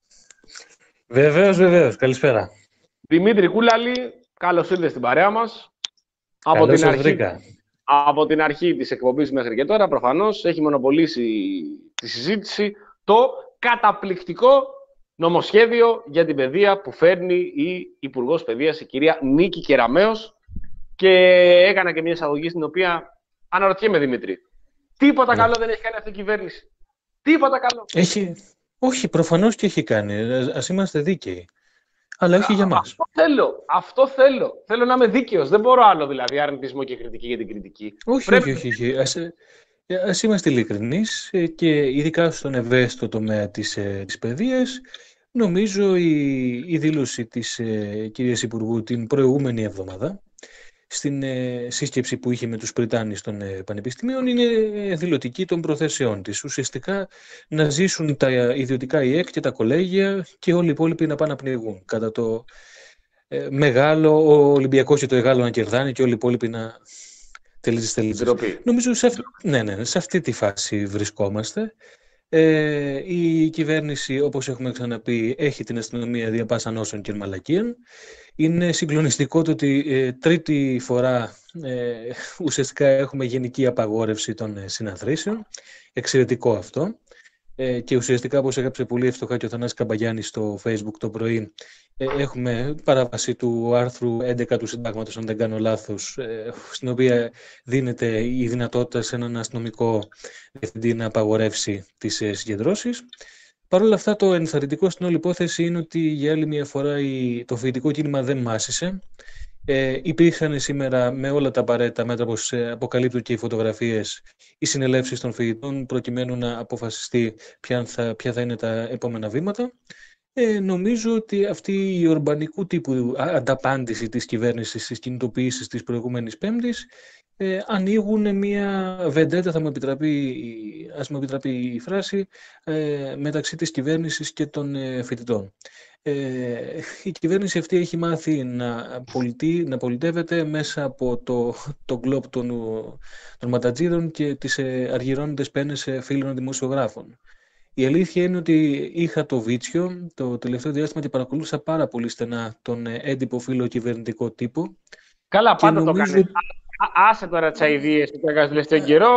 Βεβαίως, βεβαίως. Καλησπέρα. Δημήτρη Κούλαλη, καλώς ήρθες στην παρέα μας. Από την, αρχή, από την αρχή της εκπομπής μέχρι και τώρα, προφανώς, έχει μονοπολίσει τη συζήτηση το καταπληκτικό νομοσχέδιο για την παιδεία που φέρνει η Υπουργός Παιδείας, η κυρία Νίκη Κεραμέως. Και έκανα και μια εισαγωγή στην οποία αναρωτιέμαι, Δημήτρη, τίποτα ναι. καλό δεν έχει κάνει αυτή η κυβέρνηση. Τίποτα καλό. Έχει... Όχι, προφανώς και έχει κάνει. Ας είμαστε δίκαιοι. Αλλά όχι Α, για μας. Αυτό θέλω. Αυτό θέλω. Θέλω να είμαι δίκαιος. Δεν μπορώ άλλο, δηλαδή, αρνητισμό και κριτική για την κριτική. Όχι, Πρέπει... όχι, όχι. όχι. Ας, ας είμαστε ειλικρινείς και ειδικά στον ευαίσθητο τομέα της, της παιδείας, νομίζω η, η δήλωση της ε, κυρίας Υπουργού την προηγούμενη εβδομάδα στην ε, σύσκεψη που είχε με τους πριτάνεις των ε, πανεπιστημίων είναι δηλωτική των προθέσεών της. Ουσιαστικά να ζήσουν τα ιδιωτικά ΙΕΚ και τα κολέγια και όλοι οι υπόλοιποι να πάνε να πνιγούν. Κατά το ε, μεγάλο, ο Ολυμπιακός και το Εγάλο να κερδάνε και όλοι οι υπόλοιποι να τελείσεις τελείσεις. Νομίζω σε, αυ... ναι, ναι, σε αυτή τη φάση βρισκόμαστε. Ε, η κυβέρνηση, όπως έχουμε ξαναπεί, έχει την αστυνομία διαπάσαν όσων και μαλακίων. Είναι συγκλονιστικό το ότι ε, τρίτη φορά ε, ουσιαστικά έχουμε γενική απαγόρευση των ε, συναθρήσεων. Εξαιρετικό αυτό. Ε, και ουσιαστικά, όπως έγραψε πολύ εύστοχα και ο Θανάσης Καμπαγιάννης στο Facebook το πρωί, ε, έχουμε παράβαση του άρθρου έντεκα του Συντάγματος, αν δεν κάνω λάθος, ε, στην οποία δίνεται η δυνατότητα σε έναν αστυνομικό διευθυντή να απαγορεύσει τις ε, συγκεντρώσεις. Παρ' όλα αυτά, το ενθαρρυντικό στην όλη υπόθεση είναι ότι για άλλη μια φορά η, το φοιτητικό κίνημα δεν μάσησε. Ε, υπήρχαν σήμερα με όλα τα απαραίτητα μέτρα, όπως αποκαλύπτουν και οι φωτογραφίες, οι συνελεύσεις των φοιτητών, προκειμένου να αποφασιστεί ποια θα, ποια θα είναι τα επόμενα βήματα. Ε, νομίζω ότι αυτή η ορμπανικού τύπου ανταπάντηση της κυβέρνησης στις κινητοποιήσεις της προηγούμενης Πέμπτης ε, ανοίγουν μια βεντέτα, θα μου επιτραπεί, ας μου επιτραπεί η φράση, ε, μεταξύ της κυβέρνησης και των ε, φοιτητών. Ε, η κυβέρνηση αυτή έχει μάθει να, πολιτεί, να πολιτεύεται μέσα από το, το γκλόπ των, των ματατζίδων και τις ε, αργυρώνοντες πένες ε, φίλων δημοσιογράφων. Η αλήθεια είναι ότι είχα το βίτσιο το τελευταίο διάστημα και παρακολούθησα πάρα πολύ στενά τον ε, έντυπο φίλο κυβερνητικό τύπο. Καλά, πάντα νομίζω... το κάνει. Άσε τώρα τις αηδίες που έκανες τελευταίο καιρό.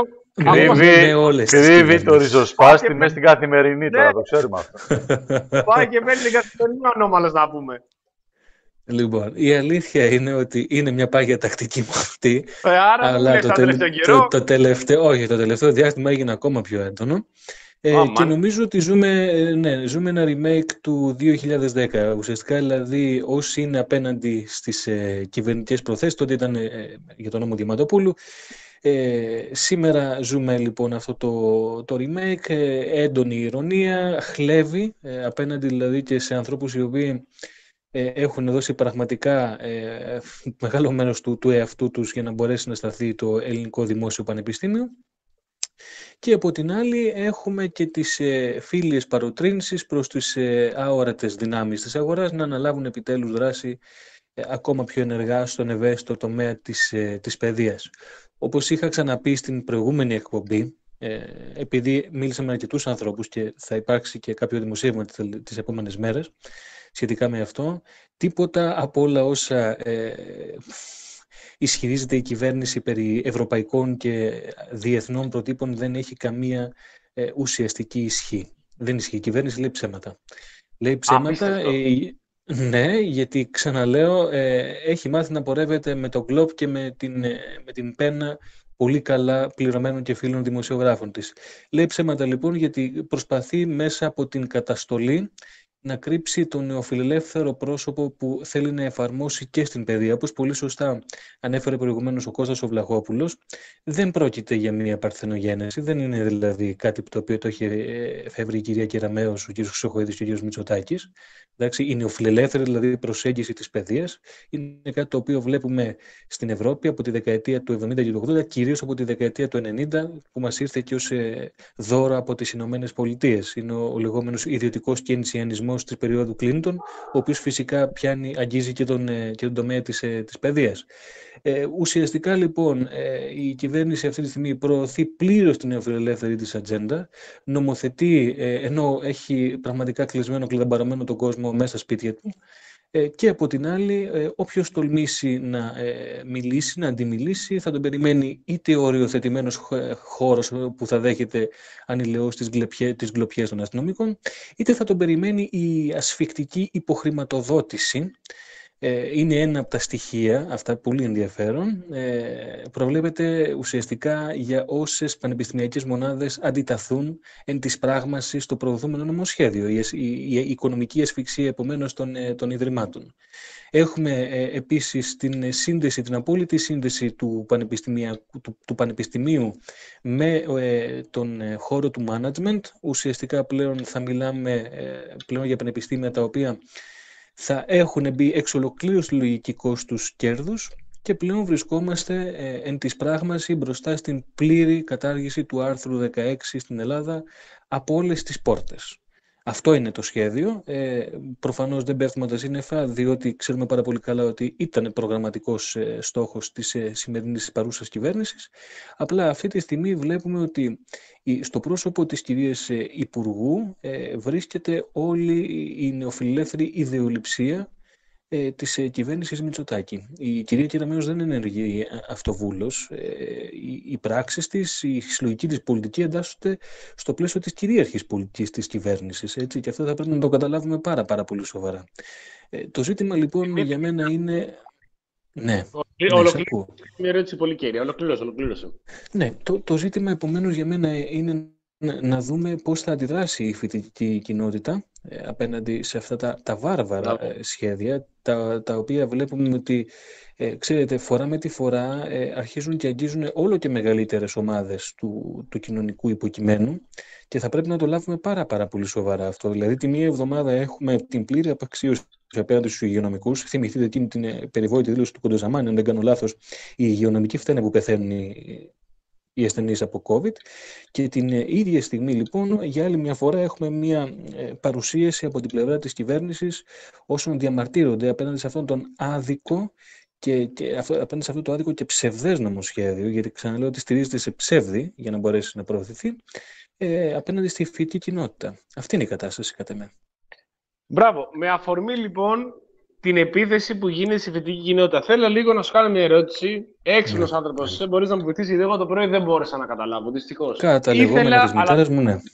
Κρύβει το ριζοσπάστη μέσα στην καθημερινή τώρα, το ξέρουμε αυτό. Πάει και μένει την καθημερινή ανώμαλος να πούμε. Λοιπόν, η αλήθεια είναι ότι είναι μια πάγια τακτική μου αυτή. Ε, άρα αλλά το, τελε... το, το τελευταίο, όχι, το τελευταίο διάστημα έγινε ακόμα πιο έντονο. Ε, oh, και νομίζω ότι ζούμε, ναι, ζούμε ένα remake του δύο χιλιάδες δέκα. Ουσιαστικά, δηλαδή, όσοι είναι απέναντι στις ε, κυβερνητικές προθέσεις, τότε ήταν ε, για τον νόμο Διαμαντοπούλου. Ε, σήμερα ζούμε λοιπόν αυτό το, το remake, ε, έντονη ηρωνία, χλέβη, ε, απέναντι δηλαδή και σε ανθρώπους οι οποίοι ε, έχουν δώσει πραγματικά ε, μεγάλο μέρος του, του εαυτού τους για να μπορέσει να σταθεί το ελληνικό δημόσιο πανεπιστήμιο. Και από την άλλη έχουμε και τις ε, φίλιες παροτρύνσεις προς τις ε, αόρατες δυνάμεις της αγοράς να αναλάβουν επιτέλους δράση ε, ακόμα πιο ενεργά στον ευαίσθητο τομέα της, ε, της παιδείας. Όπως είχα ξαναπεί στην προηγούμενη εκπομπή, ε, επειδή μίλησα με αρκετούς ανθρώπους και θα υπάρξει και κάποιο δημοσίευμα τις επόμενες μέρες σχετικά με αυτό, τίποτα από όλα όσα ε, ισχυρίζεται η κυβέρνηση περί ευρωπαϊκών και διεθνών προτύπων δεν έχει καμία ε, ουσιαστική ισχύ. Δεν ισχύει. Η κυβέρνηση λέει ψέματα. Λέει ψέματα, ε, ναι, γιατί ξαναλέω, ε, έχει μάθει να πορεύεται με το γκλόπ και με την, ε, με την πένα πολύ καλά πληρωμένων και φίλων δημοσιογράφων της. Λέει ψέματα λοιπόν γιατί προσπαθεί μέσα από την καταστολή να κρύψει το νεοφιλελεύθερο πρόσωπο που θέλει να εφαρμόσει και στην παιδεία. Όπως πολύ σωστά ανέφερε προηγουμένως ο Κώστας ο Βλαχόπουλος, δεν πρόκειται για μια παρθενογένεση, δεν είναι δηλαδή κάτι το οποίο το έχει εφεύρει η κυρία Κεραμέως, ο κ. Χρυσοχοίδης και ο κ. Μητσοτάκης. Εντάξει, η νεοφιλελεύθερη δηλαδή προσέγγιση της παιδείας είναι κάτι το οποίο βλέπουμε στην Ευρώπη από τη δεκαετία του εβδομήντα και του ογδόντα, κυρίως από τη δεκαετία του ενενήντα, που μας ήρθε και ως δώρο από τις Ηνωμένες Πολιτείες. Είναι ο, ο λεγόμενος ιδιωτικός κενσιανισμός της περίοδου Κλίντον, ο οποίος φυσικά πιάνει, αγγίζει και τον, και τον τομέα της, της παιδείας. Ε, ουσιαστικά λοιπόν ε, η κυβέρνηση αυτή τη στιγμή προωθεί πλήρως την νεοφιλελεύθερη της ατζέντα, νομοθετεί ε, ενώ έχει πραγματικά κλεισμένο, κλειδαμπαρωμένο τον κόσμο μέσα στα σπίτια του, ε, και από την άλλη ε, όποιος τολμήσει να ε, μιλήσει, να αντιμιλήσει, θα τον περιμένει είτε οριοθετημένος χώρος που θα δέχεται ανηλαιώς τις, τις γκλοπιές των αστυνομικών, είτε θα τον περιμένει η ασφικτική υποχρηματοδότηση. Είναι ένα από τα στοιχεία, αυτά πολύ ενδιαφέρον, προβλέπεται ουσιαστικά για όσες πανεπιστημιακές μονάδες αντιταθούν εν της πράγμασης στο προωθούμενο νομοσχέδιο, η, η, η οικονομική ασφυξία επομένως των, των Ιδρυμάτων. Έχουμε ε, επίσης την σύνδεση, την απόλυτη σύνδεση του, του, του Πανεπιστημίου με ε, τον χώρο του management. Ουσιαστικά πλέον θα μιλάμε ε, πλέον για πανεπιστήμια τα οποία θα έχουν μπει εξ ολοκλήρου στη λογική κόστους κέρδους και πλέον βρισκόμαστε ε, εν της πράγμαση μπροστά στην πλήρη κατάργηση του άρθρου δεκαέξι στην Ελλάδα από όλες τις πόρτες. Αυτό είναι το σχέδιο. Ε, προφανώς δεν πέφτουμε τα σύννεφα, διότι ξέρουμε πάρα πολύ καλά ότι ήταν προγραμματικός ε, στόχος της ε, σημερινής παρούσας κυβέρνησης. Απλά αυτή τη στιγμή βλέπουμε ότι στο πρόσωπο της κυρίας ε, Υπουργού ε, βρίσκεται όλη η νεοφιλελεύθερη ιδεολειψία ε, της ε, κυβέρνησης Μητσοτάκη. Η κυρία Κεραμέως δεν ενεργεί αυτοβούλος. Ε, οι, οι πράξεις της, η συλλογική της πολιτική εντάσσονται στο πλαίσιο της κυρίαρχης πολιτικής της κυβέρνησης. Έτσι, και αυτό θα πρέπει να το καταλάβουμε πάρα, πάρα πολύ σοβαρά. Ε, το ζήτημα λοιπόν για μένα είναι... Ναι, ολοκλήρωσε μια ερώτηση πολύ κέρια. Ολοκλήρωσε, ολοκλήρωσε. Ναι, το, το ζήτημα επομένως για μένα είναι να, να δούμε πώς θα αντιδράσει η φοιτητική κοινότητα ε, απέναντι σε αυτά τα, τα βάρβαρα ε, σχέδια, τα, τα οποία βλέπουμε ότι, ε, ξέρετε, φορά με τη φορά ε, αρχίζουν και αγγίζουν όλο και μεγαλύτερες ομάδες του, του κοινωνικού υποκειμένου και θα πρέπει να το λάβουμε πάρα πάρα πολύ σοβαρά αυτό. Δηλαδή, τη μία εβδομάδα έχουμε την πλήρη απαξίωση απέναντι στους υγειονομικούς. Θυμηθείτε εκείνη την περιβόητη δήλωση του Κοντοζαμάνη, αν δεν κάνω λάθος, οι υγειονομικοί φταίνε που πεθαίνουν οι, οι ασθενείς από COVID. Και την ίδια στιγμή, λοιπόν, για άλλη μια φορά έχουμε μια παρουσίαση από την πλευρά της κυβέρνησης όσων διαμαρτύρονται απέναντι σε αυτόν τον άδικο και, και απέναντι σε αυτό το άδικο και ψευδές νομοσχέδιο, γιατί ξαναλέω ότι στηρίζεται σε ψεύδι για να μπορέσει να προωθηθεί, ε, απέναντι στη φοιτητική κοινότητα. Αυτή είναι η κατάσταση κατά μένα. Μπράβο. Με αφορμή λοιπόν την επίθεση που γίνεται στη φοιτητική κοινότητα, θέλω λίγο να σου κάνω μια ερώτηση. Έξυπνος ναι. άνθρωπος, είσαι, μπορείς να μου βοηθήσεις, γιατί εγώ το πρωί δεν μπόρεσα να καταλάβω, δυστυχώς. Κατά λεγόμενα της μητέρας μου, ναι.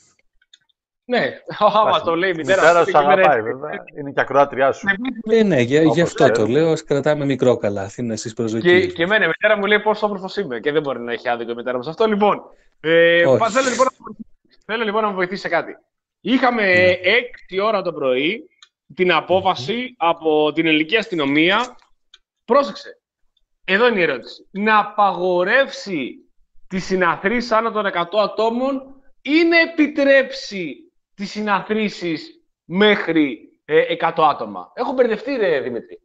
Ναι, άμα το λέει η μητέρα. Η μητέρα σου αγαπάει, βέβαια. Είναι και ακροάτριά σου. Ναι, ναι, γι' αυτό το λέω. Ας κρατάμε μικρό καλάθι, να στις προσδοκίες. Και, και εμένα η μητέρα μου λέει πόσο όμορφος είμαι και δεν μπορεί να έχει άδικο η μητέρα μου σε αυτό. Λοιπόν, ε, θέλω, λοιπόν θέλω λοιπόν να μου βοηθήσει σε κάτι. Είχαμε έξι ώρα το πρωί την απόφαση από την ελληνική αστυνομία. Πρόσεξε, εδώ είναι η ερώτηση. Να απαγορεύσει τις συναθρήσεις άνω των εκατό ατόμων ή να επιτρέψει τις συναθρήσεις μέχρι ε, εκατό άτομα. Έχω μπερδευτεί, ρε Δημήτρη.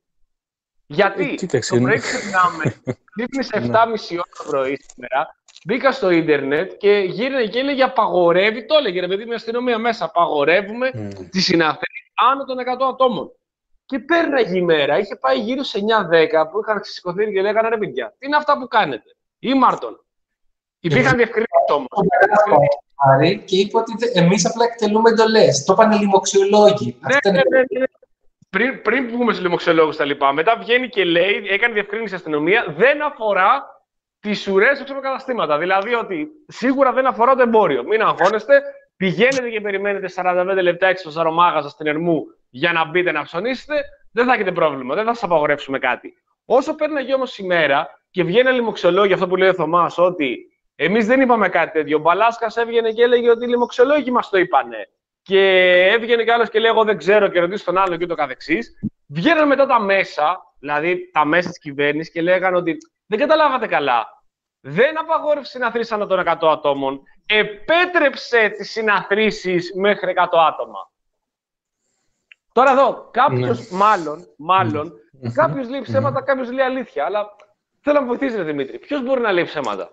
Γιατί ε, το πρωί ξυπνάμε, ξύπνησε επτά και μισή ώρα το πρωί σήμερα, μπήκα στο ίντερνετ και γύρνε και έλεγε απαγορεύει, το έλεγε ρε παιδί, με αστυνομία μέσα, απαγορεύουμε mm. τις συναθρήσεις άνω των εκατό ατόμων. Και πέρναγε η μέρα, είχε πάει γύρω σε εννιά δέκα που είχαν ξεσηκωθεί και λέγανε ρε παιδιά, τι είναι αυτά που κάνετε, ή Μάρτον. Υπήρχαν διευκρινήσεις όμως. Και είπε ότι εμείς απλά εκτελούμε εντολές. Το είπαν οι λοιμοξιολόγοι. Ναι, ναι, ναι, ναι. Πριν, πριν βγούμε στους λοιμοξιολόγους τα λοιπά, μετά βγαίνει και λέει, έκανε διευκρίνηση η αστυνομία, δεν αφορά τις ουρές του καταστήματα. Δηλαδή ότι σίγουρα δεν αφορά το εμπόριο. Μην αγχώνεστε, πηγαίνετε και περιμένετε σαράντα πέντε λεπτά έξω στο Ζαρομάγαζα στην Ερμού για να μπείτε να ψωνίσετε, δεν θα έχετε πρόβλημα, δεν θα σας απαγορεύσουμε κάτι. Όσο πέρναγε όμως η μέρα και βγαίνει λοιμοξιολόγοι, αυτό που λέει ο Θωμάς, ότι εμείς δεν είπαμε κάτι τέτοιο. Ο Μπαλάσκας έβγαινε και έλεγε ότι οι λοιμοξιολόγοι μας το είπανε. και έβγαινε κι άλλος και λέει: εγώ δεν ξέρω, και ρωτήσει τον άλλον και ούτω καθεξής. Βγαίναν μετά τα μέσα, δηλαδή τα μέσα της κυβέρνησης, και λέγανε ότι δεν καταλάβατε καλά. Δεν απαγόρευσε συναθρήσεις ανά των εκατό ατόμων, επέτρεψε τις συναθρήσεις μέχρι εκατό άτομα. Τώρα εδώ, κάποιος ναι. μάλλον, μάλλον mm. κάποιος λέει ψέματα, mm. κάποιος λέει αλήθεια, αλλά θέλω να με βοηθήσεις, ρε Δημήτρη. Ποιος μπορεί να λέει ψέματα?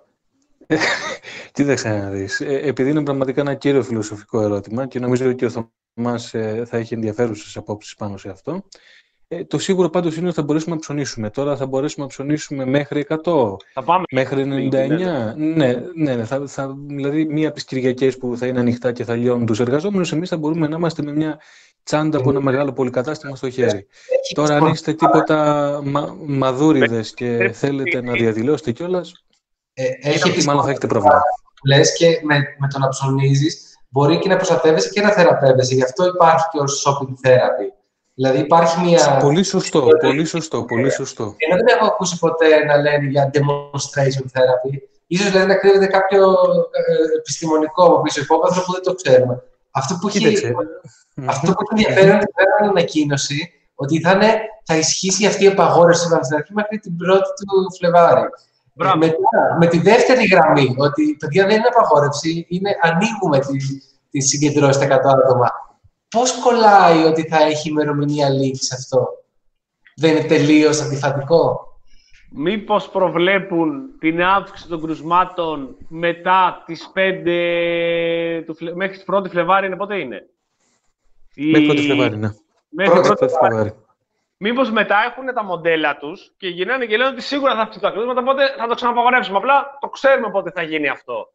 Κοίταξε να δεις. Επειδή είναι πραγματικά ένα κύριο φιλοσοφικό ερώτημα και νομίζω ότι ο Θωμάς θα έχει ενδιαφέρουσες απόψεις πάνω σε αυτό. Ε, το σίγουρο πάντως είναι ότι θα μπορέσουμε να ψωνίσουμε. Τώρα θα μπορέσουμε να ψωνίσουμε μέχρι εκατό, θα πάμε μέχρι ενενήντα εννιά. Ναι, ναι, ναι, ναι θα, θα, δηλαδή μία από τις Κυριακές που θα είναι ανοιχτά και θα λιώνουν τους εργαζόμενους, εμείς θα μπορούμε να είμαστε με μια τσάντα από ένα μεγάλο πολυκατάστημα στο χέρι. Τώρα αν είστε τίποτα μα, μαδούριδες και θέλετε να διαδηλώσετε κιόλας, ε, έχει μάλλον θα έχετε πρόβλημα. Λες και με, με το να ψωνίζεις μπορεί και να προστατεύεσαι και να θεραπεύεσαι. Γι' αυτό υπάρχει και ο shopping therapy. Δηλαδή υπάρχει μια... Πολύ σωστό, πολύ σωστό, πολύ σωστό. Ενώ δεν έχω ακούσει ποτέ να λένε για demonstration therapy. Ίσως δηλαδή να κρύβεται κάποιο ε, επιστημονικό από πίσω υπόβαθρο που δεν το ξέρουμε. Αυτό που έχει, αυτό που έχει ενδιαφέρον είναι η ανακοίνωση ότι θα, είναι, θα ισχύσει αυτή η απαγόρευση στην αρχή μέχρι την πρώτη του Φλεβάρη. Ε, μετά, με τη δεύτερη γραμμή, ότι παιδιά δεν είναι απαγόρευση, είναι ανοίγουμε τη, τη συγκεντρώση στα εκατό άτομα. Πώς κολλάει ότι θα έχει ημερομηνία λήξη αυτό? Δεν είναι τελείως αντιφατικό? Μήπως προβλέπουν την αύξηση των κρουσμάτων μετά τις πέντε του Φλε... μέχρι την πρώτη Φλεβάρη, είναι πότε είναι? Μέχρι πρώτη Φλεβάρη, ναι. Μέχρι πρώτη Φλεβάρη. Μήπως μετά έχουν τα μοντέλα τους και γυρνάνε και λένε ότι σίγουρα θα αυξηθούν τα κρούσματα, οπότε θα το ξαναπαγορεύσουμε. Απλά το ξέρουμε πότε θα γίνει αυτό.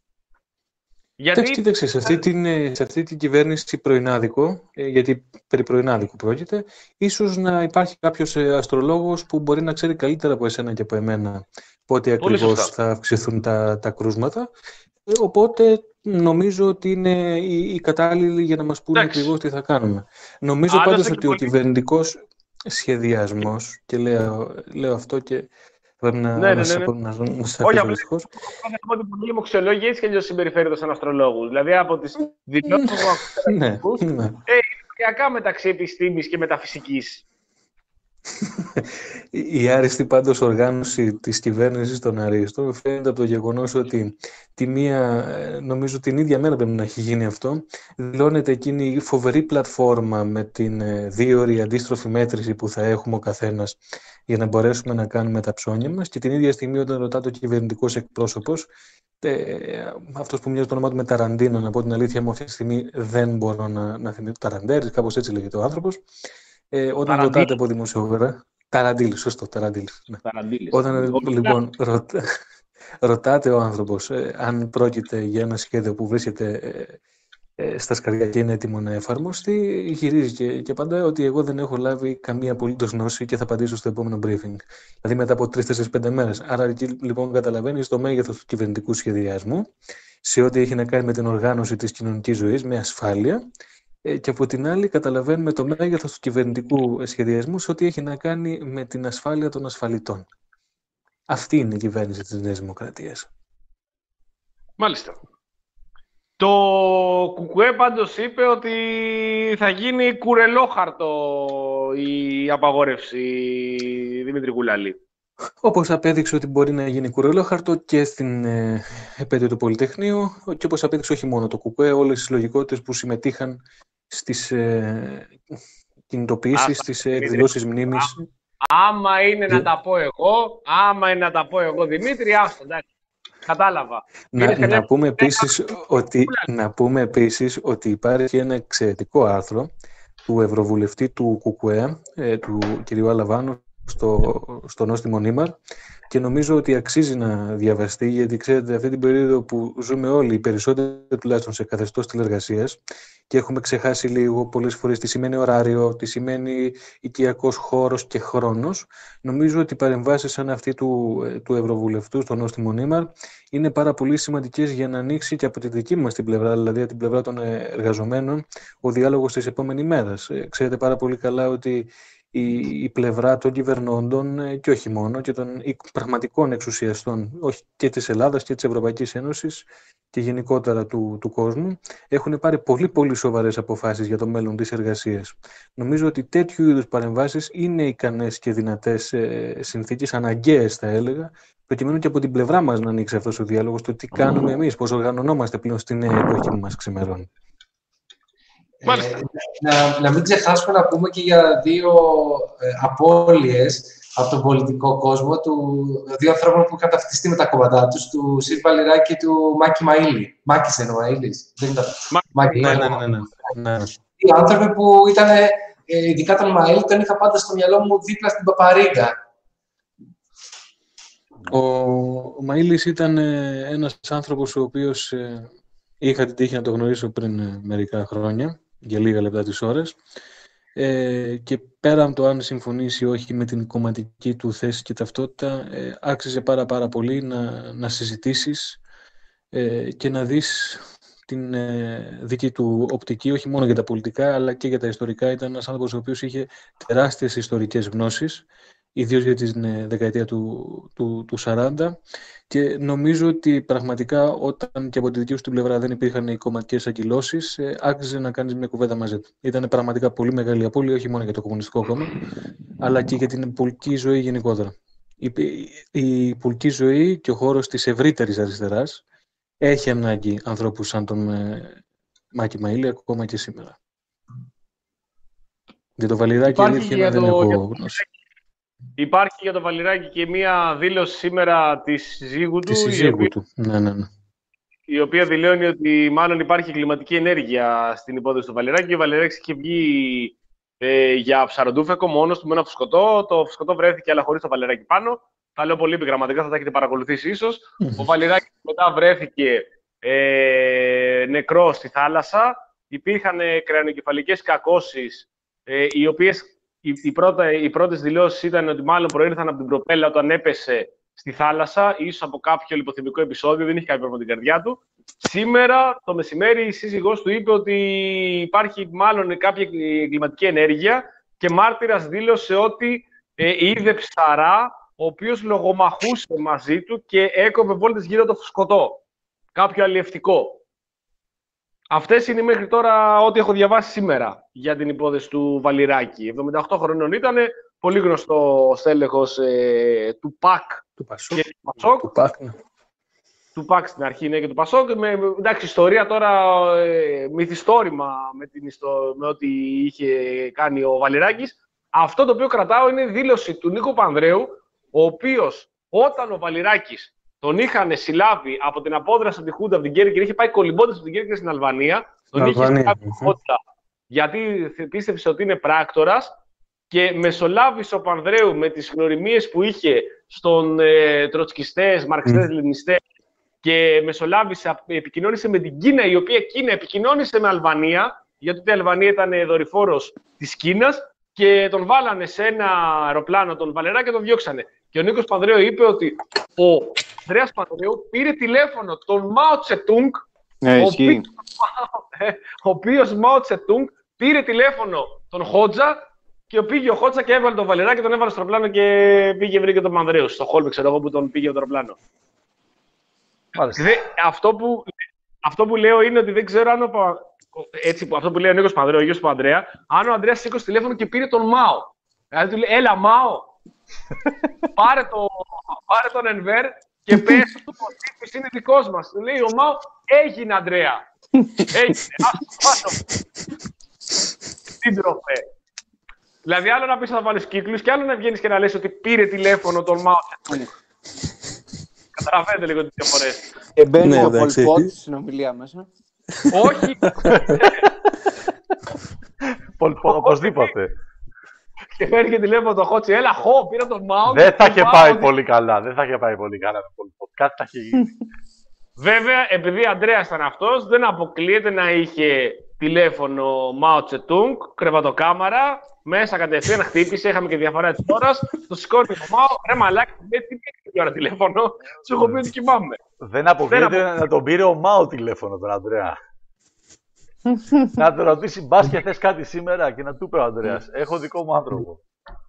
Γιατί... Κοίταξε, σε αυτή, την, σε αυτή την κυβέρνηση πρωινάδικο, γιατί περί πρωινάδικου πρόκειται, ίσως να υπάρχει κάποιος αστρολόγος που μπορεί να ξέρει καλύτερα από εσένα και από εμένα πότε ακριβώς θα αυξηθούν τα, τα κρούσματα. Οπότε νομίζω ότι είναι οι, οι κατάλληλοι για να μας πούνε ακριβώς τι θα κάνουμε. Νομίζω Άλλος πάντως ότι πολύ... ο κυβερνητικός σχεδιασμός, και λέω, λέω αυτό και πρέπει να ναι, ναι, ναι, ναι. να σας αφήσω δυστυχώς. Όχι, απλά ότι πολλοί λοιμοξιολόγοι έτσι και αλλιώς συμπεριφέρονται σαν αστρολόγους. Δηλαδή από τις δηλώσεις που ναι, ναι. ε, μεταξύ επιστήμης και μεταφυσικής. Η άριστη πάντως οργάνωση της κυβέρνησης των Αρίστων φαίνεται από το γεγονός ότι τη μία, νομίζω την ίδια μέρα πρέπει να έχει γίνει αυτό, δηλώνεται εκείνη η φοβερή πλατφόρμα με την δίωρη αντίστροφη μέτρηση που θα έχουμε ο καθένας για να μπορέσουμε να κάνουμε τα ψώνια μας, και την ίδια στιγμή όταν ρωτά το κυβερνητικός εκπρόσωπος, ε, αυτός που μοιάζει το όνομά του με Ταραντίνο, να πω την αλήθεια μου αυτή τη στιγμή δεν μπορώ να, να θυμηθώ, Ταραντέρης, κάπως έτσι λέγεται ο άνθρωπος. Ε, όταν Ταραντήλ. ρωτάτε από δημοσιογράφο. Ταραντήλ, σωστό, Ταραντήλ. Ναι. Όταν λοιπόν ρωτα... ρωτάτε ο άνθρωπος ε, αν πρόκειται για ένα σχέδιο που βρίσκεται ε, ε, στα σκαριά και είναι έτοιμο να εφαρμοστεί, γυρίζει και, και απαντάει ότι εγώ δεν έχω λάβει καμία απολύτως γνώση και θα απαντήσω στο επόμενο briefing. Δηλαδή μετά από τρεις τέσσερις πέντε μέρες. Άρα εκεί λοιπόν καταλαβαίνεις το μέγεθος του κυβερνητικού σχεδιασμού σε ό,τι έχει να κάνει με την οργάνωση της κοινωνικής ζωής, με ασφάλεια. Και από την άλλη καταλαβαίνουμε το μέγεθος του κυβερνητικού σχεδιασμού σε ό,τι έχει να κάνει με την ασφάλεια των ασφαλιτών. Αυτή είναι η κυβέρνηση της Νέας Δημοκρατίας. Μάλιστα. Το ΚΚΕ πάντως είπε ότι θα γίνει κουρελόχαρτο η απαγόρευση, Δημήτρη Κουλάλη. Όπως απέδειξε ότι μπορεί να γίνει κουρελόχαρτο και στην ε, επέτειο του Πολυτεχνείου, και όπως απέδειξε όχι μόνο το ΚΚΕ, όλες τις λογικότητες που συμμετείχαν στις ε, κινητοποιήσεις, στις εκδηλώσεις μνήμης. Άμα είναι να τα πω εγώ, άμα είναι να τα πω εγώ, Δημήτρη, άστο, εντάξει. Κατάλαβα. Να, να, πούμε επίσης ότι, να πούμε επίσης ότι υπάρχει ένα εξαιρετικό άρθρο του Ευρωβουλευτή του ΚΚΕ, ε, του κ. Αλαβάνου, στο, στο νόστιμο Νίμαρ, και νομίζω ότι αξίζει να διαβαστεί, γιατί ξέρετε αυτή την περίοδο που ζούμε όλοι, οι περισσότεροι τουλάχιστον σε καθεστώς τηλεργασίας, και έχουμε ξεχάσει λίγο πολλές φορές τι σημαίνει ωράριο, τι σημαίνει οικιακός χώρος και χρόνος. Νομίζω ότι οι παρεμβάσεις σαν αυτή του, του Ευρωβουλευτού στο νόστιμο Νίμαρ είναι πάρα πολύ σημαντικές για να ανοίξει και από τη δική μας την πλευρά, δηλαδή από την πλευρά των εργαζομένων, ο διάλογος της επόμενης μέρας. Ξέρετε πάρα πολύ καλά ότι η, η πλευρά των κυβερνώντων και όχι μόνο, και των πραγματικών εξουσιαστών, όχι και της Ελλάδας και της Ευρωπαϊκής Ένωσης και γενικότερα του, του κόσμου, έχουν πάρει πολύ πολύ σοβαρές αποφάσεις για το μέλλον της εργασίας. Νομίζω ότι τέτοιου είδους παρεμβάσεις είναι ικανές και δυνατές ε, συνθήκες, αναγκαίες θα έλεγα, προκειμένου και από την πλευρά μας να ανοίξει αυτός ο διάλογος, το τι κάνουμε εμείς, πώς οργανωνόμαστε πλέον στην νέα εποχή που μας ξημερώνει. Ε, να, να μην ξεχάσουμε να πούμε και για δύο ε, απώλειες από τον πολιτικό κόσμο, του δύο ανθρώπων που είχαν ταυτιστεί με τα κόμματά τους, του Σιρ Βαλιράκη και του Μάκη Μαΐλη. Μάκης εννοώ, Μαΐλης. Δεν ήταν. Μάκη, ναι, ναι, ναι, ναι, ναι. Οι άνθρωποι που ήταν, ε, ειδικά τον Μαΐλη, τον είχα πάντα στο μυαλό μου δίπλα στην Παπαρίγκα. Ο, ο Μαΐλης ήταν ε, ένας άνθρωπος ο οποίος ε, είχα την τύχη να το γνωρίσω πριν ε, μερικά χρόνια, για λίγα λεπτά τις ώρες, ε, και πέρα από το αν συμφωνήσει ή όχι με την κομματική του θέση και ταυτότητα, ε, άξιζε πάρα πάρα πολύ να, να συζητήσεις ε, και να δεις την ε, δική του οπτική, όχι μόνο για τα πολιτικά αλλά και για τα ιστορικά. Ήταν ένας άνθρωπος ο οποίος είχε τεράστιες ιστορικές γνώσεις, ιδίως για την ε, δεκαετία του, του, του σαράντα, και νομίζω ότι πραγματικά όταν και από τη δική σου την πλευρά δεν υπήρχαν οι κομματικές αγκυλώσεις, ε, άξιζε να κάνεις μια κουβέντα μαζί του. Ήταν πραγματικά πολύ μεγάλη απώλεια, όχι μόνο για το Κομμουνιστικό Κόμμα, αλλά και για την πολιτική ζωή γενικότερα. Η, η, η πολιτική ζωή και ο χώρος της ευρύτερης αριστεράς έχει ανάγκη ανθρώπους σαν τον ε, Μάκη Μαΐλη ακόμα και σήμερα. Για το Βαλιράκη αλήθεια είναι, δεν έχω γνώση. Υπάρχει για το Βαλιράκη και μία δήλωση σήμερα της συζύγου του, συζύγου η, οποία, του. Ναι, ναι, ναι. η οποία δηλώνει ότι μάλλον υπάρχει κλιματική ενέργεια στην υπόθεση του Βαλιράκη. Ο Βαλιράκης είχε βγει ε, για ψαροντούφεκο μόνος του με ένα φουσκωτό. Το φουσκωτό βρέθηκε αλλά χωρίς το Βαλιράκη πάνω. Τα λέω πολύ επιγραμματικά, θα τα έχετε παρακολουθήσει ίσως. Mm-hmm. Ο Βαλιράκης μετά βρέθηκε ε, νεκρός στη θάλασσα. Υπήρχαν ε, κρανιοκεφαλικές κακώσεις, ε, οι οποίες οι, οι, πρώτα, οι πρώτες δηλώσεις ήταν ότι μάλλον προήρθαν από την προπέλα όταν έπεσε στη θάλασσα, ίσως από κάποιο λιποθυμικό επεισόδιο, δεν είχε κάποιο πρόβλημα την καρδιά του. Σήμερα το μεσημέρι η σύζυγός του είπε ότι υπάρχει μάλλον κάποια εγκληματική ενέργεια και μάρτυρας δήλωσε ότι ε, είδε ψαρά, ο οποίος λογομαχούσε μαζί του και έκοβε βόλτες γύρω το φουσκωτό. Κάποιο αλλιευτικό. Αυτές είναι μέχρι τώρα ό,τι έχω διαβάσει σήμερα για την υπόθεση του Βαλιράκη. εβδομήντα οκτώ χρονών ήταν, πολύ γνωστό στέλεχος ε, του ΠΑΚ του Πασόκ. Και του Πασόκ. Του ΠΑΚ, ναι. Του ΠΑΚ στην αρχή, ναι, και του Πασόκ. Με, εντάξει, ιστορία τώρα, ε, μυθιστόρημα με, την ιστο, με ό,τι είχε κάνει ο Βαλιράκης. Αυτό το οποίο κρατάω είναι η δήλωση του Νίκο Πανδρέου, ο οποίος όταν ο Βαλιράκης τον είχαν συλλάβει από την απόδραση από τη Χούντα από την Κέρκυρα, είχε πάει κολυμπώντας από την Κέρκυρα στην Αλβανία. Τον είχε συλλάβει από Χούντα, γιατί πίστεψε ότι είναι πράκτορας και μεσολάβησε ο Πανδρέου με τις γνωριμίες που είχε στον ε, τροτσκιστές, μαρξιστές, mm. λενινιστές και μεσολάβησε, επικοινώνησε με την Κίνα, η οποία Κίνα επικοινώνησε με Αλβανία, γιατί η Αλβανία ήταν δορυφόρος της Κίνας και τον βάλανε σε ένα αεροπλάνο τον Βαλιράκη και τον διώξανε. Και ο Νίκος Πανδρέου είπε ότι ο Ανδρέας Πανδρέου πήρε τηλέφωνο τον Μάο Τσετούγκ, ναι, ο, οποίος, ο οποίος Μάο Τσετούγκ πήρε τηλέφωνο τον Χότζα και πήγε ο Χότζα και έβαλε τον Βαλιράκη και τον έβαλε στο αεροπλάνο και πήγε βρήκε τον Πανδρέου στο Χόλμη, ξέρω εγώ, που τον πήγε το αεροπλάνο. Δε, αυτό, που, αυτό που λέω είναι ότι δεν ξέρω αν ο, έτσι, αυτό που λέει ο Νίκος Πανδρέου, ο γιος του Ανδρέα, αν ο Ανδρέας σήκωσε τηλέφωνο και πήρε τον Μάο. Δηλαδή του λέει, έλα Μάο, πάρε, το, πάρε τον Ενβέρ και πες του ο τύπης είναι δικός μας. Του λέει ο Μάο, έγινε Ανδρέα. Έγινε, άστο, τι ντροπέ. Δηλαδή άλλο να πεις να βάλεις κύκλους και άλλο να βγαίνεις και να λες ότι πήρε τηλέφωνο τον Μάο. Καταλαβαίνετε λίγο τις διαφορές. Και μπαίνει ο Πολπότ στην ομιλία μέσα. Όχι. Πολπότ, οπωσδήποτε. Και φέρει και τηλέφωνο το Χότσι. Έλα, χω, πήρα τον Μάο. Δεν θα είχε πάει πολύ καλά. Δεν θα είχε πάει πολύ καλά με Πολπότ. Κάτι θα είχε γίνει. Βέβαια, επειδή ο Ανδρέας ήταν αυτός, δεν αποκλείεται να είχε τηλέφωνο Μάο Τσετούγκ, κρεβατοκάμαρα, μέσα κατευθείαν χτύπησε, είχαμε και διαφορά της ώρας, το σηκώνει το Μάο, ρε μαλάκι, τι πήρε ώρα τηλέφωνο, σου έχω πει ότι κοιμάμαι. Δεν αποκλείεται δεν να τον πήρε ο Μάο τηλέφωνο τον Ανδρέα. Να τον ρωτήσει, μπας και θες κάτι σήμερα και να του πει ο Ανδρέας, έχω δικό μου άνθρωπο.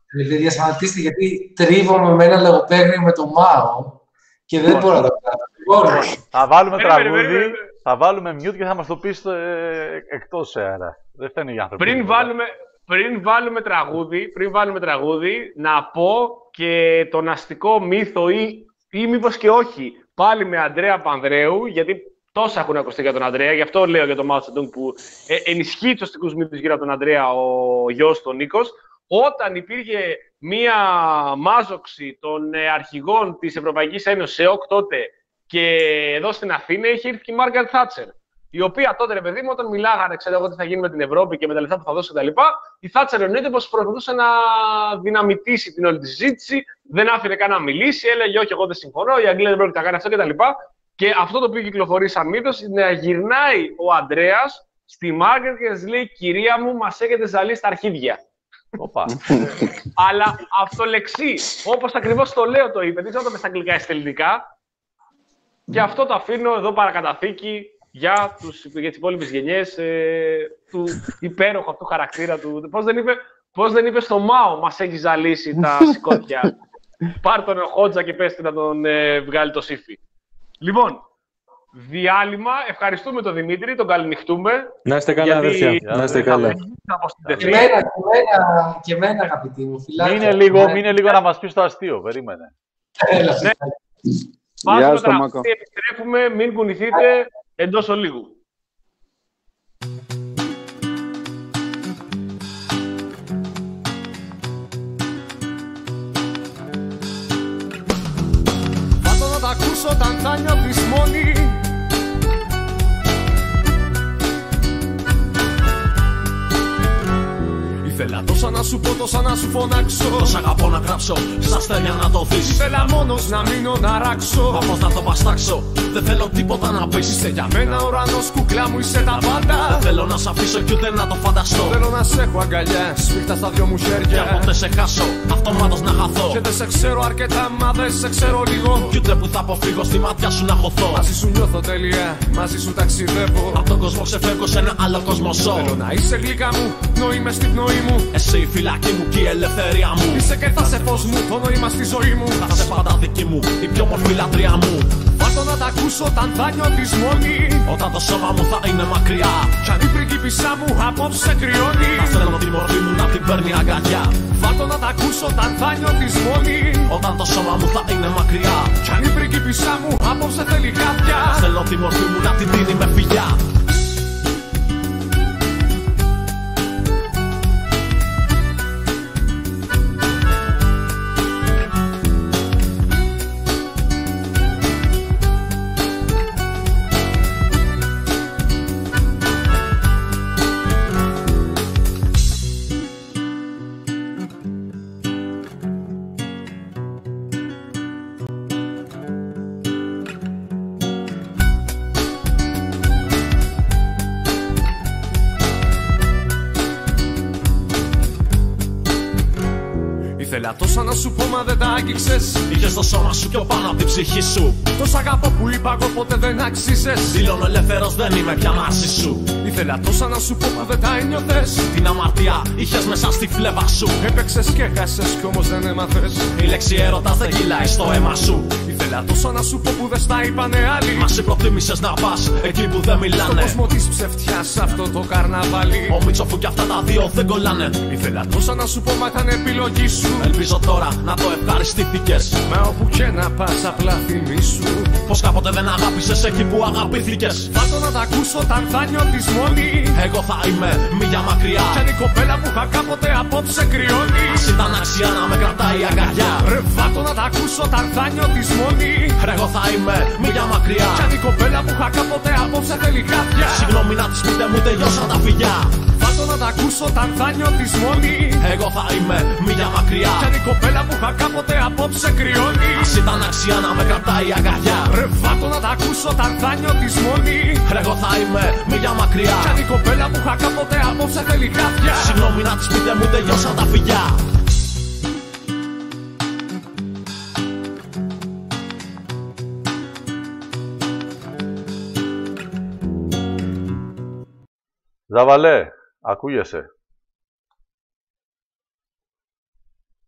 Δηλαδή, σταματήστε, γιατί τρίβομαι με ένα λογοπαίγνιο με το Μάο και δεν μπορώ να το κάνω. Θα βάλουμε Περίμενε, τραγούδι, περίμενε. θα βάλουμε mute και θα μας το πεις ε, εκτός αέρα. Δεν φταίνει οι άνθρωποι. Πριν βάλουμε, πριν, βάλουμε τραγούδι, πριν βάλουμε τραγούδι, να πω και τον αστικό μύθο ή, ή μήπως και όχι, πάλι με Αντρέα Πανδρέου, γιατί τόσα έχουν ακουστεί για τον Αντρέα, γι' αυτό λέω για τον Μάο Τσεντούνγκ που ε, ενισχύει τους αστικούς μύθους γύρω από τον Αντρέα ο γιος του Νίκος. Όταν υπήρχε μία μάζοξη των ε, αρχηγών της Ευρωπαϊκής Ένωσης, ΕΟΚ τότε, και εδώ στην Αθήνα είχε έρθει και η Μάργαρετ Θάτσερ. Η οποία τότε, ρε παιδί μου, όταν μιλάγανε, ξέρω εγώ τι θα γίνει με την Ευρώπη και με τα λεφτά που θα δώσει κτλ., η Θάτσερ εννοείται πως προσπαθούσε να δυναμητήσει την όλη τη συζήτηση, δεν άφηνε καν να μιλήσει, έλεγε όχι, εγώ δεν συμφωνώ, η Αγγλία δεν πρόκειται να κάνει αυτό κτλ. Και αυτό το οποίο κυκλοφορεί σαν μύθος είναι να γυρνάει ο Ανδρέας στη Μάργαρετ και να της λέει: Κυρία μου, μας έχετε ζαλίσει τα αρχίδια. Οπα. Αλλά αυτολεξί, όπως ακριβώς το λέω, το είπε, δεν ξέρω το στα αγγλικά ή στα ελληνικά. Και αυτό το αφήνω εδώ παρακαταθήκη για, τους, για τις υπόλοιπες γενιές ε, του υπέροχου αυτού χαρακτήρα του. Πώς δεν είπε, πώς δεν είπε στο Μάο, μας έχει ζαλίσει τα σηκώτια. Πάρ' τον Χότζα και πες του να τον ε, βγάλει το σύφι. Λοιπόν, διάλειμμα. Ευχαριστούμε τον Δημήτρη, τον καληνυχτούμε. Να είστε καλά, αδερφιά. Να είστε καλά. Και εμένα, και εμένα, και εμένα, αγαπητοί μου. Μείνε λίγο, μείνε λίγο να μας πεις το αστείο, περίμενε. Έλα, ναι. Βάζουμε τραγούδι, επιστρέφουμε, μην κουνηθείτε εντός ολίγου. Βάζω να τα ακούσω όταν θα νιώθεις μόνη. Ήθελα τόσα να σου πω, τόσα να σου φωνάξω. Τόσα αγαπώ να γράψω, στα αστέρια να το δεις. Ήθελα μόνος να μείνω να ράξω. Μα πώς να το παστάξω, δεν θέλω τίποτα να πεις. Είσαι για μένα ουρανός, κουκλά μου, είσαι τα πάντα. Δεν θέλω να σ' αφήσω κι ούτε να το φανταστώ. Θέλω να σε έχω αγκαλιά, σφίχτα στα δυο μου χέρια. Και ποτέ σε χάσω, αυτομάτως να χαθώ. Και δεν σε ξέρω αρκετά, μα δεν σε ξέρω λίγο. Κι ούτε που θα αποφύγω στη μάτια σου να χωθώ. Μαζί σου νιώθω τέλεια, μαζί σου ταξιδεύω. Απ' τον κόσμο ξεφεύγω σε ένα άλλο κόσμο ζω. Θέλω να είσαι γλυκά μου, πνοή μες στην πνοή μου. Εσύ η φυλακή μου και η ελευθερία μου. Είσαι και θα σε φως μου, το νόημα στη ζωή μου. Θα σε πάντα δική μου, η πιο μορφή λατρεία μου. Βάζω να τα ακούσω όταν θα νιώθεις μόνη. Όταν το σώμα μου θα είναι μακριά. Κι αν η πριγκίπισσά μου απόψε κρυώνει. Θα θέλω τη μορφή μου να την παίρνει αγκαλιά. Βάζω να τα ακούσω όταν θα νιώθεις μόνη. Όταν το σώμα μου θα είναι μακριά. Κι αν η πριγκίπισσά μου απόψε θέλει κάποια. Θα θέλω τη μορφή μου να την δίνει με φιλιά. Ήθελα τόσα να σου πω, μα δεν τα άγγιξες. Είχες το σώμα σου πιο πάνω από την ψυχή σου. Τόσα αγαπώ που είπα εγώ ποτέ δεν άξιζες. Δηλώνω ελεύθερος, δεν είμαι πια μαζί σου. Ήθελα τόσα να σου πω, μα δεν τα ένιωθες. Την αμαρτία είχες μέσα στη φλέβα σου. Έπαιξες και χάσες κι όμως δεν έμαθες. Η λέξη έρωτας δεν κυλάει στο αίμα σου. Ήθελα τόσα να σου πω που δεν στα είπανε άλλοι. Μα σε προτίμησες να πας εκεί που δεν μιλάνε. Στον κόσμο της ψευτιάς αυτό το καρναβάλι. Ο Μίτσοφου κι αυτά τα δύο δεν κολλάνε. Ήθελα τόσα να σου πω, μα ήταν επιλογή σου. Ελπίζω τώρα να το ευχαριστήθηκες. Μα όπου και να πας απλά θυμίσου πως κάποτε δεν αγάπησες εκεί που αγαπήθηκες. Βάζω να τα ακούσω όταν θα νιώθεις μόνη. Εγώ θα είμαι μίλια μακριά. Κι αν η κοπέλα που είχα κάποτε απόψε κρυώνει. Ας ήταν αξία να με κρατάει αγκαλιά. Ρε βάτω να τα ακούσω όταν θα νιώθεις μόνη. Εγώ θα είμαι μίλια μακριά. Κι αν η κοπέλα που είχα κάποτε απόψε θέλει κάποια. Συγγνώμη να της πείτε μου τελειώσαν τα φιλιά. Βάτω να τα ακούσω όταν θα νιώθεις μόνη. Εγώ θα είμαι μίλια μακριά. Κι αν η κοπέλα που είχα κάποτε απόψε κρυώνει. Ας ήταν αξία να με κρατάει αγκαλιά. Ρε βάτω να τα ακούσω όταν θα νιώθεις μόνη. Εγώ θα είμαι μίλια μακριά. Κι αν η κοπέλα που είχα κάποτε απόψε θέλει κάποια. Συγγνώμη να της πείτε μου τελειώσαν τα φιλιά. Ζαβαλέ, ακούγεσαι.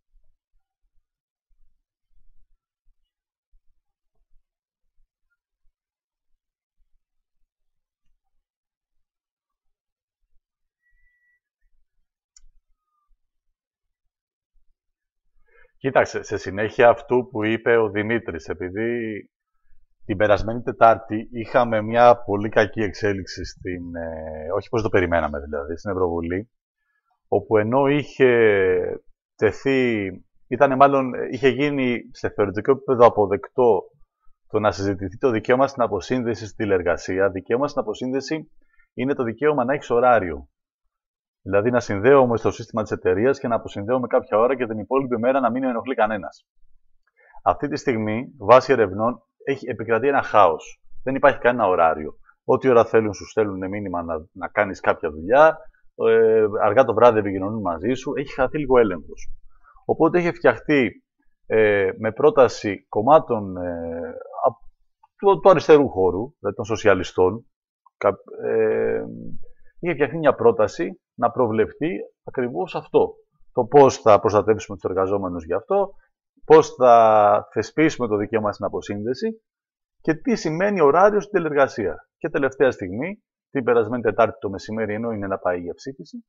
Κοίταξε, σε συνέχεια αυτού που είπε ο Δημήτρης, επειδή την περασμένη Τετάρτη είχαμε μια πολύ κακή εξέλιξη στην, ε, όχι πώς το περιμέναμε δηλαδή, στην Ευρωβουλή, όπου ενώ είχε τεθεί, ήταν μάλλον, είχε γίνει σε θεωρητικό επίπεδο αποδεκτό το να συζητηθεί το δικαίωμα στην αποσύνδεση στη τηλεργασία. Δικαίωμα στην αποσύνδεση είναι το δικαίωμα να έχεις ωράριο. Δηλαδή να συνδέομαι στο σύστημα της εταιρείας και να αποσυνδέομαι κάποια ώρα και την υπόλοιπη μέρα να μην ενοχλεί κανένας. Αυτή τη στιγμή, βάσει ερευνών, έχει επικρατεί ένα χάος. Δεν υπάρχει κανένα ωράριο. Ό,τι ώρα θέλουν, σου στέλνουν μήνυμα να, να κάνεις κάποια δουλειά, ε, αργά το βράδυ επικοινωνούν μαζί σου, έχει χαθεί λίγο έλεγχος. Οπότε έχει φτιαχτεί ε, με πρόταση κομμάτων ε, του, του αριστερού χώρου, δηλαδή των σοσιαλιστών, ε, είχε φτιαχτεί μια πρόταση να προβλεφθεί ακριβώς αυτό. Το πώς θα προστατεύσουμε τους εργαζόμενους γι' αυτό, πώς θα θεσπίσουμε το δικαίωμα στην αποσύνδεση και τι σημαίνει ωράριο στην τηλεργασία. Και τελευταία στιγμή, την περασμένη Τετάρτη το μεσημέρι, ενώ είναι να πάει για ψήφιση,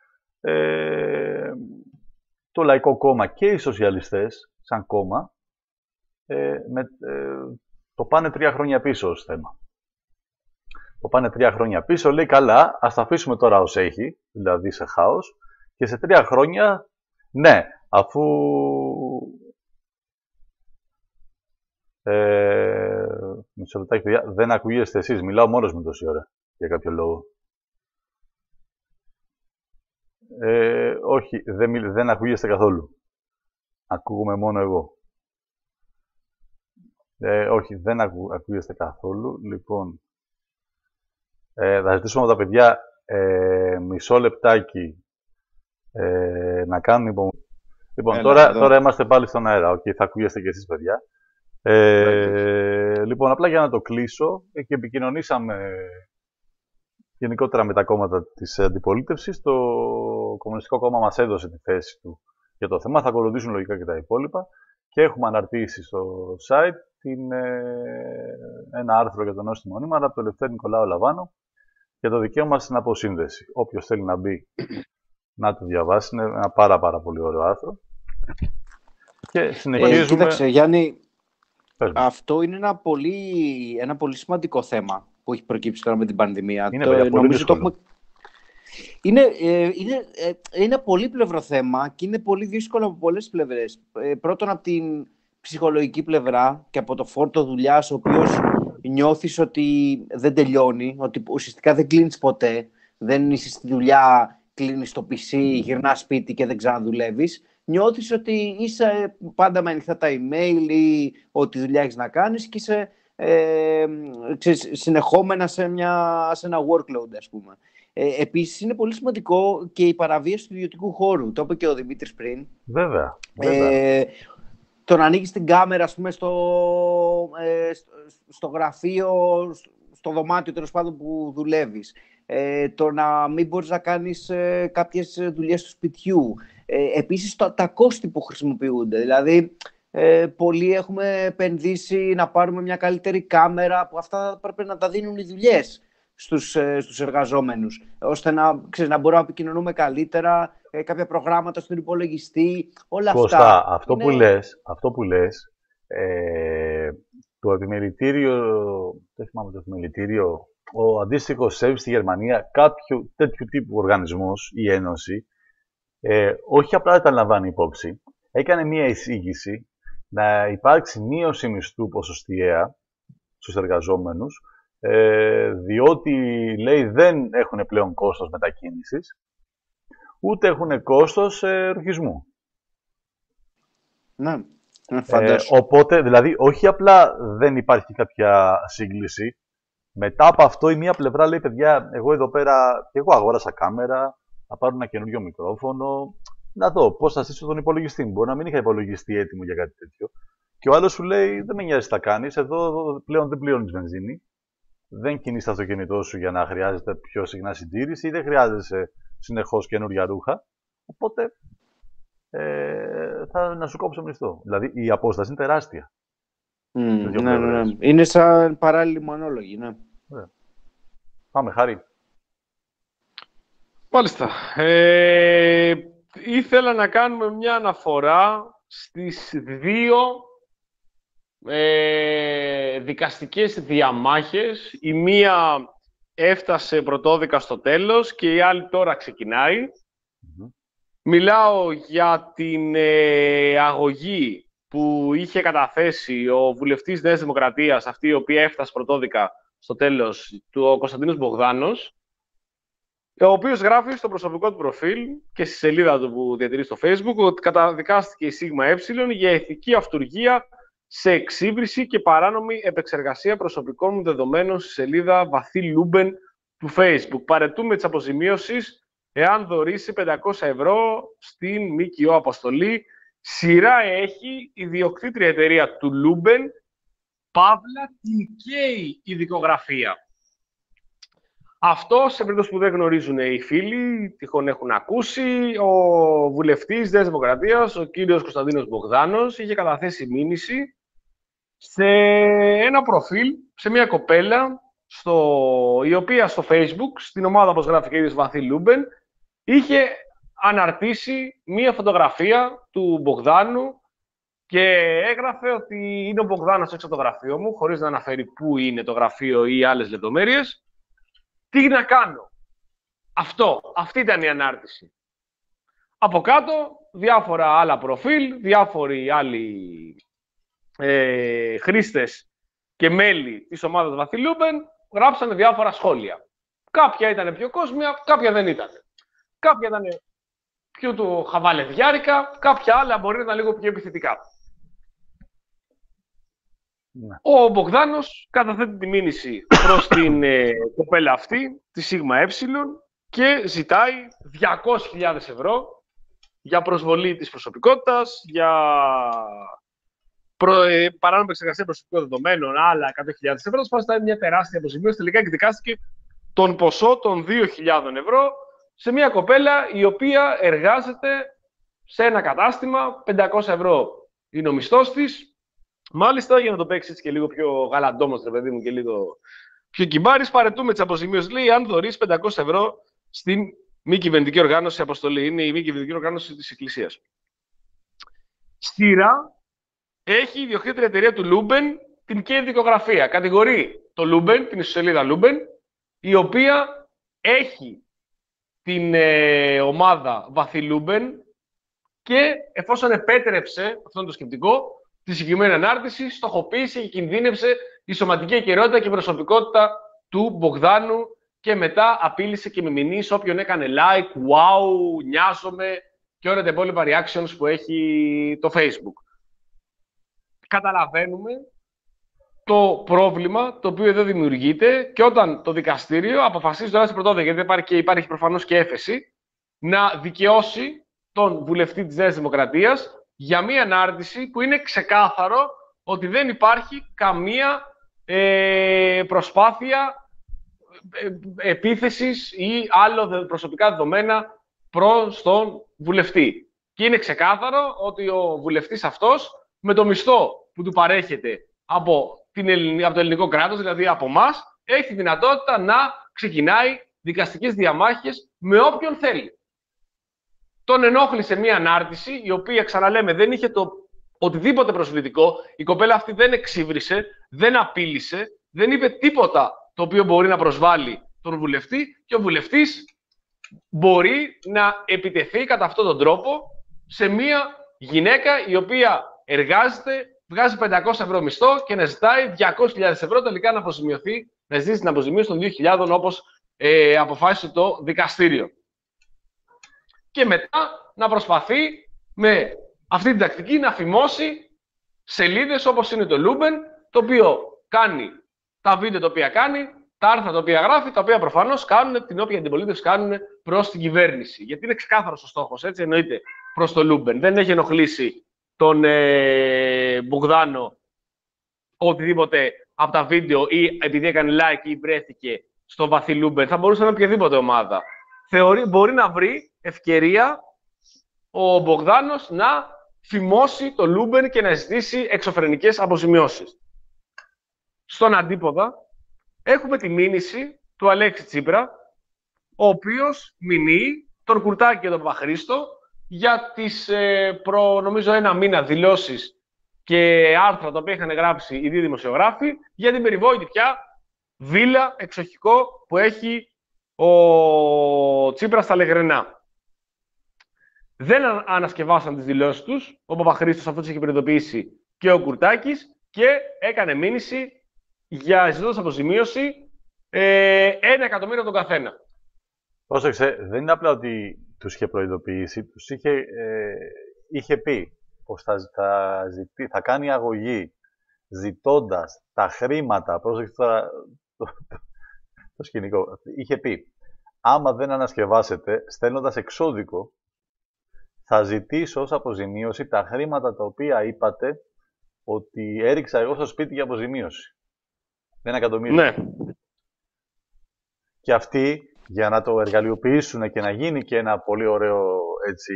ε, το Λαϊκό Κόμμα και οι σοσιαλιστές, σαν κόμμα, ε, με, ε, το πάνε τρία χρόνια πίσω ως θέμα. Το πάνε τρία χρόνια πίσω, λέει καλά, ας τα αφήσουμε τώρα ως έχει, δηλαδή σε χάος, και σε τρία χρόνια, ναι, αφού ε, μισό λεπτάκι, παιδιά, δεν ακούγεστε εσείς, μιλάω μόνος μου τόση ώρα, για κάποιο λόγο. Ε, όχι, δεν, μιλ, δεν ακούγεστε καθόλου. Ακούγομαι μόνο εγώ. Ε, όχι, δεν ακού, ακούγεστε καθόλου. Λοιπόν, ε, θα ζητήσουμε από τα παιδιά ε, μισό λεπτάκι ε, να κάνουν υπομονή. Λοιπόν, Έλα, τώρα, τώρα είμαστε πάλι στον αέρα. Okay, θα ακούγεστε και εσείς, παιδιά. Ε, λοιπόν, απλά για να το κλείσω, και επικοινωνήσαμε γενικότερα με τα κόμματα της αντιπολίτευσης. Το Κομμουνιστικό Κόμμα μας έδωσε τη θέση του για το θέμα. Θα ακολουθήσουν λογικά και τα υπόλοιπα. Και έχουμε αναρτήσει στο site την, ε, ένα άρθρο για τον νόστιμο νήμαρα από τον Ελευθέρη Νικολάου Λαβάνο για το δικαίωμα στην αποσύνδεση. Όποιος θέλει να μπει να το διαβάσει, είναι ένα πάρα πάρα πολύ ωραίο άρθρο. Και συνεχίζουμε... Ε, κοίταξε, Γιάννη, αυτό είναι ένα πολύ, ένα πολύ σημαντικό θέμα που έχει προκύψει τώρα με την πανδημία. Είναι, το, παιδιά, πολύ νομίζω το έχουμε... είναι, ε, είναι, ε, είναι πολύπλευρο θέμα και είναι πολύ δύσκολο από πολλές πλευρές. Ε, πρώτον, από την ψυχολογική πλευρά και από το φόρτο δουλειάς, ο οποίος νιώθεις ότι δεν τελειώνει, ότι ουσιαστικά δεν κλείνεις ποτέ, δεν είσαι στη δουλειά, κλείνεις το πι σι, γυρνάς σπίτι και δεν ξαναδουλεύεις. Νιώθεις ότι είσαι πάντα με ανοιχτά τα email ή ό,τι δουλειά έχεις να κάνεις και είσαι ε, ξέρεις, συνεχόμενα σε, μια, σε ένα workload, ας πούμε. Ε, επίσης, είναι πολύ σημαντικό και η παραβίαση του ιδιωτικού χώρου. Το είπε και ο Δημήτρης πριν. Βέβαια. βέβαια. Ε, το να ανοίγεις την κάμερα, ας πούμε, στο, ε, στο γραφείο, στο δωμάτιο, τέλος πάντων, που δουλεύεις. Ε, το να μην μπορείς να κάνεις ε, κάποιες δουλειές του σπιτιού. Ε, επίσης, το, τα κόστη που χρησιμοποιούνται. Δηλαδή, ε, πολλοί έχουμε επενδύσει να πάρουμε μια καλύτερη κάμερα, που αυτά πρέπει να τα δίνουν οι δουλειές στους, ε, στους εργαζόμενους, ώστε να, ξέρεις, να μπορούμε να επικοινωνούμε καλύτερα, ε, κάποια προγράμματα στον υπολογιστή, όλα Κώστα, αυτά. Αυτό, είναι... που λες, αυτό που λες, ε, το επιμελητήριο, δεν θυμάμαι το επιμελητήριο, ο αντίστοιχος ΣΕΒ στη Γερμανία, κάποιο τέτοιου τύπου οργανισμός ή ένωση, ε, όχι απλά δεν τα λαμβάνει υπόψη, έκανε μία εισήγηση να υπάρξει μείωση μισθού ποσοστιαία στους εργαζόμενους, ε, διότι, λέει, δεν έχουν πλέον κόστος μετακίνησης, ούτε έχουν κόστος ε, ρουχισμού. Ναι, ε, οπότε, δηλαδή, όχι απλά δεν υπάρχει κάποια σύγκληση, μετά από αυτό η μία πλευρά λέει, παιδιά, εγώ εδώ πέρα, και εγώ αγόρασα κάμερα, θα πάρω ένα καινούριο μικρόφωνο, να δω πώς θα στήσω τον υπολογιστή μου. Μπορεί να μην είχα υπολογιστή έτοιμο για κάτι τέτοιο. Και ο άλλος σου λέει, δεν με νοιάζει τι θα κάνεις, εδώ πλέον δεν πληρώνεις βενζίνη, δεν κινείς το αυτοκίνητό σου για να χρειάζεται πιο συχνά συντήρηση ή δεν χρειάζεσαι συνεχώς καινούρια ρούχα. Οπότε ε, θα να σου κόψω μισθό. Δηλαδή η απόσταση είναι τεράστια. Mm, ναι, ναι, ναι. Είναι σαν παράλληλοι μονόλογοι, ναι. Yeah. Πάμε, Χάρη. Μάλιστα. Ε, ήθελα να κάνουμε μια αναφορά στις δύο ε, δικαστικές διαμάχες. Η μία έφτασε πρωτόδικα στο τέλος και η άλλη τώρα ξεκινάει. Mm-hmm. Μιλάω για την ε, αγωγή που είχε καταθέσει ο βουλευτής Νέας Δημοκρατίας, αυτή η οποία έφτασε πρωτόδικα στο τέλος, του ο Κωνσταντίνος Μπογδάνος, ο οποίος γράφει στο προσωπικό του προφίλ και στη σελίδα του που διατηρεί στο Facebook ότι καταδικάστηκε η ΣΥΓΜΑΕ για ηθική αυτουργία σε εξύβριση και παράνομη επεξεργασία προσωπικών μου δεδομένων στη σελίδα Βαθύ Λούμπεν του Facebook. Παρετούμε της αποζημίωσης εάν δωρήσει πεντακόσια ευρώ στην ΜΚΟ Αποστολή. Σειρά έχει η ιδιοκτήτρια εταιρεία του Λούμπεν, παύλα την ΚΕΙ η δικογραφία. Αυτό, σε περίπτωση που δεν γνωρίζουν οι φίλοι, τυχόν έχουν ακούσει, ο βουλευτής Νέας Δημοκρατίας, ο κύριος Κωνσταντίνος Μπογδάνος, είχε καταθέσει μήνυση σε ένα προφίλ, σε μια κοπέλα, στο, η οποία στο Facebook, στην ομάδα, όπως γράφει και η Βαθύ Λούμπεν, είχε αναρτήσει μία φωτογραφία του Μπογδάνου και έγραφε ότι είναι ο Μπογδάνος έξω από το γραφείο μου, χωρίς να αναφέρει πού είναι το γραφείο ή άλλες λεπτομέρειες. Τι να κάνω. Αυτό. Αυτή ήταν η ανάρτηση. Από κάτω, διάφορα άλλα προφίλ, διάφοροι άλλοι ε, χρήστες και μέλη της ομάδας Βαθύ Λούμπεν γράψανε διάφορα σχόλια. Κάποια ήταν πιο κόσμια, κάποια δεν ήταν. Κάποια ήταν πιο του χαβαλεδιάρικα, κάποια άλλα μπορεί να ήταν λίγο πιο επιθετικά. Ναι. Ο Μπογδάνος καταθέτει τη μήνυση προς την ε, κοπέλα αυτή, τη ΣΥΓΜΑΕ, και ζητάει διακόσιες χιλιάδες ευρώ για προσβολή της προσωπικότητας, για προ, ε, παράνομη επεξεργασία προσωπικών δεδομένων, άλλα εκατό χιλιάδες ευρώ. Σπάς ήταν μια τεράστια αποζημίωση, τελικά εκδικάστηκε τον ποσό των δύο χιλιάδες ευρώ σε μια κοπέλα η οποία εργάζεται σε ένα κατάστημα, πεντακόσια ευρώ είναι ο μισθός της. Μάλιστα, για να το παίξει έτσι και λίγο πιο γαλαντόμος, ρε παιδί μου, και λίγο πιο κυμπάρης, παρετούμε τις αποζημίωσεις, λέει, αν δωρείς πεντακόσια ευρώ στην μη κυβερνητική οργάνωση Αποστολή. Είναι η μη κυβερνητική οργάνωση της Εκκλησίας. Στήρα έχει η ιδιοκτήτρια εταιρεία του Λούμπεν την ΚΕΙ δικογραφία. Κατηγορεί το Λούμπεν, την ιστοσελίδα Λούμπεν, η οποία έχει την ε, ομάδα Βαθύ Λούμπεν και εφόσον επέτρεψε, αυτό είναι το σκεπτικό, τη συγκεκριμένη ανάρτηση, στοχοποίησε και κινδύνευσε η σωματική ακεραιότητα και η προσωπικότητα του Μπογδάνου και μετά απείλησε και με μηνύσεις όποιον έκανε like, wow, νοιάζομαι και όλα τα υπόλοιπα reactions που έχει το Facebook. Καταλαβαίνουμε το πρόβλημα το οποίο εδώ δημιουργείται και όταν το δικαστήριο αποφασίζει τώρα στην πρωτόδικα, γιατί υπάρχει, και υπάρχει προφανώς και έφεση, να δικαιώσει τον βουλευτή της Νέας Δημοκρατίας για μία ανάρτηση που είναι ξεκάθαρο ότι δεν υπάρχει καμία ε, προσπάθεια ε, επίθεσης ή άλλο προσωπικά δεδομένα προς τον βουλευτή. Και είναι ξεκάθαρο ότι ο βουλευτής αυτός με το μισθό που του παρέχεται από, την Ελλην... από το ελληνικό κράτος, δηλαδή από εμάς, έχει τη δυνατότητα να ξεκινάει δικαστικές διαμάχες με όποιον θέλει. Τον ενόχλησε μία ανάρτηση, η οποία, ξαναλέμε, δεν είχε το οτιδήποτε προσβλητικό. Η κοπέλα αυτή δεν εξύβρισε, δεν απείλησε, δεν είπε τίποτα το οποίο μπορεί να προσβάλλει τον βουλευτή και ο βουλευτής μπορεί να επιτεθεί κατά αυτόν τον τρόπο σε μία γυναίκα η οποία εργάζεται, βγάζει πεντακόσια ευρώ μισθό και να ζητάει διακόσιες χιλιάδες ευρώ τελικά να αποζημιωθεί, να ζητήσει την αποζημίωση των δύο χιλιάδων όπως ε, αποφάσισε το δικαστήριο. Και μετά να προσπαθεί με αυτή την τακτική να φημώσει σελίδες όπως είναι το Λούμπεν, το οποίο κάνει τα βίντεο τα οποία κάνει, τα άρθρα τα οποία γράφει, τα οποία προφανώς κάνουν την όποια αντιπολίτευση κάνουν προς την κυβέρνηση. Γιατί είναι ξεκάθαρος ο στόχος, έτσι εννοείται, προς το Λούμπεν. Δεν έχει ενοχλήσει τον ε, Μπογδάνο οτιδήποτε από τα βίντεο ή επειδή έκανε like ή βρέθηκε στο Βαθύ Λούμπεν. Θα μπορούσε να είναι οποιαδήποτε ομάδα. Θεωρεί, μπορεί να βρει ευκαιρία ο Μπογδάνος να φημώσει το Λούμπεν και να ζητήσει εξωφρενικές αποζημιώσεις. Στον αντίποδα, έχουμε τη μήνυση του Αλέξη Τσίπρα, ο οποίος μηνύει τον Κουρτάκη και τον Παπαχρήστο για τις ε, προ, νομίζω ένα μήνα δηλώσεις και άρθρα τα οποία είχαν γράψει οι δύο δημοσιογράφοι για την περιβόητη πια βίλα εξοχικό που έχει ο Τσίπρας στα Λεγρενά. Δεν ανασκευάσαν τις δηλώσεις τους, ο Παπαχρήστος αυτό τους είχε προειδοποιήσει και ο Κουρτάκης και έκανε μήνυση για ζητώντας αποζημίωση ε, ένα εκατομμύριο τον καθένα. Πρόσεξε, δεν είναι απλά ότι τους είχε προειδοποιήσει, τους είχε, ε, είχε πει πως θα, θα, ζητή, θα κάνει αγωγή ζητώντας τα χρήματα, πρόσεξε τώρα το, το, το σκηνικό, είχε πει άμα δεν ανασκευάσετε, στέλνοντας εξώδικο, θα ζητήσω ως αποζημίωση τα χρήματα τα οποία είπατε ότι έριξα εγώ στο σπίτι για αποζημίωση. Ένα εκατομμύριο. Ναι. Και αυτοί, για να το εργαλειοποιήσουν και να γίνει και ένα πολύ ωραίο έτσι,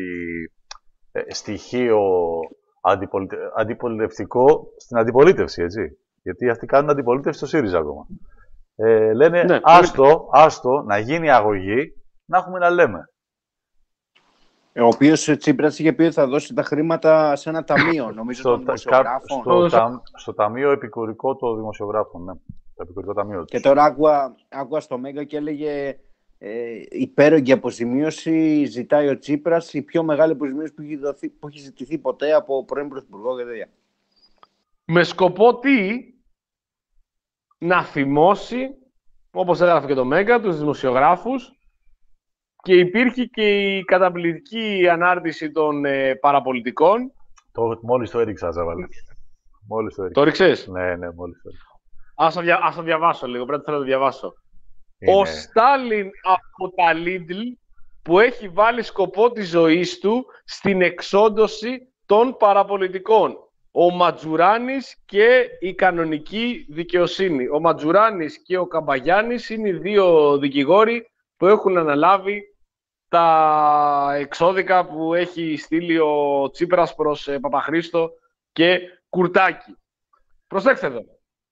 στοιχείο αντιπολιτε... αντιπολιτευτικό στην αντιπολίτευση, έτσι. Γιατί αυτοί κάνουν αντιπολίτευση στο ΣΥΡΙΖΑ ακόμα. Ε, λένε, ναι, άστο, άστο, να γίνει αγωγή, να έχουμε να λέμε. Ο οποίος ο Τσίπρας είχε πει ότι θα δώσει τα χρήματα σε ένα ταμείο, νομίζω, των δημοσιογράφων. Στο, στο, στο Ταμείο Επικουρικό των Δημοσιογράφων, ναι. Το Επικουρικό Ταμείο. Και τώρα άκουγα, άκουγα στο Μέγκα και έλεγε ε, υπέρογγη αποζημίωση ζητάει ο Τσίπρας, η πιο μεγάλη αποζημίωση που έχει, δοθεί, που έχει ζητηθεί ποτέ από πρώην Πρωθυπουργό και τέτοια. Με σκοπό τι? Να θυμώσει, όπως έγραφε και το Μέγκα, τους δημοσιογράφους. Και υπήρχε και η καταπληκτική ανάρτηση των ε, παραπολιτικών. Το, μόλις το έριξα, Ζαβαλέ. Μόλις το έριξα. Το έριξες? Ναι, ναι, μόλις το έριξα. Ας το, δια, ας το διαβάσω λίγο, πρέπει να το διαβάσω. Είναι... Ο Στάλιν από τα Λίντλ που έχει βάλει σκοπό της ζωής του στην εξόντωση των παραπολιτικών. Ο Ματζουράνης και η κανονική δικαιοσύνη. Ο Ματζουράνης και ο Καμπαγιάννης είναι οι δύο δικηγόροι που έχουν αναλάβει τα εξώδικα που έχει στείλει ο Τσίπρας προς ε, Παπαχρήστο και Κουρτάκη. Προσέξτε εδώ.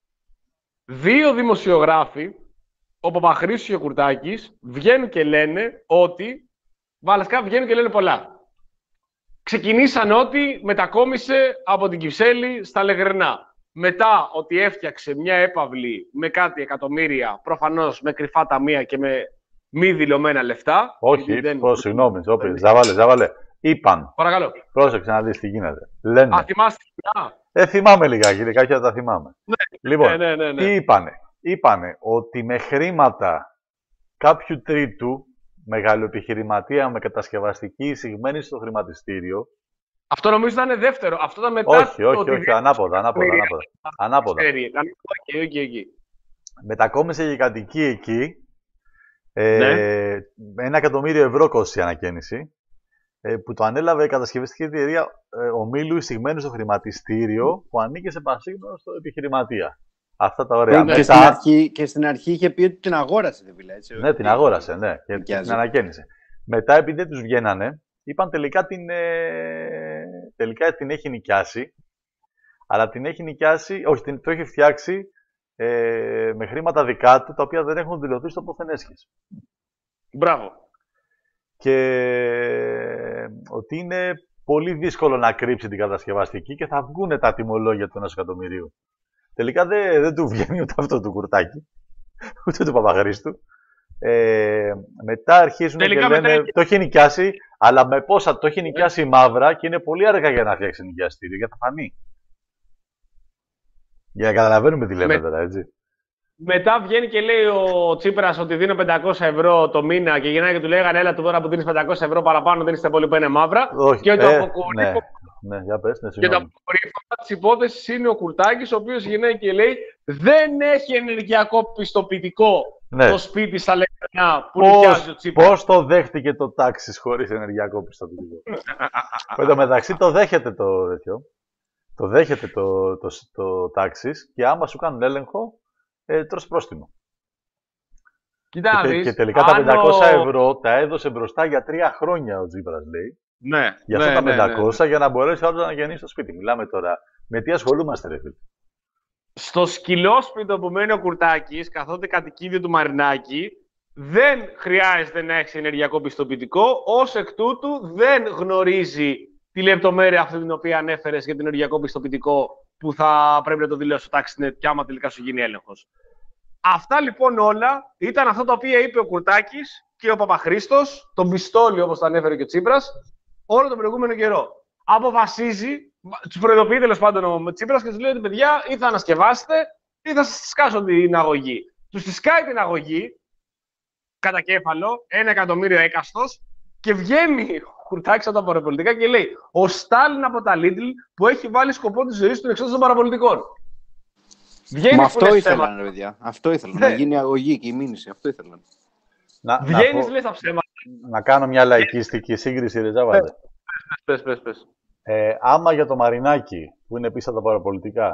Δύο δημοσιογράφοι, ο Παπαχρήστος και ο Κουρτάκης, βγαίνουν και λένε ότι, βασικά βγαίνουν και λένε πολλά. Ξεκινήσαν ότι μετακόμισε από την Κυψέλη στα Λεγρενά. Μετά ότι έφτιαξε μια έπαυλη με κάτι εκατομμύρια, προφανώς με κρυφά ταμεία και με μη δηλωμένα λεφτά. Όχι, δεν... Πώς, συγγνώμη, Ζαβάλε, Ζαβάλε. Είπαν. Παρακαλώ. Πρόσεξε να δεις τι γίνεται. Λένε. Α, θυμάστε. Ε, θυμάμαι λιγάκι, κάποια τα θυμάμαι. Ναι, λοιπόν, ναι, ναι, ναι, ναι. τι είπανε. Είπανε ότι με χρήματα κάποιου τρίτου μεγαλοεπιχειρηματία με κατασκευαστική εισηγμένη στο χρηματιστήριο. Αυτό νομίζω ήταν δεύτερο. Αυτό ήταν μετά. Όχι, όχι, όχι, όχι. Ανάποδα, ανάποδα, ανάποδα. ανάποδα. Okay, okay, okay. Μετακόμισε για κατοικεί εκεί. Ε, ναι. Ένα εκατομμύριο ευρώ κόστησε η ανακαίνιση. Ε, που το ανέλαβε η κατασκευαστική εταιρεία ε, ομίλου εισηγμένου στο χρηματιστήριο που ανήκε σε πασίγνωστο στο επιχειρηματία. Αυτά τα ωραία. Και, Μετά... στην αρχή, και στην αρχή είχε πει ότι την αγόρασε, δηλαδή, έτσι. Ναι, την αγόρασε, ναι. Και την ανακαίνισε. Μετά, επειδή δεν τους βγαίνανε, είπαν τελικά την, ε, τελικά την έχει νοικιάσει. Αλλά την έχει νοικιάσει, όχι, την, το έχει φτιάξει ε, με χρήματα δικά του, τα οποία δεν έχουν δηλωθεί στο πόθεν έσχες. Μπράβο. Και ότι είναι πολύ δύσκολο να κρύψει την κατασκευαστική και θα βγουν τα τιμολόγια του ενός εκατομμυρίου. Τελικά δεν, δεν του βγαίνει ούτε αυτό του Κουρτάκη, ούτε του Παπαχρήστου. Ε, μετά αρχίζουν τελικά και λένε μετά... το έχει νοικιάσει, αλλά με πόσα το έχει νοικιάσει μαύρα και είναι πολύ αργά για να φτιάξει νοικιαστήριο, για θα φανεί. Για να καταλαβαίνουμε τι λέμε με... τώρα, έτσι. Μετά βγαίνει και λέει ο Τσίπρας ότι δίνω πεντακόσια ευρώ το μήνα και γυρνάει και του λέγανε έλα του τώρα που δίνεις πεντακόσια ευρώ παραπάνω δεν είστε πολύ που είναι μαύρα. Όχι, και το ε, αποκορύφωμα ναι, ναι, για πες, ναι, και το αποκορύφωμα της υπόθεσης είναι ο Κουρτάκης, ο οποίος γυρνάει και λέει δεν έχει ενεργειακό πιστοποιητικό ναι. Το σπίτι στα Λεγρενά που νοικιάζει ο Τσίπρας. Πώς το δέχτηκε το τάξης χωρίς ενεργειακό πιστοποιητικό. Εν τω μεταξύ το δέχεται το τέτοιο. Το δέχεται το, το, το, το τάξης και άμα σου κάνουν έλεγχο Ε, τρως πρόστιμο. Κοίτα, και, δεις, και τελικά άνω... τα πεντακόσια ευρώ τα έδωσε μπροστά για τρία χρόνια ο Τσίπρας, λέει. Ναι, για αυτά ναι, τα ναι, πεντακόσια ναι. Για να μπορέσει άλλο να αναγεννήσει το σπίτι. Μιλάμε τώρα. Με τι ασχολούμαστε, ρε φίλε. Στο σκυλόσπιτο που μένει ο Κουρτάκης, καθότι κατοικίδιο του Μαρινάκη, δεν χρειάζεται να έχει ενεργειακό πιστοποιητικό, ως εκ τούτου δεν γνωρίζει τη λεπτομέρεια αυτή την οποία ανέφερες για το ενεργειακό πιστοποιητικό που θα πρέπει να το δηλώσει στο TaxiNet και άμα τελικά σου γίνει έλεγχος. Αυτά λοιπόν όλα ήταν αυτά τα οποία είπε ο Κουρτάκης και ο Παπαχρήστος, τον πιστόλι όπως το ανέφερε και ο Τσίπρας, όλο τον προηγούμενο καιρό. Αποφασίζει, τους προειδοποιεί τέλος πάντων ο Τσίπρας και τους λέει ότι παιδιά ή θα ανασκευάσετε ή θα σας σκάσω την αγωγή. Τους τη σκάει την αγωγή, κατά κέφαλο, ένα εκατομμύριο έκαστος, και βγαίνει ο Κουρτάκης από τα παραπολιτικά και λέει: ο Στάλιν από τα Lidl που έχει βάλει σκοπό τη ζωή του εξόδου των παραπολιτικών. Βγαίνει. Μα αυτό ήθελαν, ρε παιδιά. Αυτό ήθελαν. Ναι. Να γίνει η αγωγή και η μήνυση. Αυτό ήθελαν. Να, Βγαίνεις, να, λες τα ψέματα. Να κάνω μια λαϊκιστική σύγκριση, ρε Τζάβαλε. Πες, πες, πες. Ε, άμα για το Μαρινάκι, που είναι πίσω από τα παραπολιτικά,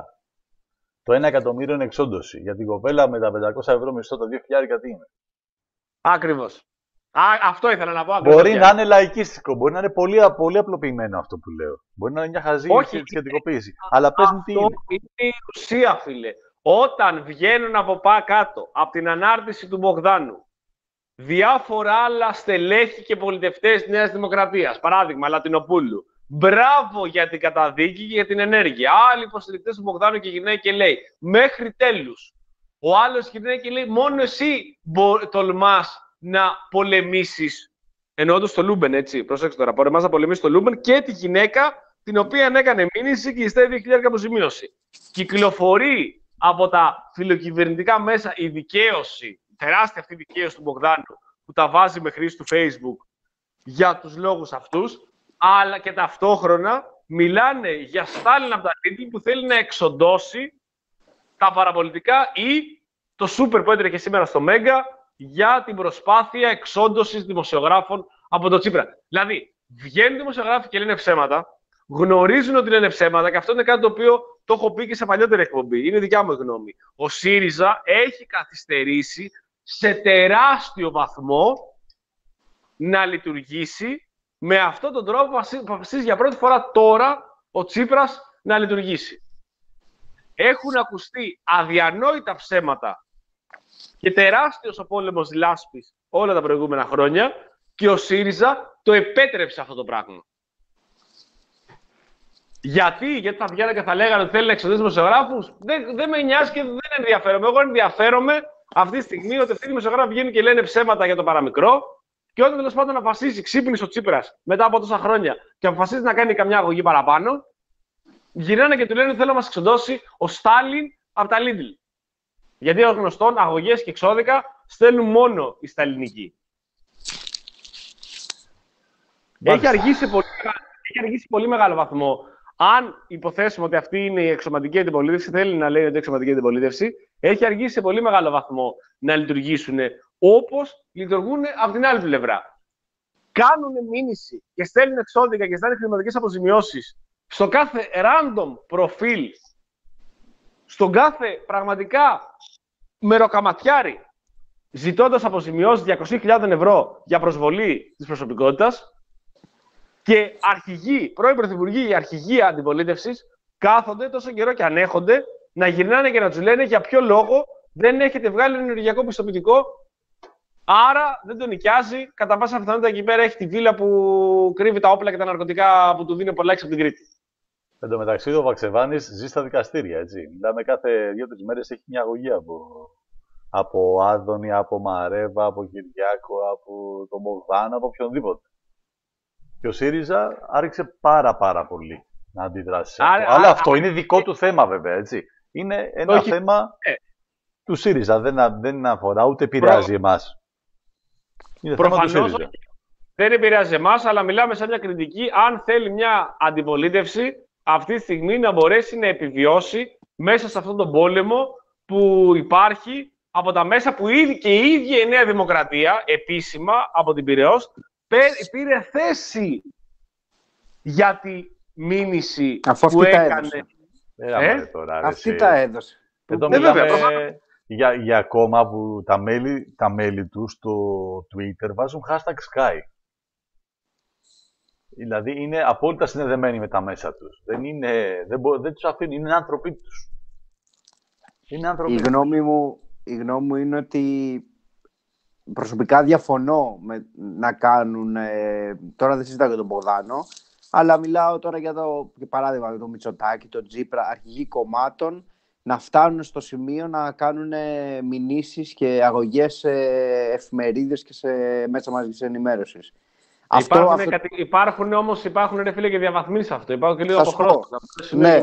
το ένα εκατομμύριο είναι εξόντωση. Για την κοπέλα με τα πεντακόσια ευρώ μισθό, τα δύο χιλιάρικα τι είναι. Ακριβώς. Α, αυτό ήθελα να πω. Ακριβώς. Μπορεί να είναι λαϊκίστικο, μπορεί να είναι πολύ, πολύ απλοποιημένο αυτό που λέω. Μπορεί να είναι μια χαζή σχετικοποίηση. Αλλά πες μου τι είναι. Αυτό είναι η ουσία, φίλε. Όταν βγαίνουν από πά κάτω, από την ανάρτηση του Μπογδάνου, διάφορα άλλα στελέχη και πολιτευτές της Νέας Δημοκρατίας, παράδειγμα Λατινοπούλου, μπράβο για την καταδίκη και για την ενέργεια. Άλλοι υποστηρικτές του Μπογδάνου και γυρνάει και λέει μέχρι τέλους. Ο άλλος γυρνάει και λέει μόνο εσύ τολμάς να πολεμήσεις. Εννοώντας το Λούμπεν, έτσι. Προσέξτε τώρα. Πολεμάς να πολεμήσεις το Λούμπεν και τη γυναίκα την οποία έκανε μήνυση και ζητάει δύο χιλιάδες αποζημίωση. Κυκλοφορεί από τα φιλοκυβερνητικά μέσα η δικαίωση, τεράστια αυτή η δικαίωση του Μπογδάνου, που τα βάζει με χρήση του Facebook για τους λόγους αυτούς, αλλά και ταυτόχρονα μιλάνε για Στάλιν από τα Lidl που θέλει να εξοντώσει τα παραπολιτικά ή το Σούπερ που έτρεχε σήμερα στο Μέγκα για την προσπάθεια εξόντωσης δημοσιογράφων από το Τσίπρα. Δηλαδή, βγαίνουν δημοσιογράφοι και λένε ψέματα, γνωρίζουν ότι λένε ψέματα και αυτό είναι κάτι το οποίο το έχω πει και σε παλιότερη εκπομπή. Είναι δικιά μου γνώμη. Ο ΣΥΡΙΖΑ έχει καθυστερήσει σε τεράστιο βαθμό να λειτουργήσει με αυτόν τον τρόπο που αποφασίζει για πρώτη φορά τώρα ο Τσίπρας να λειτουργήσει. Έχουν ακουστεί αδιανόητα ψέματα και τεράστιος ο πόλεμος λάσπης όλα τα προηγούμενα χρόνια και ο ΣΥΡΙΖΑ το επέτρεψε αυτό το πράγμα. Γιατί, γιατί θα βγαίνανε και θα λέγανε ότι θέλει να εξοδίσει δημοσιογράφους. Δεν, δεν με νοιάζει και δεν ενδιαφέρομαι. Εγώ ενδιαφέρομαι αυτή τη στιγμή ότι αυτοί οι δημοσιογράφοι βγαίνουν και λένε ψέματα για το παραμικρό. Και όταν τέλος πάντων αποφασίσει, ξύπνησε ο Τσίπρας μετά από τόσα χρόνια και αποφασίζει να κάνει καμιά αγωγή παραπάνω, γυρνάνε και του λένε ότι θέλει να μας εξοντώσει ο Στάλιν από τα Lidl. Γιατί ως γνωστόν αγωγές και εξώδικα στέλνουν μόνο οι σταλινικοί. Έχει αργήσει, πολύ, έχει αργήσει πολύ μεγάλο βαθμό. Αν υποθέσουμε ότι αυτή είναι η εξωματική αντιπολίτευση, θέλει να λέει ότι είναι εξωματική αντιπολίτευση, έχει αργήσει σε πολύ μεγάλο βαθμό να λειτουργήσουν όπως λειτουργούν από την άλλη πλευρά. Κάνουν μήνυση και στέλνουν εξώδικα και στέλνουν χρηματικές αποζημιώσεις στο κάθε random προφίλ, στον κάθε πραγματικά μεροκαματιάρη, ζητώντας αποζημιώσεις διακόσιες χιλιάδες ευρώ για προσβολή της προσωπικότητας. Και αρχηγοί, πρώην πρωθυπουργοί, οι αρχηγοί αντιπολίτευσης κάθονται τόσο καιρό και ανέχονται να γυρνάνε και να τους λένε για ποιο λόγο δεν έχετε βγάλει ενεργειακό πιστοποιητικό. Άρα δεν τον νοικιάζει. Κατά πάσα πιθανότητα εκεί πέρα έχει τη βίλα που κρύβει τα όπλα και τα ναρκωτικά που του δίνει πολλά έξω από την Κρήτη. Εν τω μεταξύ, ο Βαξεβάνης ζει στα δικαστήρια. Έτσι. Μιλάμε κάθε δύο-τρεις μέρες έχει μια αγωγή από, από Άδωνη, από Μαρέβα, από Κυριάκο, από τον Μπογδάνο, από οποιονδήποτε. Και ο ΣΥΡΙΖΑ άρχισε πάρα πάρα πολύ να αντιδράσει. Άρα, αυτό. Αλλά α, αυτό α, είναι δικό α, του θέμα βέβαια, έτσι. Είναι ένα όχι, θέμα ε, του ΣΥΡΙΖΑ, δεν, δεν αφορά ούτε επηρεάζει προ... εμάς. Είναι προφανώς θέμα του ΣΥΡΙΖΑ. Δεν επηρεάζει εμάς, αλλά μιλάμε σαν μια κριτική αν θέλει μια αντιπολίτευση αυτή τη στιγμή να μπορέσει να επιβιώσει μέσα σε αυτόν τον πόλεμο που υπάρχει από τα μέσα που ήδη και η ίδια η Νέα Δημοκρατία επίσημα από την Πειραιώς πήρε θέση για τη μήνυση αφού που έκανε. Ε, ε? Τώρα, αυτή τα έδωσε. Εδώ μιλάμε για, για κόμμα που τα μέλη, τα μέλη του στο Twitter βάζουν hashtag Sky. Δηλαδή είναι απόλυτα συνδεδεμένοι με τα μέσα τους. Δεν, είναι, δεν, μπο, δεν τους αφήνουν, είναι άνθρωποι τους. Είναι άνθρωποι η, γνώμη μου, η γνώμη μου είναι ότι προσωπικά διαφωνώ με να κάνουν, ε, τώρα δεν συζητάω για τον Μπογδάνο, αλλά μιλάω τώρα για το, για παράδειγμα, για το Μητσοτάκη, τον Τσίπρα, αρχηγοί κομμάτων, να φτάνουν στο σημείο να κάνουν μηνύσεις και αγωγές σε εφημερίδες και σε μέσα μαζικής ενημέρωσης. Υπάρχουν, αυτό... κατη... υπάρχουν όμως, υπάρχουν ρε φίλε και διαβαθμίσεις αυτό. Υπάρχουν και λίγο από χρόνο. Ναι.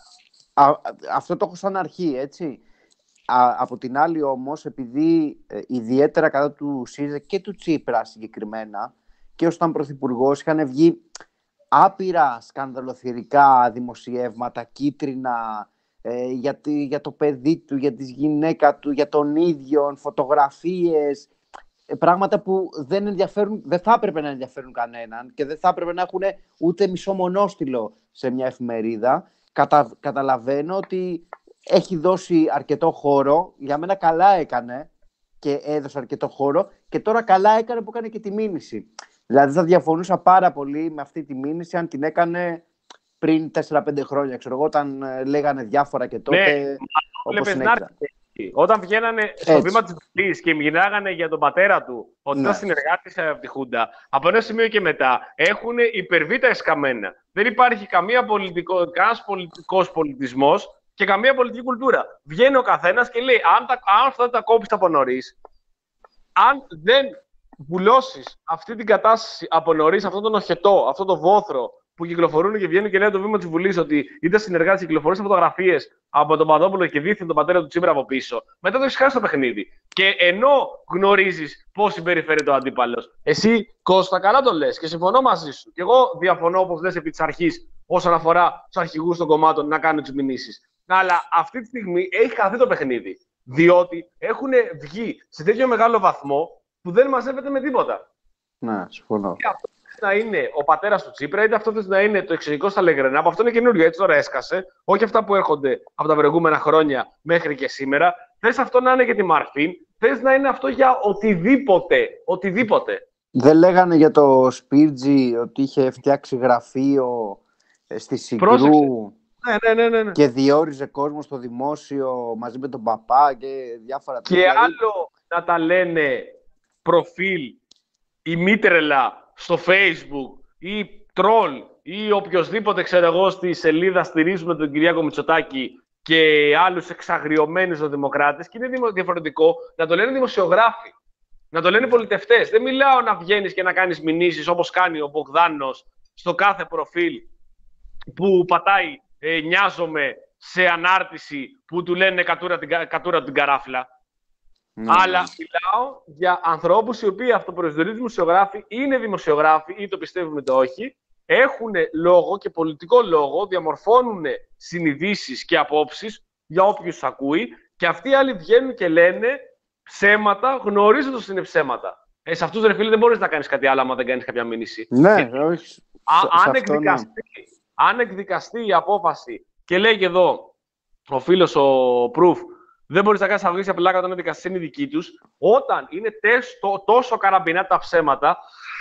Α, αυτό το έχω σαν αρχή, έτσι. Α, από την άλλη όμως, επειδή ε, ιδιαίτερα κατά του ΣΥΡΙΖΑ και του Τσίπρα συγκεκριμένα, και ως ήταν πρωθυπουργός, είχαν βγει άπειρα σκανδαλοθυρικά δημοσιεύματα, κίτρινα, ε, για, τη, για το παιδί του, για τη γυναίκα του, για τον ίδιο, φωτογραφίες, ε, πράγματα που δεν, ενδιαφέρουν, δεν θα έπρεπε να ενδιαφέρουν κανέναν και δεν θα έπρεπε να έχουν ούτε μισό μονόστιλο σε μια εφημερίδα. Κατα, καταλαβαίνω ότι έχει δώσει αρκετό χώρο, για μένα καλά έκανε και έδωσε αρκετό χώρο και τώρα καλά έκανε που έκανε και τη μήνυση. Δηλαδή θα διαφωνούσα πάρα πολύ με αυτή τη μήνυση αν την έκανε πριν τέσσερα πέντε χρόνια, ξέρω εγώ, όταν λέγανε διάφορα και τότε. Ναι, όπως συνέχιζα. Όταν βγαίνανε στο Έτσι. βήμα της Βουλής και μιλάγανε για τον πατέρα του, ότι ναι. ήταν συνεργάτης από τη Χούντα, από ένα σημείο και μετά έχουν υπερβεί τα εσκαμμένα. Δεν υπάρχει καμία πολιτικό, κανένας πολιτικός πολιτισμός και καμία πολιτική κουλτούρα. Βγαίνει ο καθένας και λέει: αν, τα, αν αυτά τα κόψεις από νωρίς, αν δεν βουλώσεις αυτή την κατάσταση από νωρίς, αυτόν τον οχετό, αυτό το βόθρο που κυκλοφορούν και βγαίνουν και λένε το βήμα της Βουλής ότι ήταν συνεργάτες και κυκλοφορούσαν φωτογραφίες από τον Παδόπουλο και δείχνει τον πατέρα του Τσίπρα από πίσω. Μετά το έχεις χάσει το παιχνίδι. Και ενώ γνωρίζεις πώς συμπεριφέρεται ο αντίπαλος, εσύ Κώστα καλά το λες και συμφωνώ μαζί σου. Και εγώ διαφωνώ, όπως λες, επί της αρχής όσον αφορά τους αρχηγούς των κομμάτων να κάνουν τις μηνύσεις. Αλλά αυτή τη στιγμή έχει χαθεί το παιχνίδι. Διότι έχουν βγει σε τέτοιο μεγάλο βαθμό που δεν μαζεύεται με τίποτα. Ναι, συμφωνώ. Και αυτό να είναι ο πατέρας του Τσίπρα, είτε αυτό θες να είναι το εξωτερικό στα Λεγρενά, από αυτό είναι καινούριο, έτσι τώρα έσκασε. Όχι αυτά που έρχονται από τα προηγούμενα χρόνια μέχρι και σήμερα. Θες αυτό να είναι για τη Μαρφίν, θες να είναι αυτό για οτιδήποτε. Οτιδήποτε. Δεν λέγανε για το Σπίρτζι ότι είχε φτιάξει γραφείο στη Συγκρού. Ναι, ναι, ναι, ναι. Και διόριζε κόσμο στο δημόσιο μαζί με τον παπά και διάφορα τέτοια. Και άλλο να τα λένε προφίλ ή μήτρελα στο Facebook ή τρόλ ή οποιοσδήποτε, ξέρω εγώ, στη σελίδα στηρίζουμε τον Κυριάκο Μητσοτάκη και άλλους εξαγριωμένους δημοκράτες, και είναι διαφορετικό να το λένε δημοσιογράφοι, να το λένε πολιτευτές. Δεν μιλάω να βγαίνεις και να κάνεις μηνύσεις όπως κάνει ο Μπογδάνος στο κάθε προφίλ που πατάει ε, νοιάζομαι σε ανάρτηση που του λένε κατούρα την, κατούρα την καράφλα. Mm. Αλλά μιλάω για ανθρώπους οι οποίοι αυτοπροσδιορίζονται δημοσιογράφοι, είναι δημοσιογράφοι ή το πιστεύουμε το όχι, έχουν λόγο και πολιτικό λόγο, διαμορφώνουν συνειδήσεις και απόψεις για όποιους ακούει και αυτοί οι άλλοι βγαίνουν και λένε ψέματα γνωρίζοντας ότι είναι ψέματα. Ε, σε αυτούς, ρε φίλε, δεν μπορείς να κάνεις κάτι άλλο άμα δεν κάνεις κάποια μήνυση. Ναι, και, όχι. Α, αν, εκδικαστεί, ναι. αν εκδικαστεί η απόφαση και λέει και εδώ ο φίλος ο Proof, δεν μπορείς να κάνεις αγωγή σε πλάκα όταν η δικαστή είναι δική τους, όταν είναι τεστο, τόσο καραμπινά τα ψέματα,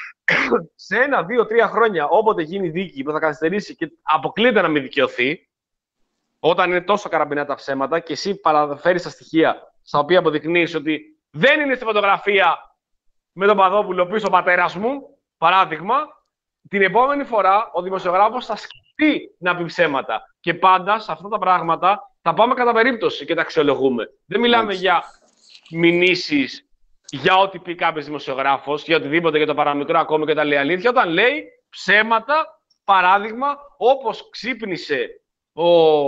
σε ένα, δύο, τρία χρόνια, όποτε γίνει δίκη που θα καθυστερήσει και αποκλείται να μην δικαιωθεί, όταν είναι τόσο καραμπινά τα ψέματα και εσύ παραφέρεις τα στοιχεία στα οποία αποδεικνύεις ότι δεν είναι στη φωτογραφία με τον Παδόπουλο πίσω ο πατέρας μου, παράδειγμα, την επόμενη φορά ο δημοσιογράφος θα σκεφτεί να πει ψέματα. Και πάντα σε αυτά τα πράγματα θα πάμε κατά περίπτωση και τα αξιολογούμε. Δεν μιλάμε Έτσι. για μηνύσεις, για ό,τι πει κάποιος δημοσιογράφος, για οτιδήποτε, για το παραμικρό ακόμη και τα λέει αλήθεια. Όταν λέει ψέματα, παράδειγμα, όπως ξύπνησε ο...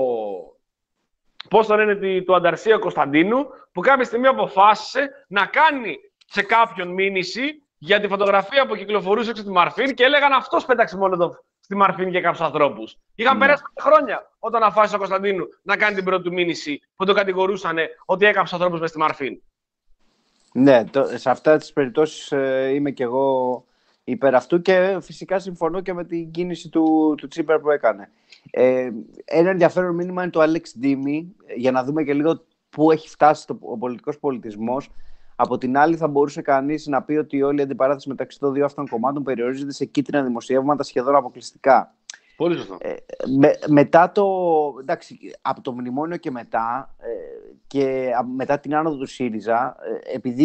πώς το λένε του Ανταρσία Κωνσταντίνου, που κάποια στιγμή αποφάσισε να κάνει σε κάποιον μήνυση για τη φωτογραφία που κυκλοφορούσε έξω τη Μαρφίν και έλεγαν αυτός πέταξε μόνο το στη Μαρφίν για κάποιους ανθρώπους. Είχαν mm. περάσει χρόνια όταν αφάσισε ο Κωνσταντίνου να κάνει την πρώτη του μήνυση που τον κατηγορούσαν ότι έκαψε ανθρώπους μες στη Μαρφίν. Ναι, το, σε αυτά τις περιπτώσεις ε, είμαι κι εγώ υπέρ αυτού και φυσικά συμφωνώ και με την κίνηση του, του Τσίπρα που έκανε. Ε, ένα ενδιαφέρον μήνυμα είναι το Alex Dimi, για να δούμε και λίγο πού έχει φτάσει το, ο πολιτικός πολιτισμός. Από την άλλη, θα μπορούσε κανείς να πει ότι όλη η αντιπαράθεση μεταξύ των δύο αυτών κομμάτων περιορίζεται σε κίτρινα δημοσιεύματα σχεδόν αποκλειστικά. Πολύ σωστό. Ε, με, μετά το, εντάξει, από το μνημόνιο και μετά, ε, και μετά την άνοδο του ΣΥΡΙΖΑ, ε, επειδή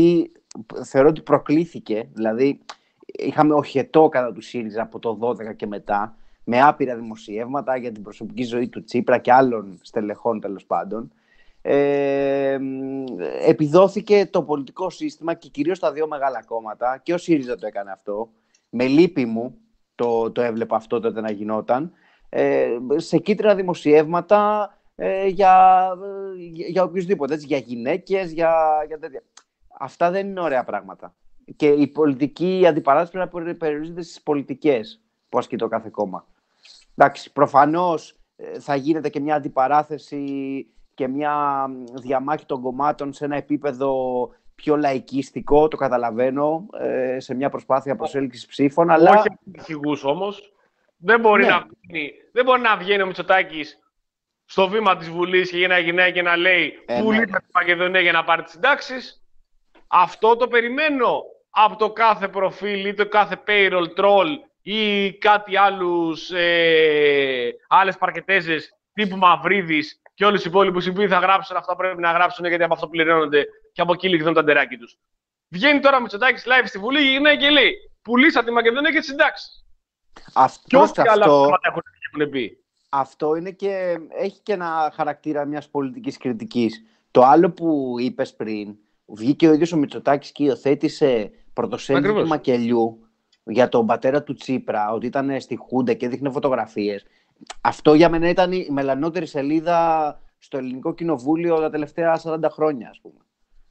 θεωρώ ότι προκλήθηκε, δηλαδή είχαμε οχετό κατά του ΣΥΡΙΖΑ από το δώδεκα και μετά, με άπειρα δημοσιεύματα για την προσωπική ζωή του Τσίπρα και άλλων στελεχών τέλος πάντων. Ε, επιδόθηκε το πολιτικό σύστημα και κυρίως τα δύο μεγάλα κόμματα, και ο ΣΥΡΙΖΑ το έκανε αυτό, με λύπη μου το, το έβλεπα αυτό τότε να γινόταν, ε, σε κίτρινα δημοσιεύματα ε, για, για, για οποιουσδήποτε, έτσι, για γυναίκες, για, για τέτοια. Αυτά δεν είναι ωραία πράγματα. Και η πολιτική αντιπαράθεση πρέπει να περιορίζεται στις πολιτικές που ασκεί το κάθε κόμμα. Εντάξει, προφανώς θα γίνεται και μια αντιπαράθεση και μια διαμάχη των κομμάτων σε ένα επίπεδο πιο λαϊκιστικό, το καταλαβαίνω, σε μια προσπάθεια προσέλκυσης ψήφων, αλλά... Όχι αρχηγούς όμως. Δεν μπορεί, ναι. να βγαίνει, δεν μπορεί να βγαίνει ο Μητσοτάκης στο βήμα της Βουλής και ένα γυναίκα και να λέει ε, Βουλή ναι. τη Μακεδονία για να πάρει τις συντάξεις. Αυτό το περιμένω από το κάθε προφίλ ή το κάθε payroll troll ή κάτι άλλους, ε, άλλες παρκετέζες τύπου Μαυρίδης και όλους οι υπόλοιπους οι οποίοι θα γράψουν αυτά που πρέπει να γράψουν γιατί από αυτό πληρώνονται και από εκεί λιγνούν τα ντεράκι τους. Βγαίνει τώρα ο Μητσοτάκης live στη Βουλή γυρνάει και λέει πουλήσα τη Μακεδονία και τις συντάξεις. Και ό,τι άλλα πράγματα έχουν πει. Αυτό είναι και, έχει και ένα χαρακτήρα μιας πολιτικής κριτικής. Το άλλο που είπες πριν, βγήκε ο ίδιος ο Μητσοτάκης και υιοθέτησε πρωτοσέλιδο του Μακελιού για τον πατέρα του Τσίπρα, ότι ήταν στη Χούντα και δείχνε φωτογραφίες. Αυτό για μένα ήταν η μελανότερη σελίδα στο ελληνικό κοινοβούλιο τα τελευταία σαράντα χρόνια, ας πούμε.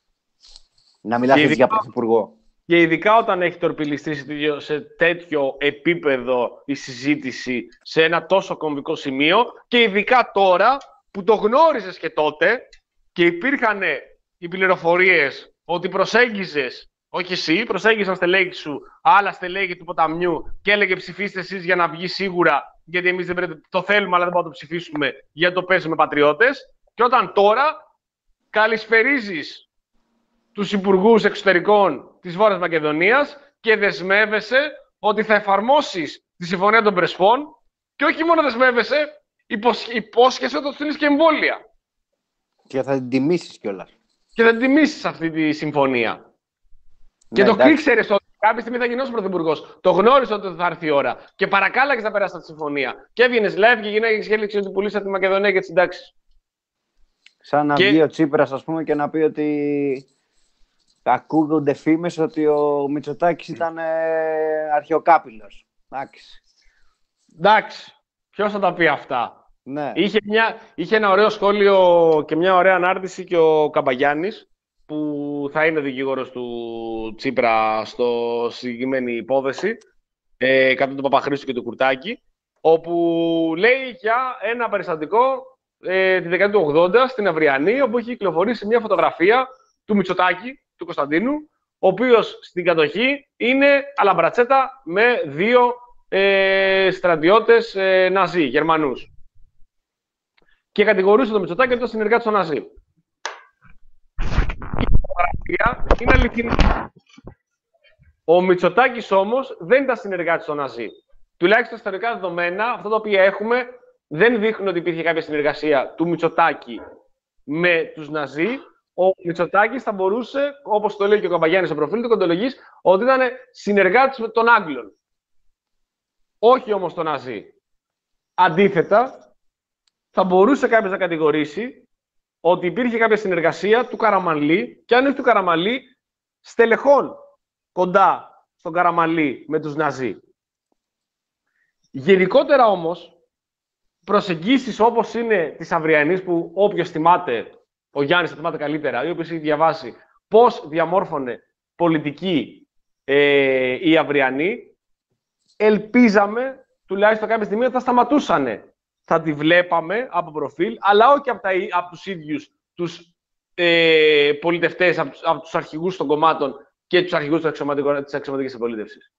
Να μιλάς έτσι για πρωθυπουργό. Και ειδικά όταν έχει τορπιλιστεί σε τέτοιο επίπεδο η συζήτηση, σε ένα τόσο κομβικό σημείο, και ειδικά τώρα που το γνώριζες και τότε και υπήρχαν οι πληροφορίες ότι προσέγγιζες, όχι εσύ, προσέγγισαν στελέχη σου, άλλα στελέχη του ποταμιού και έλεγε ψηφίστε εσείς για να βγει σίγουρα, γιατί εμείς δεν πρέπει, το θέλουμε αλλά δεν μπορούμε να το ψηφίσουμε γιατί το παίζουμε πατριώτες. Και όταν τώρα καλησπερίζεις τους υπουργούς εξωτερικών της Βόρειας Μακεδονίας και δεσμεύεσαι ότι θα εφαρμόσεις τη Συμφωνία των Πρεσπών και όχι μόνο δεσμεύεσαι, υπόσχεσαι ότι θα στείλεις και εμβόλια. Και θα την τιμήσεις κιόλας. Και θα την τιμήσεις αυτή τη συμφωνία. Ναι, και το ήξερες ότι κάποια στιγμή θα γινώσεις πρωθυπουργός. Το γνώρισες ότι θα έρθει η ώρα. Και παρακάλαγες να περάσει τη συμφωνία. Και έβγαινες live και γυναίκες και έλεγες ότι πουλήσατε τη Μακεδονία και τις συντάξεις. Σαν να και... βγει ο Τσίπρας, ας πούμε, και να πει ότι ακούγονται φήμες ότι ο Μητσοτάκης ήταν ε, αρχαιοκάπηλος. Εντάξει. Εντάξει. Ποιος θα τα πει αυτά. Ναι. Είχε, μια, είχε ένα ωραίο σχόλιο και μια ωραία ανάρτηση και ο Καμπαγιάννης, που θα είναι δικηγόρος του Τσίπρα στο συγκεκριμένη υπόθεση, ε, κατά του Παπαχρήστου και του Κουρτάκη, όπου λέει για ένα περιστατικό ε, τη δεκαετία του ογδόντα στην Αυριανή, όπου έχει κυκλοφορήσει μια φωτογραφία του Μητσοτάκη, του Κωνσταντίνου, ο οποίος στην κατοχή είναι αλαμπρατσέτα με δύο ε, στρατιώτες ε, Ναζί, Γερμανούς. Και κατηγορούσε τον Μητσοτάκη ότι ήταν συνεργάτης των Ναζί. Η φωτογραφία είναι αληθινή. Ο Μητσοτάκης όμως δεν ήταν συνεργάτης των Ναζί. Τουλάχιστον στα ιστορικά δεδομένα, αυτά τα οποία έχουμε, δεν δείχνουν ότι υπήρχε κάποια συνεργασία του Μητσοτάκη με τους Ναζί. Ο Μητσοτάκης θα μπορούσε, όπως το λέει και ο Καμπαγιάννης στο προφίλ του κοντολογής, ότι ήταν συνεργάτης των Άγγλων. Όχι όμως των Ναζί. Αντίθετα, θα μπορούσε κάποιος να κατηγορήσει ότι υπήρχε κάποια συνεργασία του Καραμανλή, και αν όχι του Καραμανλή, στελεχών κοντά στον Καραμανλή με τους Ναζί. Γενικότερα όμως, προσεγγίσεις όπως είναι της Αυριανής, που όποιος θυμάται, ο Γιάννης θα θυμάται καλύτερα, ή όποιος έχει διαβάσει πώς διαμόρφωνε πολιτική ε, η Αυριανή, ελπίζαμε τουλάχιστον κάποια στιγμή ότι θα σταματούσανε. Θα τη βλέπαμε από προφίλ, αλλά όχι από, τα, από τους ίδιους τους ε, πολιτευτές, από, από τους αρχηγούς των κομμάτων και τους αρχηγούς της αξιωματικής απολύτευσης.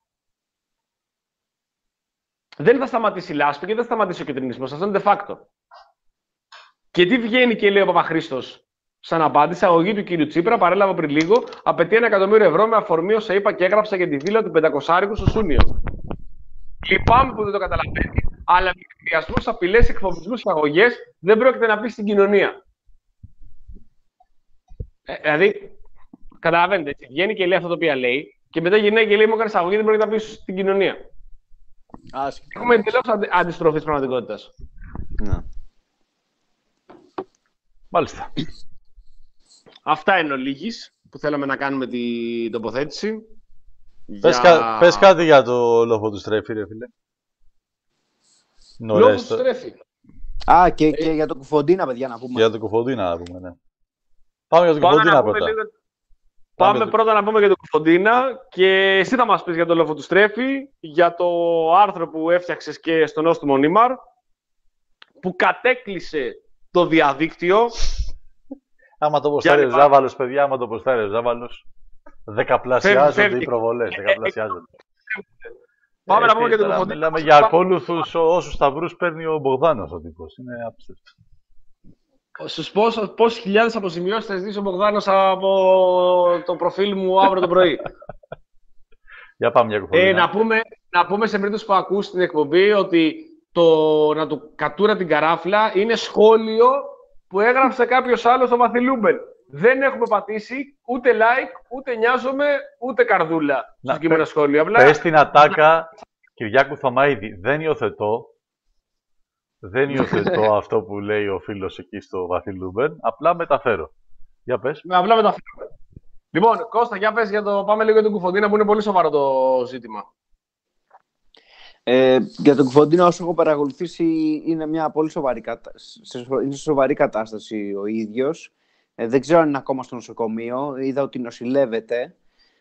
Δεν θα σταματήσει η λάσπη και δεν θα σταματήσει ο κεντρινισμός. Αυτό είναι de facto. Και τι βγαίνει και λέει ο Παπαχρήστος σαν απάντηση? Αγωγή του κύριου Τσίπρα, παρέλαβα πριν λίγο, απαιτεί ένα εκατομμύριο ευρώ με αφορμή όσα είπα και έγραψα για τη βίλα του πεντακοσάρικου στο Σούνιο. Λυπάμαι που δεν το καταλαβαίνει, αλλά με εκβιασμούς, απειλές, εκφοβισμούς και αγωγές δεν πρόκειται να πει στην κοινωνία. Ε, δηλαδή, Καταλαβαίνετε, έτσι. Βγαίνει και λέει αυτό το οποίο λέει, και μετά γυρνάει και λέει: μου έκανε αγωγή, δεν μπορεί να πει στην κοινωνία. Άσχημα. Έχουμε εντελώς αντι... αντιστροφή της πραγματικότητας. Ναι. Μάλιστα. Αυτά είναι ο λίγης που θέλαμε να κάνουμε την τοποθέτηση. Πες, για... κα... Πες κάτι για το λόγο του στρέφει, ρε φίλε. Λόγο του στρέφει. Α, και, ε... και για το Κουφοντίνα, παιδιά, να πούμε. Για το Κουφοντίνα, να πούμε, ναι. Πάμε για το Κουφοντίνα πρώτα. Λίγο... Πάμε, Πάμε πρώτα να πούμε για το Κουφοντίνα και εσύ θα μας πεις για το λόγο του στρέφει, για το άρθρο που έφτιαξες και στον Νόστιμο Νίμαρ, που κατέκλυσε το διαδίκτυο. Άμα το ποστάρει ο Ζάβαλος, παιδιά, άμα το ποστάρει ο Ζάβαλος, δεκαπλασιάζονται οι προβολές, δεκαπλασιάζονται. Πάμε ε, να πούμε για το Κουφοντίνα. Μιλάμε για ακόλουθους όσους σταυρούς παίρνει ο Μπογδάνος ο τύπος. Είναι απίστευτο. Στους πόσες, πόσες χιλιάδες αποζημιώσεις θα ζητήσει ο Μπογδάνος από το προφίλ μου αύριο το πρωί. Για πάμε μια Κουφοντίνα. Ε, να, πούμε, να πούμε σε περίπτωση που ακούς την εκπομπή ότι το να του κατούρα την καράφλα είναι σχόλιο που έγραψε κάποιος άλλος στο Βαθιλούμπεν. Δεν έχουμε πατήσει ούτε like, ούτε νοιάζομαι, ούτε καρδούλα στο κείμενο σχόλιο. Απλά... Πες την ατάκα, Κυριάκου Θωμαίδη, δεν υιοθετώ. Δεν υιοθετώ αυτό που λέει ο φίλος εκεί στο Βαθιλούμπεν, απλά μεταφέρω. Για πες. Ναι, απλά μεταφέρω. Λοιπόν, Κώστα, για πες, για το... πάμε λίγο για τον Κουφοντίνα που είναι πολύ σοβαρό το ζήτημα. Ε, για τον Κουφοντίνα, όσο έχω παρακολουθήσει, είναι μια πολύ σοβαρή, κατα... είναι σοβαρή κατάσταση ο ίδιος. Ε, δεν ξέρω αν είναι ακόμα στο νοσοκομείο. Είδα ότι νοσηλεύεται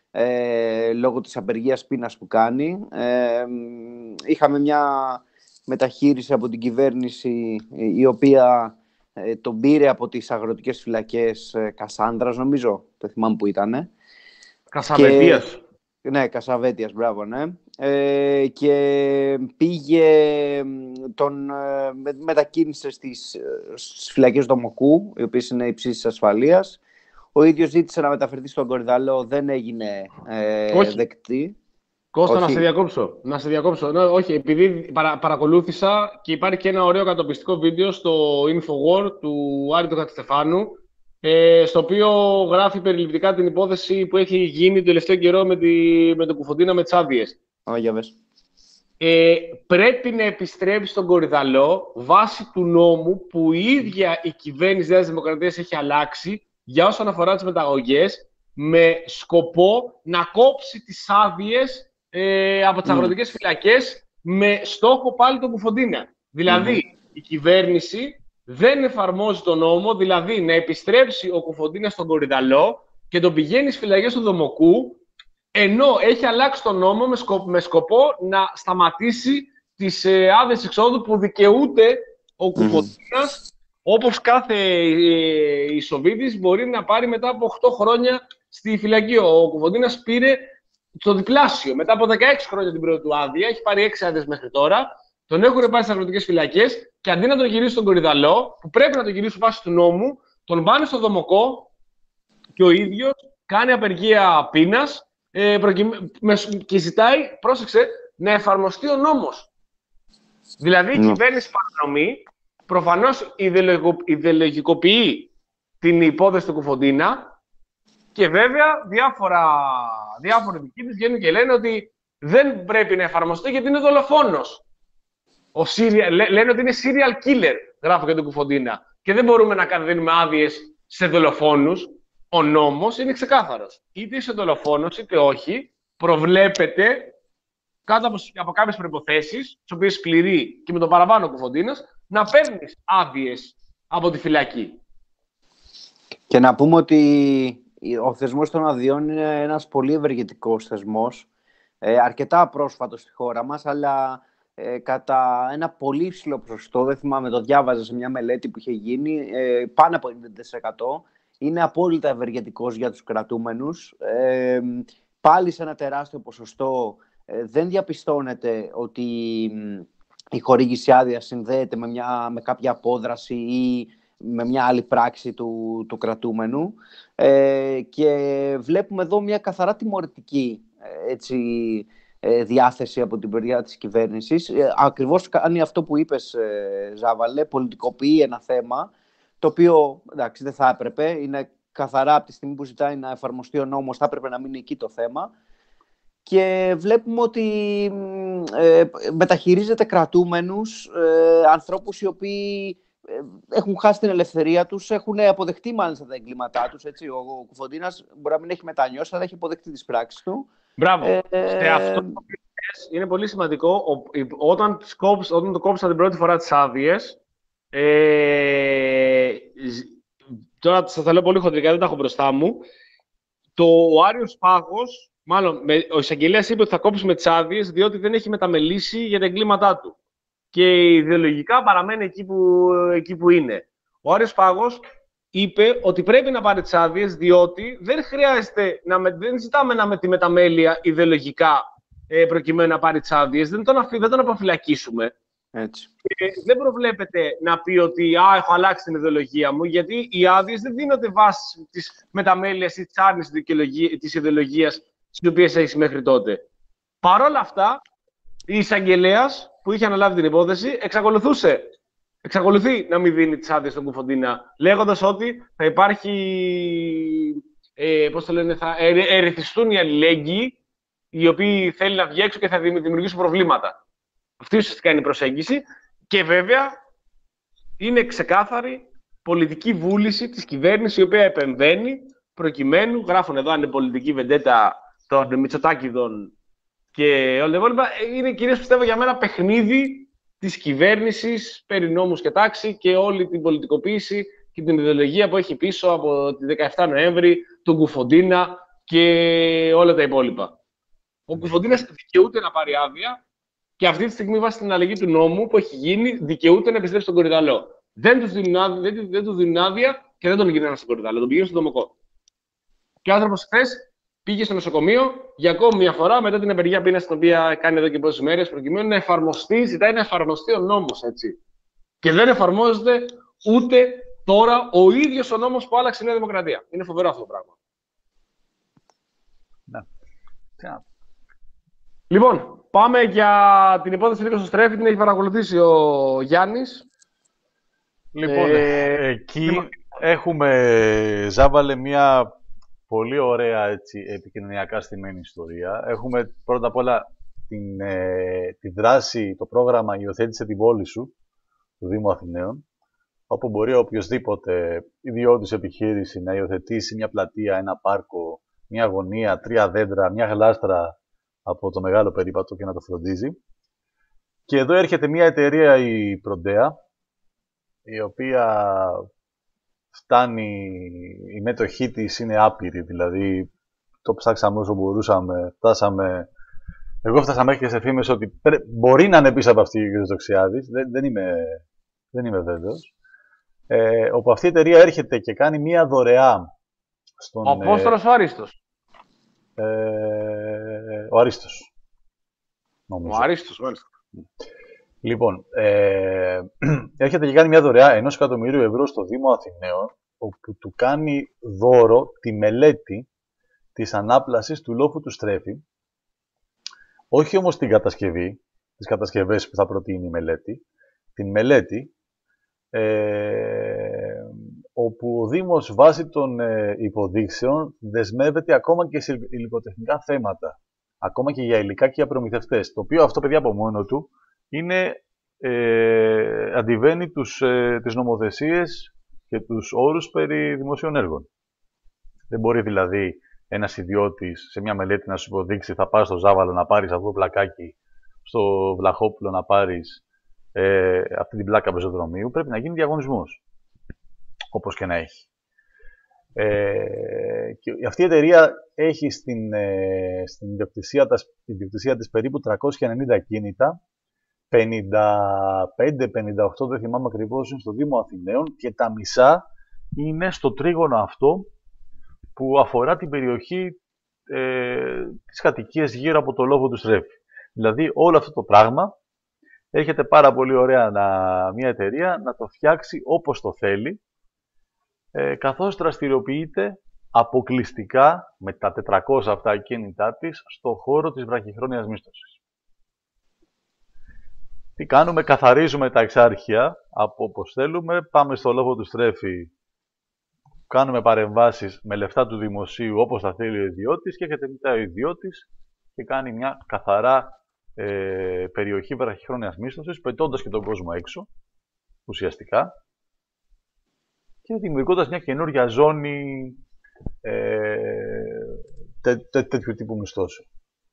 ε, λόγω της απεργίας πείνας που κάνει. Ε, είχαμε μια μεταχείριση από την κυβέρνηση η οποία ε, τον πήρε από τις αγροτικές φυλακές ε, Κασάνδρας, νομίζω, το θυμάμαι που ήτανε. Κασαβέτιας. Και, ναι, Κασαβέτιας, μπράβο, ναι. Ε, και πήγε, τον ε, με, μετακίνησε στις, στις φυλακές Δομοκού, οι οποίες είναι υψής ασφαλείας. Ο ίδιος ζήτησε να μεταφερθεί στον Κορυδαλό, δεν έγινε ε, δεκτή. Κώστα, όχι. να σε διακόψω. Να σε διακόψω. Ναι, όχι, επειδή παρα, παρακολούθησα και υπάρχει και ένα ωραίο κατοπιστικό βίντεο στο Infowar του Άρη του Χατζηστεφάνου, ε, στο οποίο γράφει περιληπτικά την υπόθεση που έχει γίνει το τελευταίο καιρό με, τη, με τον Κουφοντίνα με τις άδειες. Oh, ε, πρέπει να επιστρέψει στον Κορυδαλό βάσει του νόμου που η ίδια η κυβέρνηση Νέας Δημοκρατίας έχει αλλάξει για όσον αφορά τις μεταγωγές, με σκοπό να κόψει τις άδειες Ε, από τις mm. αγροτικές φυλακές με στόχο πάλι τον Κουφοντίνα. Δηλαδή, mm. η κυβέρνηση δεν εφαρμόζει τον νόμο, δηλαδή να επιστρέψει ο Κουφοντίνας στον Κορυδαλό και τον πηγαίνει στις φυλακές του Δομοκού, ενώ έχει αλλάξει τον νόμο με σκοπό, με σκοπό να σταματήσει τις ε, άδειες εξόδου που δικαιούται ο Κουφοντίνας, mm. όπως κάθε ε, Ισοβίδης μπορεί να πάρει μετά από οκτώ χρόνια στη φυλακή. Ο Κουφοντίνας πήρε στο διπλάσιο. Μετά από δεκαέξι χρόνια την πρώτη του άδεια, έχει πάρει έξι άδειες μέχρι τώρα, τον έχουν πάρει στις αγροτικές φυλακές και αντί να τον γυρίσει στον Κορυδαλό, που πρέπει να τον γυρίσει βάσει του νόμου, τον πάνε στο Δομοκό και ο ίδιος κάνει απεργία πείνας ε, προκυ... και ζητάει, πρόσεξε, να εφαρμοστεί ο νόμος. Δηλαδή η mm. κυβέρνηση παρανομή προφανώς ιδεολογικοποιεί την υπόθεση του Κουφοντίνα. Και βέβαια, διάφορα, διάφοροι δικοί της βγαίνουν και λένε ότι δεν πρέπει να εφαρμοστεί γιατί είναι δολοφόνος. Ο serial, λέ, λένε ότι είναι serial killer, γράφω και τον Κουφοντίνα. Και δεν μπορούμε να δίνουμε άδειες σε δολοφόνους. Ο νόμος είναι ξεκάθαρος. Είτε είσαι δολοφόνος είτε όχι, προβλέπεται κάτω από, από κάποιες προϋποθέσεις, τις οποίες σκληρεί και με τον παραπάνω ο Κουφοντίνας, να παίρνεις άδειες από τη φυλακή. Και να πούμε ότι ο θεσμός των αδειών είναι ένας πολύ ευεργετικός θεσμός, ε, αρκετά πρόσφατος στη χώρα μας, αλλά ε, κατά ένα πολύ υψηλό ποσοστό, δεν θυμάμαι, το διάβαζα σε μια μελέτη που είχε γίνει, ε, πάνω από ενενήντα τοις εκατό, είναι απόλυτα ευεργετικός για τους κρατούμενους. Ε, πάλι σε ένα τεράστιο ποσοστό ε, δεν διαπιστώνεται ότι η χορήγηση άδεια συνδέεται με, μια, με κάποια απόδραση ή με μια άλλη πράξη του, του κρατούμενου ε, και βλέπουμε εδώ μια καθαρά τιμωρητική έτσι, ε, διάθεση από την πλευρά της κυβέρνησης. Ε, ακριβώς κάνει αυτό που είπες, ε, Ζάβαλε, πολιτικοποιεί ένα θέμα το οποίο, εντάξει, δεν θα έπρεπε, είναι καθαρά από τη στιγμή που ζητάει να εφαρμοστεί ο νόμος, θα έπρεπε να μείνει εκεί το θέμα. Και βλέπουμε ότι ε, μεταχειρίζεται κρατούμενους, ε, ανθρώπους οι οποίοι ε, έχουν χάσει την ελευθερία τους, έχουν αποδεχτεί μάλιστα τα εγκλήματά τους. Έτσι. Ο, ο Κουφοντίνας μπορεί να μην έχει μετανιώσει, αλλά έχει αποδεχτεί τις πράξεις του. Μπράβο. Ε, Σε αυτό είναι πολύ σημαντικό, ο, όταν, σκόψ, όταν το κόψαν την πρώτη φορά τις άδειες, ε, τώρα σας τα λέω πολύ χοντρικά, δεν τα έχω μπροστά μου, το, ο Άριος Πάγος, μάλλον, με, ο εισαγγελέας είπε ότι θα κόψουμε τις άδειες διότι δεν έχει μεταμελήσει για τα εγκλήματά του. Και ιδεολογικά παραμένει εκεί που, εκεί που είναι. Ο Άριος Πάγος είπε ότι πρέπει να πάρει τις άδειες διότι δεν χρειάζεται, να με, δεν ζητάμε να με τη μεταμέλεια ιδεολογικά ε, προκειμένου να πάρει τις άδειες. Δεν τον, αφι, δεν τον αποφυλακίσουμε. Έτσι. Ε, δεν προβλέπεται να πει ότι «Α, έχω αλλάξει την ιδεολογία μου», γιατί οι άδειες δεν δίνονται βάσει της μεταμέλειας ή της άρνησης της ιδεολογίας στις οποίες έχεις μέχρι τότε. Παρ' όλα αυτά, η εισαγγελέας που είχε αναλάβει την υπόθεση εξακολουθούσε, εξακολουθεί να μην δίνει τις άδειες στον Κουφοντίνα, λέγοντας ότι θα υπάρχει, ε, πώς το λένε, θα ερεθιστούν οι αλληλέγγυοι, οι οποίοι θέλουν να βγει έξω και θα δημιουργήσουν προβλήματα. Αυτή ουσιαστικά είναι η προσέγγιση και βέβαια είναι ξεκάθαρη πολιτική βούληση της κυβέρνησης η οποία επεμβαίνει προκειμένου, γράφουν εδώ αν είναι πολιτική βεντέτα των Μητσοτάκηδων και όλα τα υπόλοιπα, είναι κυρίως πιστεύω για μένα παιχνίδι της κυβέρνησης περί νόμους και τάξη και όλη την πολιτικοποίηση και την ιδεολογία που έχει πίσω από τη δεκαεφτά Νοέμβρη, τον Κουφοντίνα και όλα τα υπόλοιπα. Ο Κουφοντίνας δικαιούται να πάρει άδεια και αυτή τη στιγμή, βάσει την αλλαγή του νόμου που έχει γίνει, δικαιούται να επιστρέψει στον Κορυδαλό. Δεν του δίνουν άδεια, δεν, δεν του δίνουν άδεια και δεν τον γυρνάνε στον Κορυδαλό, τον πηγαίνουν στον Δομοκό. Και ο άνθρωπος χθες πήγε στο νοσοκομείο για ακόμη μια φορά μετά την απεργία πείνας την οποία κάνει εδώ και πόσες μέρες, προκειμένου να εφαρμοστεί, ζητάει να εφαρμοστεί ο νόμος, έτσι. Και δεν εφαρμόζεται ούτε τώρα ο ίδιος ο νόμος που άλλαξε η Νέα Δημοκρατία. Είναι φοβερό αυτό το πράγμα. Ναι. Λοιπόν, πάμε για την υπόθεση Νίκος Στρέφη, την έχει παρακολουθήσει ο Γιάννης. Λοιπόν, ε, εκεί λοιπόν, έχουμε, Ζάβαλε, μια πολύ ωραία έτσι, επικοινωνιακά στημένη ιστορία. Έχουμε πρώτα απ' όλα την, ε, τη δράση, το πρόγραμμα «Υιοθέτησε την πόλη σου» του Δήμου Αθηναίων, όπου μπορεί οποιοσδήποτε ιδιώτης επιχείρηση να υιοθετήσει μια πλατεία, ένα πάρκο, μια γωνία, τρία δέντρα, μια γλάστρα από το μεγάλο περίπατο και να το φροντίζει. Και εδώ έρχεται μια εταιρεία, η Προντέα, η οποία φτάνει, η μέτοχή της είναι άπειρη, δηλαδή το ψάξαμε όσο μπορούσαμε, φτάσαμε, εγώ φτάσα μέχρι και σε φήμες ότι πρέ... μπορεί να είναι πίσω από αυτή ο κ. Δοξιάδης, δεν, δεν, είμαι, δεν είμαι βέβαιος, ε, όπου αυτή η εταιρεία έρχεται και κάνει μία δωρεά στον... Ο Απόστολος ε, ο Αρίστος. Ε, ο Αρίστος. Νομίζω. Ο Αρίστος, μάλιστα. Λοιπόν, ε, έρχεται και κάνει μια δωρεά ενός εκατομμυρίου ευρώ στο Δήμο Αθηναίων, όπου του κάνει δώρο τη μελέτη της ανάπλασης του λόφου του Στρέφη, όχι όμως την κατασκευή, τις κατασκευές που θα προτείνει η μελέτη, την μελέτη, ε, όπου ο Δήμος βάσει των ε, υποδείξεων δεσμεύεται ακόμα και σε υλικοτεχνικά θέματα, ακόμα και για υλικά και για προμηθευτές, το οποίο αυτό, παιδιά, από μόνο του είναι, ε, αντιβαίνει τους, ε, τις νομοθεσίες και τους όρους περί δημοσίων έργων. Δεν μπορεί δηλαδή ένας ιδιώτης σε μια μελέτη να σου υποδείξει θα πάρεις στο Ζάβαλο να πάρεις αυτό το πλακάκι, στο Βλαχόπουλο να πάρεις ε, αυτή την πλάκα πεζοδρομίου. Πρέπει να γίνει διαγωνισμός, όπως και να έχει. Ε, και αυτή η εταιρεία έχει στην, ε, στην ιδιοκτησία, ιδιοκτησία της περίπου τριακόσια ενενήντα κίνητα, πενήντα πέντε πενήντα οκτώ, δεν θυμάμαι ακριβώς, είναι στο Δήμο Αθηναίων και τα μισά είναι στο τρίγωνο αυτό που αφορά την περιοχή ε, της κατοικίας γύρω από το λόφο του Στρέφη. Δηλαδή όλο αυτό το πράγμα έρχεται πάρα πολύ ωραία να, μια εταιρεία να το φτιάξει όπως το θέλει, ε, καθώς δραστηριοποιείται αποκλειστικά με τα τετρακόσια αυτά κίνητά της στον χώρο της βραχυχρόνιας μίσθωσης. Τι κάνουμε, καθαρίζουμε τα εξάρχεια από όπως θέλουμε, πάμε στο λόφο του Στρέφη κάνουμε παρεμβάσεις με λεφτά του δημοσίου όπως θα θέλει ο ιδιώτης και έρχεται μετά ο ιδιώτης και κάνει μια καθαρά ε, περιοχή βραχυχρόνιας μίσθωσης, πετώντας και τον κόσμο έξω, ουσιαστικά, και δημιουργώντας μια καινούργια ζώνη ε, τέ, τέ, τέτοιου τύπου μισθώσεων.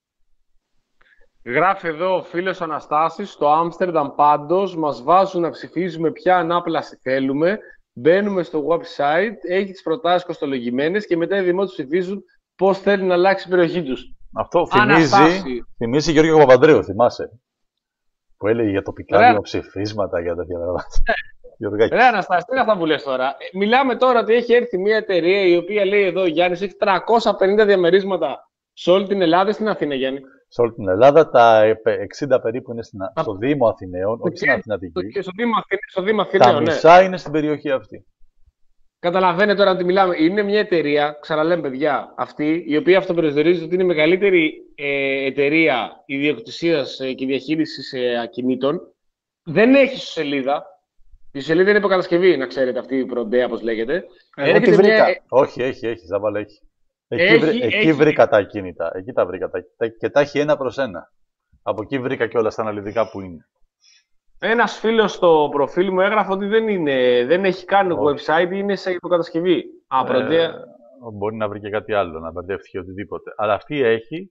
Γράφει εδώ ο φίλος Αναστάσης, στο Άμστερνταμ πάντως μας βάζουν να ψηφίζουμε ποια ανάπλαση θέλουμε, μπαίνουμε στο website, έχει τις προτάσεις κοστολογημένες και μετά οι δημότες ψηφίζουν πώς θέλουν να αλλάξει η περιοχή τους. Αυτό θυμίζει, θυμίζει Γιώργο Παπανδρέου, θυμάσαι, που έλεγε για τοπικά δημοψηφίσματα, για τέτοια πράγματα. Ρε Αναστάση, τι είναι αυτά που λες τώρα. Μιλάμε τώρα ότι έχει έρθει μια εταιρεία η οποία λέει εδώ, Γιάννης, έχει τριακόσια πενήντα διαμερίσματα σε όλη την Ελλάδα, στην Αθήνα, Γιάννη. Σε όλη την Ελλάδα, τα εξήντα περίπου είναι στην, στο Δήμο Αθηναίων, όχι στην Αθηνατική. Και στο Δήμο, στο Δήμο Αθηναίων, τα ναι. μισά είναι στην περιοχή αυτή. Καταλαβαίνετε τώρα τι μιλάμε. Είναι μια εταιρεία, ξαναλέμε παιδιά, αυτή, η οποία αυτοπερισδιορίζεται ότι είναι η μεγαλύτερη ε, εταιρεία ιδιοκτησίας ε, και διαχείρισης ε, ακινήτων. Δεν έχει σελίδα. Η σελίδα είναι υποκατασκευή, να ξέρετε, αυτή η Προντέα, όπως λέγεται. Εγώ τη βρήκα. Μια... Όχι, έχει, έχει, Ζάβαλα, έχει. Εκεί, έχει, βρή, εκεί έχει. βρήκα τα ακίνητα. Εκεί τα βρήκα. Τα, και τα έχει ένα προς ένα. Από εκεί βρήκα και όλα στα αναλυτικά που είναι. Ένας φίλος στο προφίλ μου έγραφε ότι δεν, είναι, δεν έχει κάνει oh. website, είναι σε υποκατασκευή. Α, Προντέα. Ε, μπορεί να βρει και κάτι άλλο, να μπερδεύτηκε οτιδήποτε. Αλλά αυτή έχει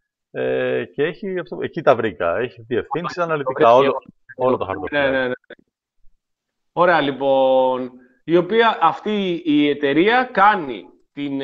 ε, και έχει, αυτό, εκεί τα βρήκα. Έχει διευθύνσεις αναλυτικά, όλο, όλο το χαρτοφυλάκιο. Ναι, ναι, ναι. Ωραία, λοιπόν. Η οποία αυτή η εταιρεία κάνει, την,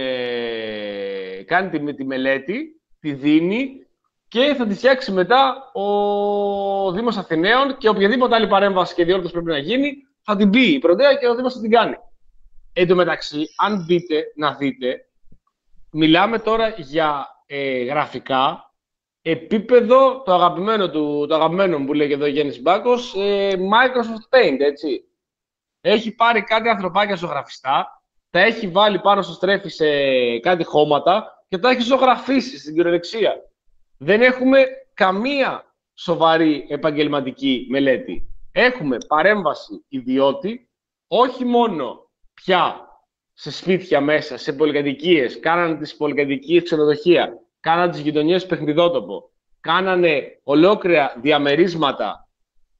ε, κάνει τη, τη μελέτη, τη δίνει και θα τη φτιάξει μετά ο Δήμος Αθηναίων και οποιαδήποτε άλλη παρέμβαση και διόρθωση πρέπει να γίνει, θα την πει η Προντέα και ο Δήμος θα την κάνει. Εν τω μεταξύ, αν μπείτε να δείτε, μιλάμε τώρα για ε, γραφικά, επίπεδο το αγαπημένο, του, το αγαπημένο μου που λέει εδώ ο Γιάννης Μπάκος, ε, Microsoft Paint, έτσι. Έχει πάρει κάτι ανθρωπάκια ζωγραφιστά, τα έχει βάλει πάνω στο στρέφι σε κάτι χώματα και τα έχει ζωγραφίσει στην κυριολεξία. Δεν έχουμε καμία σοβαρή επαγγελματική μελέτη. Έχουμε παρέμβαση ιδιώτη, όχι μόνο πια σε σπίτια μέσα, σε πολυκατοικίες, κάνανε τις πολυκατοικίες ξενοδοχεία, κάνανε τις γειτονιές παιχνιδότοπο, κάνανε ολόκληρα διαμερίσματα,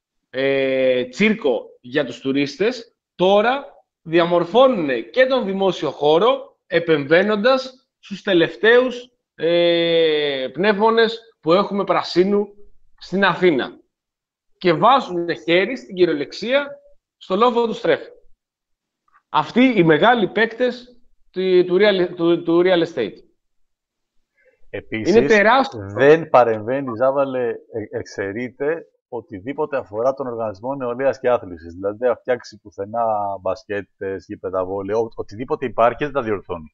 ε, τσίρκο για τους τουρίστες, τώρα διαμορφώνουν και τον δημόσιο χώρο, επεμβαίνοντας στους τελευταίους ε, πνεύμονες που έχουμε πρασίνου στην Αθήνα. Και βάζουν χέρι στην κυριολεξία στο λόφο του στρέφει. Αυτοί οι μεγάλοι παίκτες του, του, real, του, του real estate. Επίσης, είναι τεράστιο. Δεν παρεμβαίνει, Ζάβαλε, εξαιρείται οτιδήποτε αφορά τον Οργανισμό Νεολαίας και Άθλησης. Δηλαδή, δεν θα φτιάξει πουθενά μπασκέτες, γήπεδα, βόλεϊ, οτιδήποτε υπάρχει δεν τα διορθώνει.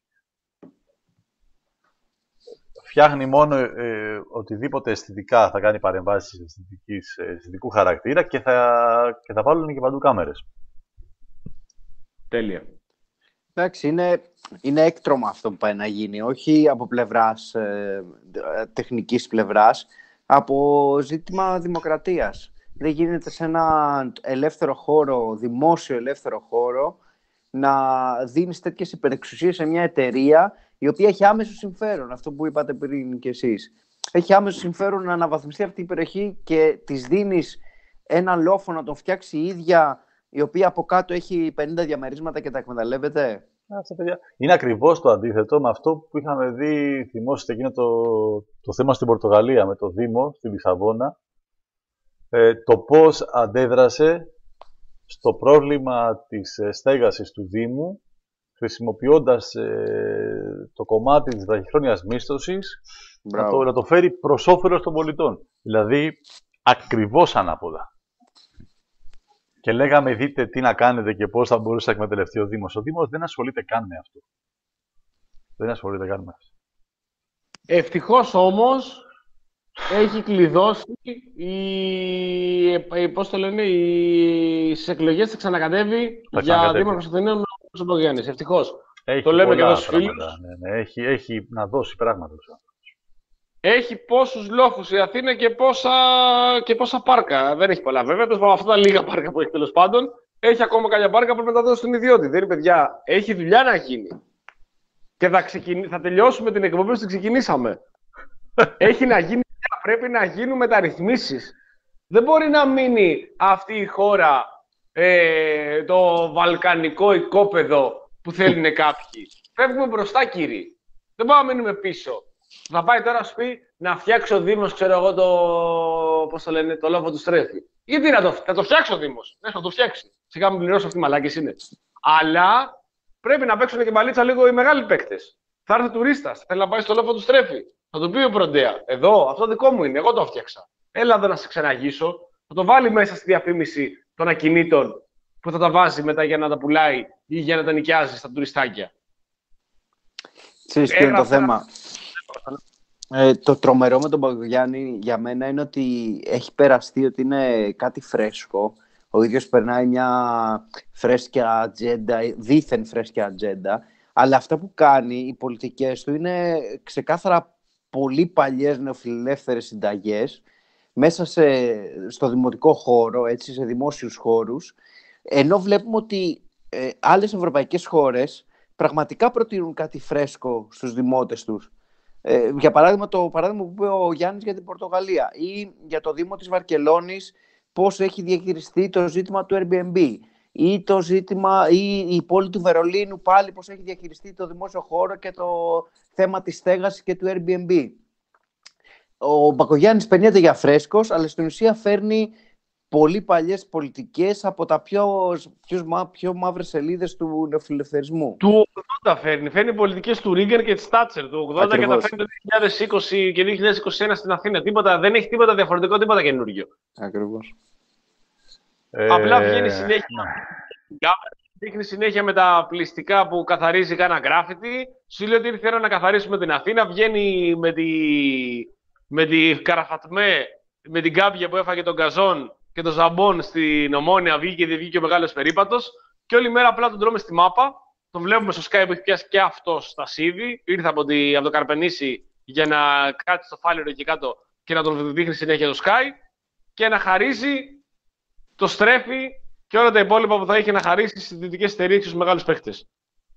Φτιάχνει μόνο ε, οτιδήποτε αισθητικά θα κάνει παρεμβάσεις αισθητικού χαρακτήρα και θα, και θα βάλουν και παντού κάμερες. Τέλεια. Εντάξει, είναι, είναι έκτρωμα αυτό που πάει να γίνει, όχι από πλευράς, ε, τεχνικής πλευράς, από ζήτημα δημοκρατίας. Δεν γίνεται σε ένα ελεύθερο χώρο, δημόσιο ελεύθερο χώρο, να δίνεις τέτοιες υπερεξουσίες σε μια εταιρεία η οποία έχει άμεσο συμφέρον, αυτό που είπατε πριν κι εσείς. Έχει άμεσο συμφέρον να αναβαθμιστεί αυτή η περιοχή και της δίνεις ένα λόφο να τον φτιάξει η ίδια, η οποία από κάτω έχει πενήντα διαμερίσματα και τα εκμεταλλεύεται. Είναι ακριβώς το αντίθετο με αυτό που είχαμε δει, θυμόσαστε εκείνο το, το θέμα στην Πορτογαλία με το Δήμο, στη Λισαβόνα, ε, το πώς αντέδρασε στο πρόβλημα της στέγασης του Δήμου, χρησιμοποιώντας ε, το κομμάτι της βραχυχρόνιας μίσθωσης να το, να το φέρει προς όφελος των πολιτών. Δηλαδή, ακριβώς ανάποδα. Και λέγαμε, δείτε τι να κάνετε και πώς θα μπορούσε να εκμεταλλευτεί ο Δήμος. Ο Δήμος δεν ασχολείται καν με αυτό. Δεν ασχολείται καν με αυτό. Ευτυχώς όμως έχει κλειδώσει η, πώς το λένε, οι, στις εκλογές θα ξανακατεύει θα για Δήμαρχος Αθηναίων ο Πογιάννης. Ευτυχώς. Έχει το λέμε και εδώ στους φίλους. Ναι, ναι. Έχει, έχει να δώσει πράγματα. Έχει πόσους λόφους η Αθήνα και πόσα, και πόσα πάρκα. Δεν έχει πολλά βέβαια, με αυτά τα λίγα πάρκα που έχει τέλος πάντων. έχει ακόμα κάποια μπάρκα που πρέπει να τα δώσει στον ιδιώτη. Δεν είναι, παιδιά, έχει δουλειά να γίνει. Και θα, ξεκινη... θα τελειώσουμε την εκπομπή που την ξεκινήσαμε. Έχει να γίνει, πρέπει να γίνουν μεταρρυθμίσεις. Δεν μπορεί να μείνει αυτή η χώρα ε, το βαλκανικό οικόπεδο που θέλουν κάποιοι. Φεύγουμε μπροστά, κύριοι. Δεν μπορούμε να μείνουμε πίσω. Θα πάει τώρα, σου πει, να φτιάξει ο Δήμος, ξέρω εγώ, το, πώς το λένε, το λόφο του Στρέφη. Γιατί να το, θα το φτιάξει ο Δήμος. Ναι, θα το φτιάξει. Σιγά μην πληρώσω αυτοί οι μαλάκες είναι. Αλλά πρέπει να παίξουν και μπαλίτσα λίγο οι μεγάλοι παίκτες. Θα έρθει τουρίστας, θέλει να πάει στο λόφο του Στρέφη. Θα του πει ο Προντέα, εδώ, αυτό δικό μου είναι, εγώ το φτιάξα. Έλα εδώ να σε ξεναγήσω. Θα το βάλει μέσα στη διαφήμιση των ακινήτων που θα τα βάζει μετά για να τα πουλάει ή για να τα νοικιάζει στα τουριστάκια. Ξέρεις ποιο είναι το θέμα. Ε, το τρομερό με τον Μπακογιάννη για μένα είναι ότι έχει περαστεί ότι είναι κάτι φρέσκο. Ο ίδιος περνάει μια φρέσκια ατζέντα, δίθεν φρέσκια ατζέντα. Αλλά αυτά που κάνει, οι πολιτικές του, είναι ξεκάθαρα πολύ παλιές νεοφιλελεύθερες συνταγές μέσα σε, στο δημοτικό χώρο, έτσι, σε δημόσιους χώρους. Ενώ βλέπουμε ότι ε, άλλες ευρωπαϊκές χώρες πραγματικά προτείνουν κάτι φρέσκο στους δημότες τους. Ε, για παράδειγμα, το παράδειγμα που είπε ο Γιάννης για την Πορτογαλία ή για το Δήμο της Βαρκελόνης, πώς έχει διαχειριστεί το ζήτημα του Airbnb ή το ζήτημα, ή η πόλη του Βερολίνου πάλι πώς έχει διαχειριστεί το δημόσιο χώρο και το θέμα της στέγασης και του Airbnb. Ο Μπακογιάννης πενιέται για φρέσκος, αλλά στην ουσία φέρνει πολύ παλιές πολιτικές από τα πιο, πιο, πιο μαύρες σελίδες του νεοφιλελευθερισμού. Του ογδόντα φέρνει. Φέρνει πολιτικές του Ρίγκεν και της Τάτσερ. Του ογδόντα Ακριβώς. Και τα φέρνει το δύο χιλιάδες είκοσι και δύο χιλιάδες είκοσι ένα στην Αθήνα. Τίποτα, δεν έχει τίποτα διαφορετικό, τίποτα καινούργιο. Ακριβώς. Ε... Απλά βγαίνει συνέχεια. Δείχνει συνέχεια με τα πληστικά που καθαρίζει κάνα γκράφιτι. Σου λέει ότι ήρθε να καθαρίσουμε την Αθήνα. Βγαίνει με τη, με τη Καραφατμέ, με την κάμπια που έφαγε τον Καζόν και το Ζαμπόν στην Ομόνια. Βγήκε και βγήκε ο μεγάλος περίπατος. Και όλη μέρα απλά τον τρώμε στη μάπα. Τον βλέπουμε στο Sky που έχει πιάσει και αυτό στα σίδη. Ήρθε από, τη, από το Καρπενήσι για να κάτσει στο φάληρο εκεί κάτω και να τον δείχνει συνέχεια το Sky. Και να χαρίζει το Στρέφη και όλα τα υπόλοιπα που θα είχε να χαρίσει στις δυτικές εταιρείες και στους μεγάλους παίχτες.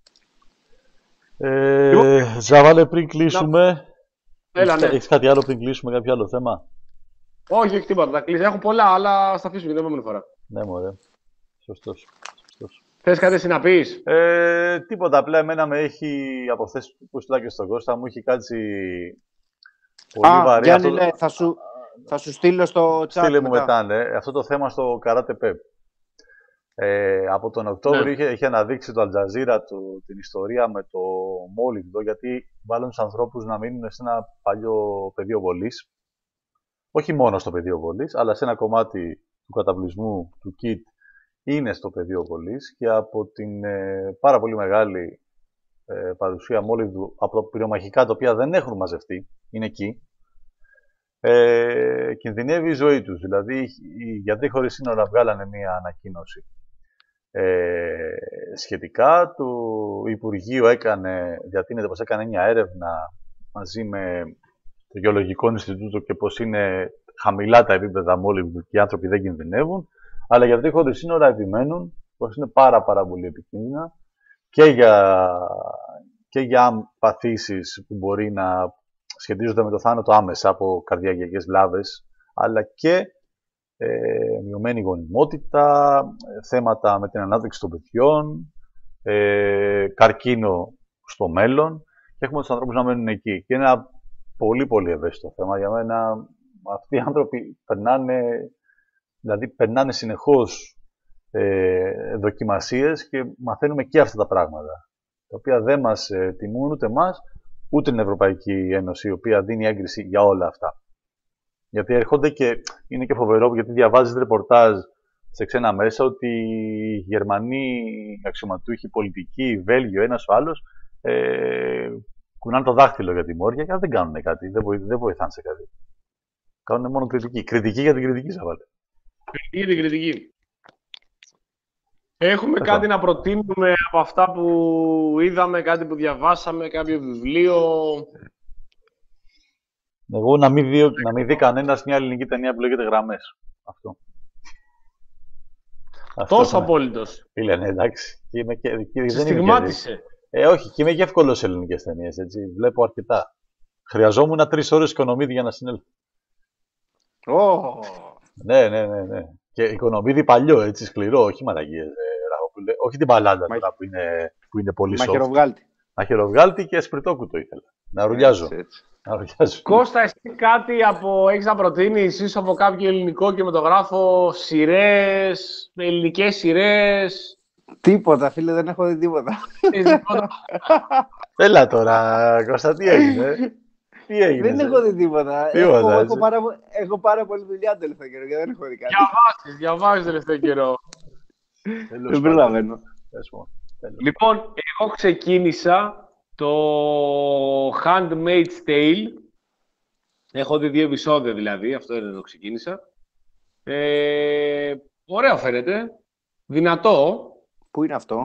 Ε, λοιπόν, Ζαβάλε, πριν κλείσουμε, Έλα, έχεις, ναι. έχεις κάτι άλλο πριν κλείσουμε, κάποιο άλλο θέμα? Όχι, όχι τίποτα. Θα κλείσει. Έχω πολλά, αλλά θα τα αφήσουμε την επόμενη φορά. Ναι, μωρέ. Σωστός. Σωστός. Θες κάτι εσύ να πεις? Ε, τίποτα. Απλά εμένα με έχει, από χθες που στείλα και στον Κώστα, μου έχει κάτσει πολύ Α, βαρύ. Γιάννη, αυτό... ναι, θα σου, θα σου στείλω στο chat. Στείλε μου μετά. μετά, ναι. Αυτό το θέμα στο Καράτε Πεπ. Ε, από τον Οκτώβριο ναι. είχε, είχε αναδείξει το Αλτζαζίρα του την ιστορία με το μόλιβδο, γιατί βάλουν τους ανθρώπους να μείνουν σε ένα παλιό πεδίο βολής. Όχι μόνο στο πεδίο βολής, αλλά σε ένα κομμάτι του καταβλισμού του ΚΙΤ είναι στο πεδίο βολής και από την ε, πάρα πολύ μεγάλη ε, παρουσία μόλιβδου από τα πυρομαχικά τα οποία δεν έχουν μαζευτεί, είναι εκεί, ε, κινδυνεύει η ζωή τους. Δηλαδή, οι γιατροί χωρίς σύνορα βγάλανε μία ανακοίνωση ε, σχετικά. Το Υπουργείο έκανε, διατείνεται πως έκανε μια έρευνα μαζί με το Γεωλογικό Ινστιτούτο και πως είναι χαμηλά τα επίπεδα μόλιβδου και οι άνθρωποι δεν κινδυνεύουν. Αλλά οι γιατροί χωρίς σύνορα επιμένουν πως είναι πάρα, πάρα πολύ επικίνδυνα και για, και για παθήσεις που μπορεί να σχετίζονται με το θάνατο άμεσα από καρδιακές βλάβες, αλλά και ε, μειωμένη γονιμότητα, θέματα με την ανάπτυξη των παιδιών, ε, καρκίνο στο μέλλον και έχουμε τους ανθρώπους να μένουν εκεί. Και είναι ένα πολύ πολύ ευαίσθητο θέμα για μένα. Αυτοί οι άνθρωποι περνάνε, δηλαδή περνάνε συνεχώς ε, δοκιμασίες και μαθαίνουμε και αυτά τα πράγματα, τα οποία δεν μας ε, τιμούν ούτε εμάς, ούτε την Ευρωπαϊκή Ένωση, η οποία δίνει έγκριση για όλα αυτά. Γιατί έρχονται και είναι και φοβερό, γιατί διαβάζεις ρεπορτάζ σε ξένα μέσα ότι οι Γερμανοί αξιωματούχοι, πολιτικοί, Βέλγιο, ένας ο άλλος, ε, κουνάνε το δάχτυλο για τη Μόρια και δεν κάνουν κάτι, δεν, βοη, δεν βοηθάνε σε κάτι. Κάνουν μόνο κριτική. Κριτική για την κριτική, Σαββάτε. Κριτική για την κριτική. Έχουμε Έχω. κάτι να προτείνουμε από αυτά που είδαμε, κάτι που διαβάσαμε, κάποιο βιβλίο? Εγώ να μην δει, να μην δει κανένας μια ελληνική ταινία που λέγεται Γραμμές. Αυτό. Τόσο απόλυτος. Φίλε, ναι, εντάξει. Και είμαι και, και, Σε στιγμάτισε. Ε, όχι, και είμαι και εύκολος σε ελληνικές ταινίες, έτσι. Βλέπω αρκετά. Χρειαζόμουν τρεις ώρες οικονομίδι για να συνέλθω. Oh. Ναι, ναι, ναι, ναι. Και οικονομίδι παλιό, έτσι, σκληρό, όχι μαλακίες, ε, Ραγόπουλε. Όχι την παλάντα Μα... τώρα που είναι, που είναι πολύ soft. Μαχαιροβγάλτη. Μαχαιροβγάλτη και σπιρτόκουτο ήθελα. Να ρουλιάζω. Έτσι, έτσι. Να ρουλιάζω. Κώστα, εσύ κάτι από, έχεις να προτείνεις, ίσως από κάποιο ελληνικό κινηματογράφο, σειρές, ελληνικές σειρές? Τίποτα, φίλε, δεν έχω δει τίποτα. Έλα τώρα, Κώστα, τι έγινε. Τι έγινε. Δεν έχω δει τίποτα. Τίποτα, έχω, έτσι. έχω, πάρα, έχω πάρα πολύ δουλειά το τελευταίο καιρό και δεν έχω δει κάτι. Διαβάζεις, διαβάζεις το τελευταίο καιρό. Δεν προλαβαίνω. Λοιπόν, εγώ ξεκίνησα το Handmaid's Tale. Έχω δει δύο επεισόδια δηλαδή, αυτό είναι το ξεκίνησα. Ε, ωραίο φαίνεται. Δυνατό. Πού είναι αυτό?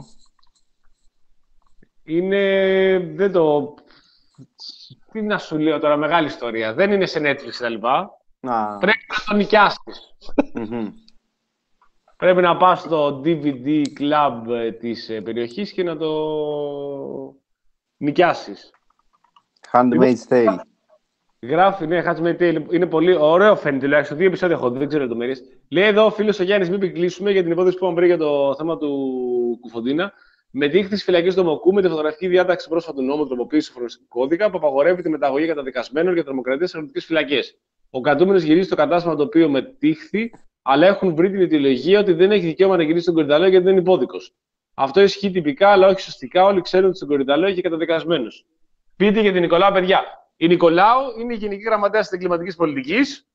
Είναι, δεν το... Τι να σου λέω τώρα, μεγάλη ιστορία. Δεν είναι σε Netflix τα λοιπά. Ah. Πρέπει να το νοικιάσεις. Mm-hmm. Πρέπει να πας στο ντι βι ντι Club της περιοχής και να το νοικιάσεις. Handmaid's Tale. Γράφει, ναι, Handmaid's Tale. Είναι πολύ ωραίο φαίνεται, τουλάχιστον δύο επεισόδια έχω, δεν ξέρω λεπτομέρειες. Λέει εδώ ο φίλος ο Γιάννης, μην κλείσουμε για την υπόθεση που είπαμε πριν για το θέμα του Κουφοντίνα. Με δείχνει τη φυλακή του Μοκού με τη φωτογραφική διάταξη πρόσφατου νόμου τροποποίηση του φορολογικού κώδικα που απαγορεύει τη μεταγωγή καταδικασμένων για τρομοκρατία σε αγροτικές φυλακές. Ο κρατούμενος γυρίζει στο κατάστημα το οποίο μετήχθη, αλλά έχουν βρει την αιτιολογία ότι δεν έχει δικαίωμα να γυρίσει στον Κορυδαλό γιατί δεν είναι υπόδικος. Αυτό ισχύει τυπικά, αλλά όχι σωστικά. Όλοι ξέρουν ότι στον Κορυδαλό έχει καταδικασμένους. Πείτε για την Νικολάου, παιδιά. Η Νικολάου είναι η Γενική Γραμματέα της Εγκληματικής Πολιτικής.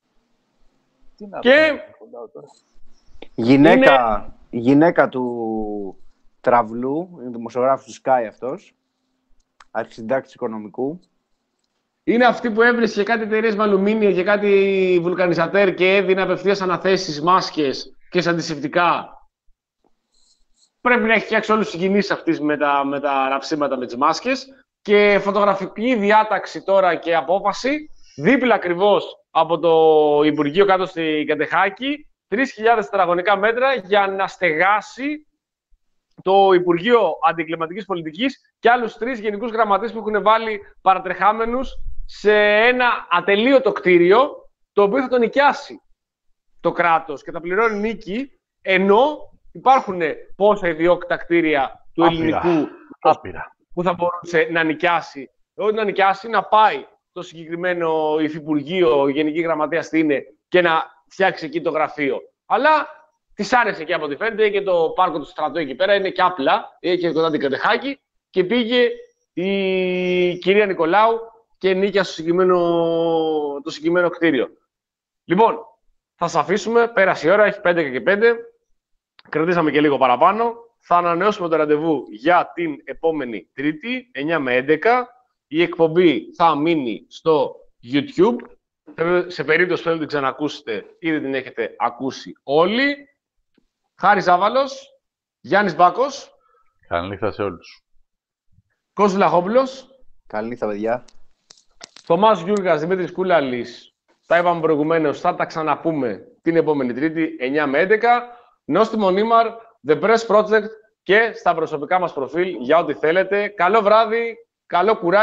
Και. Γυναίκα, είναι... γυναίκα του Τραυλού, είναι δημοσιογράφος του Sky αυτός. Αρχισυντάκτης οικονομικού. Είναι αυτή που έβρισκε κάτι εταιρείες με αλουμίνιο και κάτι βουλκανιζατέρ και έδινε απευθείας αναθέσεις, μάσκες και σε αντισηπτικά. Πρέπει να έχει φτιάξει όλους τους συγκινήσεις αυτής με τα, με τα ραψίματα με τις μάσκες. Και φωτογραφική διάταξη τώρα και απόφαση, δίπλα ακριβώς από το Υπουργείο κάτω στη Κατεχάκη, τρεις χιλιάδες τετραγωνικά μέτρα για να στεγάσει το Υπουργείο Αντιεγκληματικής Πολιτικής και άλλους τρεις γενικούς γραμματείς που έχουν βάλει παρατρεχάμενους σε ένα ατελείωτο κτίριο, το οποίο θα το νοικιάσει το κράτος και θα πληρώνει νίκη, ενώ υπάρχουν πόσα ιδιόκτητα κτίρια του Άπειρα. ελληνικού Άπειρα. που θα μπορούσε να νοικιάσει. Όχι να νοικιάσει, να πάει το συγκεκριμένο υφυπουργείο, η Γενική Γραμματεία τι είναι, και να φτιάξει εκεί το γραφείο. Αλλά της άρεσε και από ό,τι φαίνεται και το πάρκο του στρατού εκεί πέρα είναι και απλά, έχει κοντά την Κατεχάκη και πήγε η κυρία Νικολάου και νίκιασε το συγκεκριμένο, το συγκεκριμένο κτίριο. Λοιπόν, θα σας αφήσουμε, πέρασε η ώρα, έχει πέντε και πέντε, κρατήσαμε και λίγο παραπάνω. Θα ανανεώσουμε το ραντεβού για την επόμενη Τρίτη, εννιά με έντεκα. Η εκπομπή θα μείνει στο YouTube. Σε περίπτωση που θέλετε την ξανακούσετε, ήδη την έχετε ακούσει όλοι. Χάρης Άβαλος, Γιάννης Μπάκος. Καλή νύχτα σε όλους. Κώστας Βλαχόπουλος. Καλή νύχτα, παιδιά. Θωμάς Γιούργας, Δημήτρης Κούλαλης. Τα είπαμε προηγουμένως, θα τα ξαναπούμε την επόμενη Τρίτη, εννιά με έντεκα. Νόστιμο Νίμαρ, The Press Project και στα προσωπικά μας προφίλ για ό,τι θέλετε. Καλό βράδυ, καλό κουράγιο.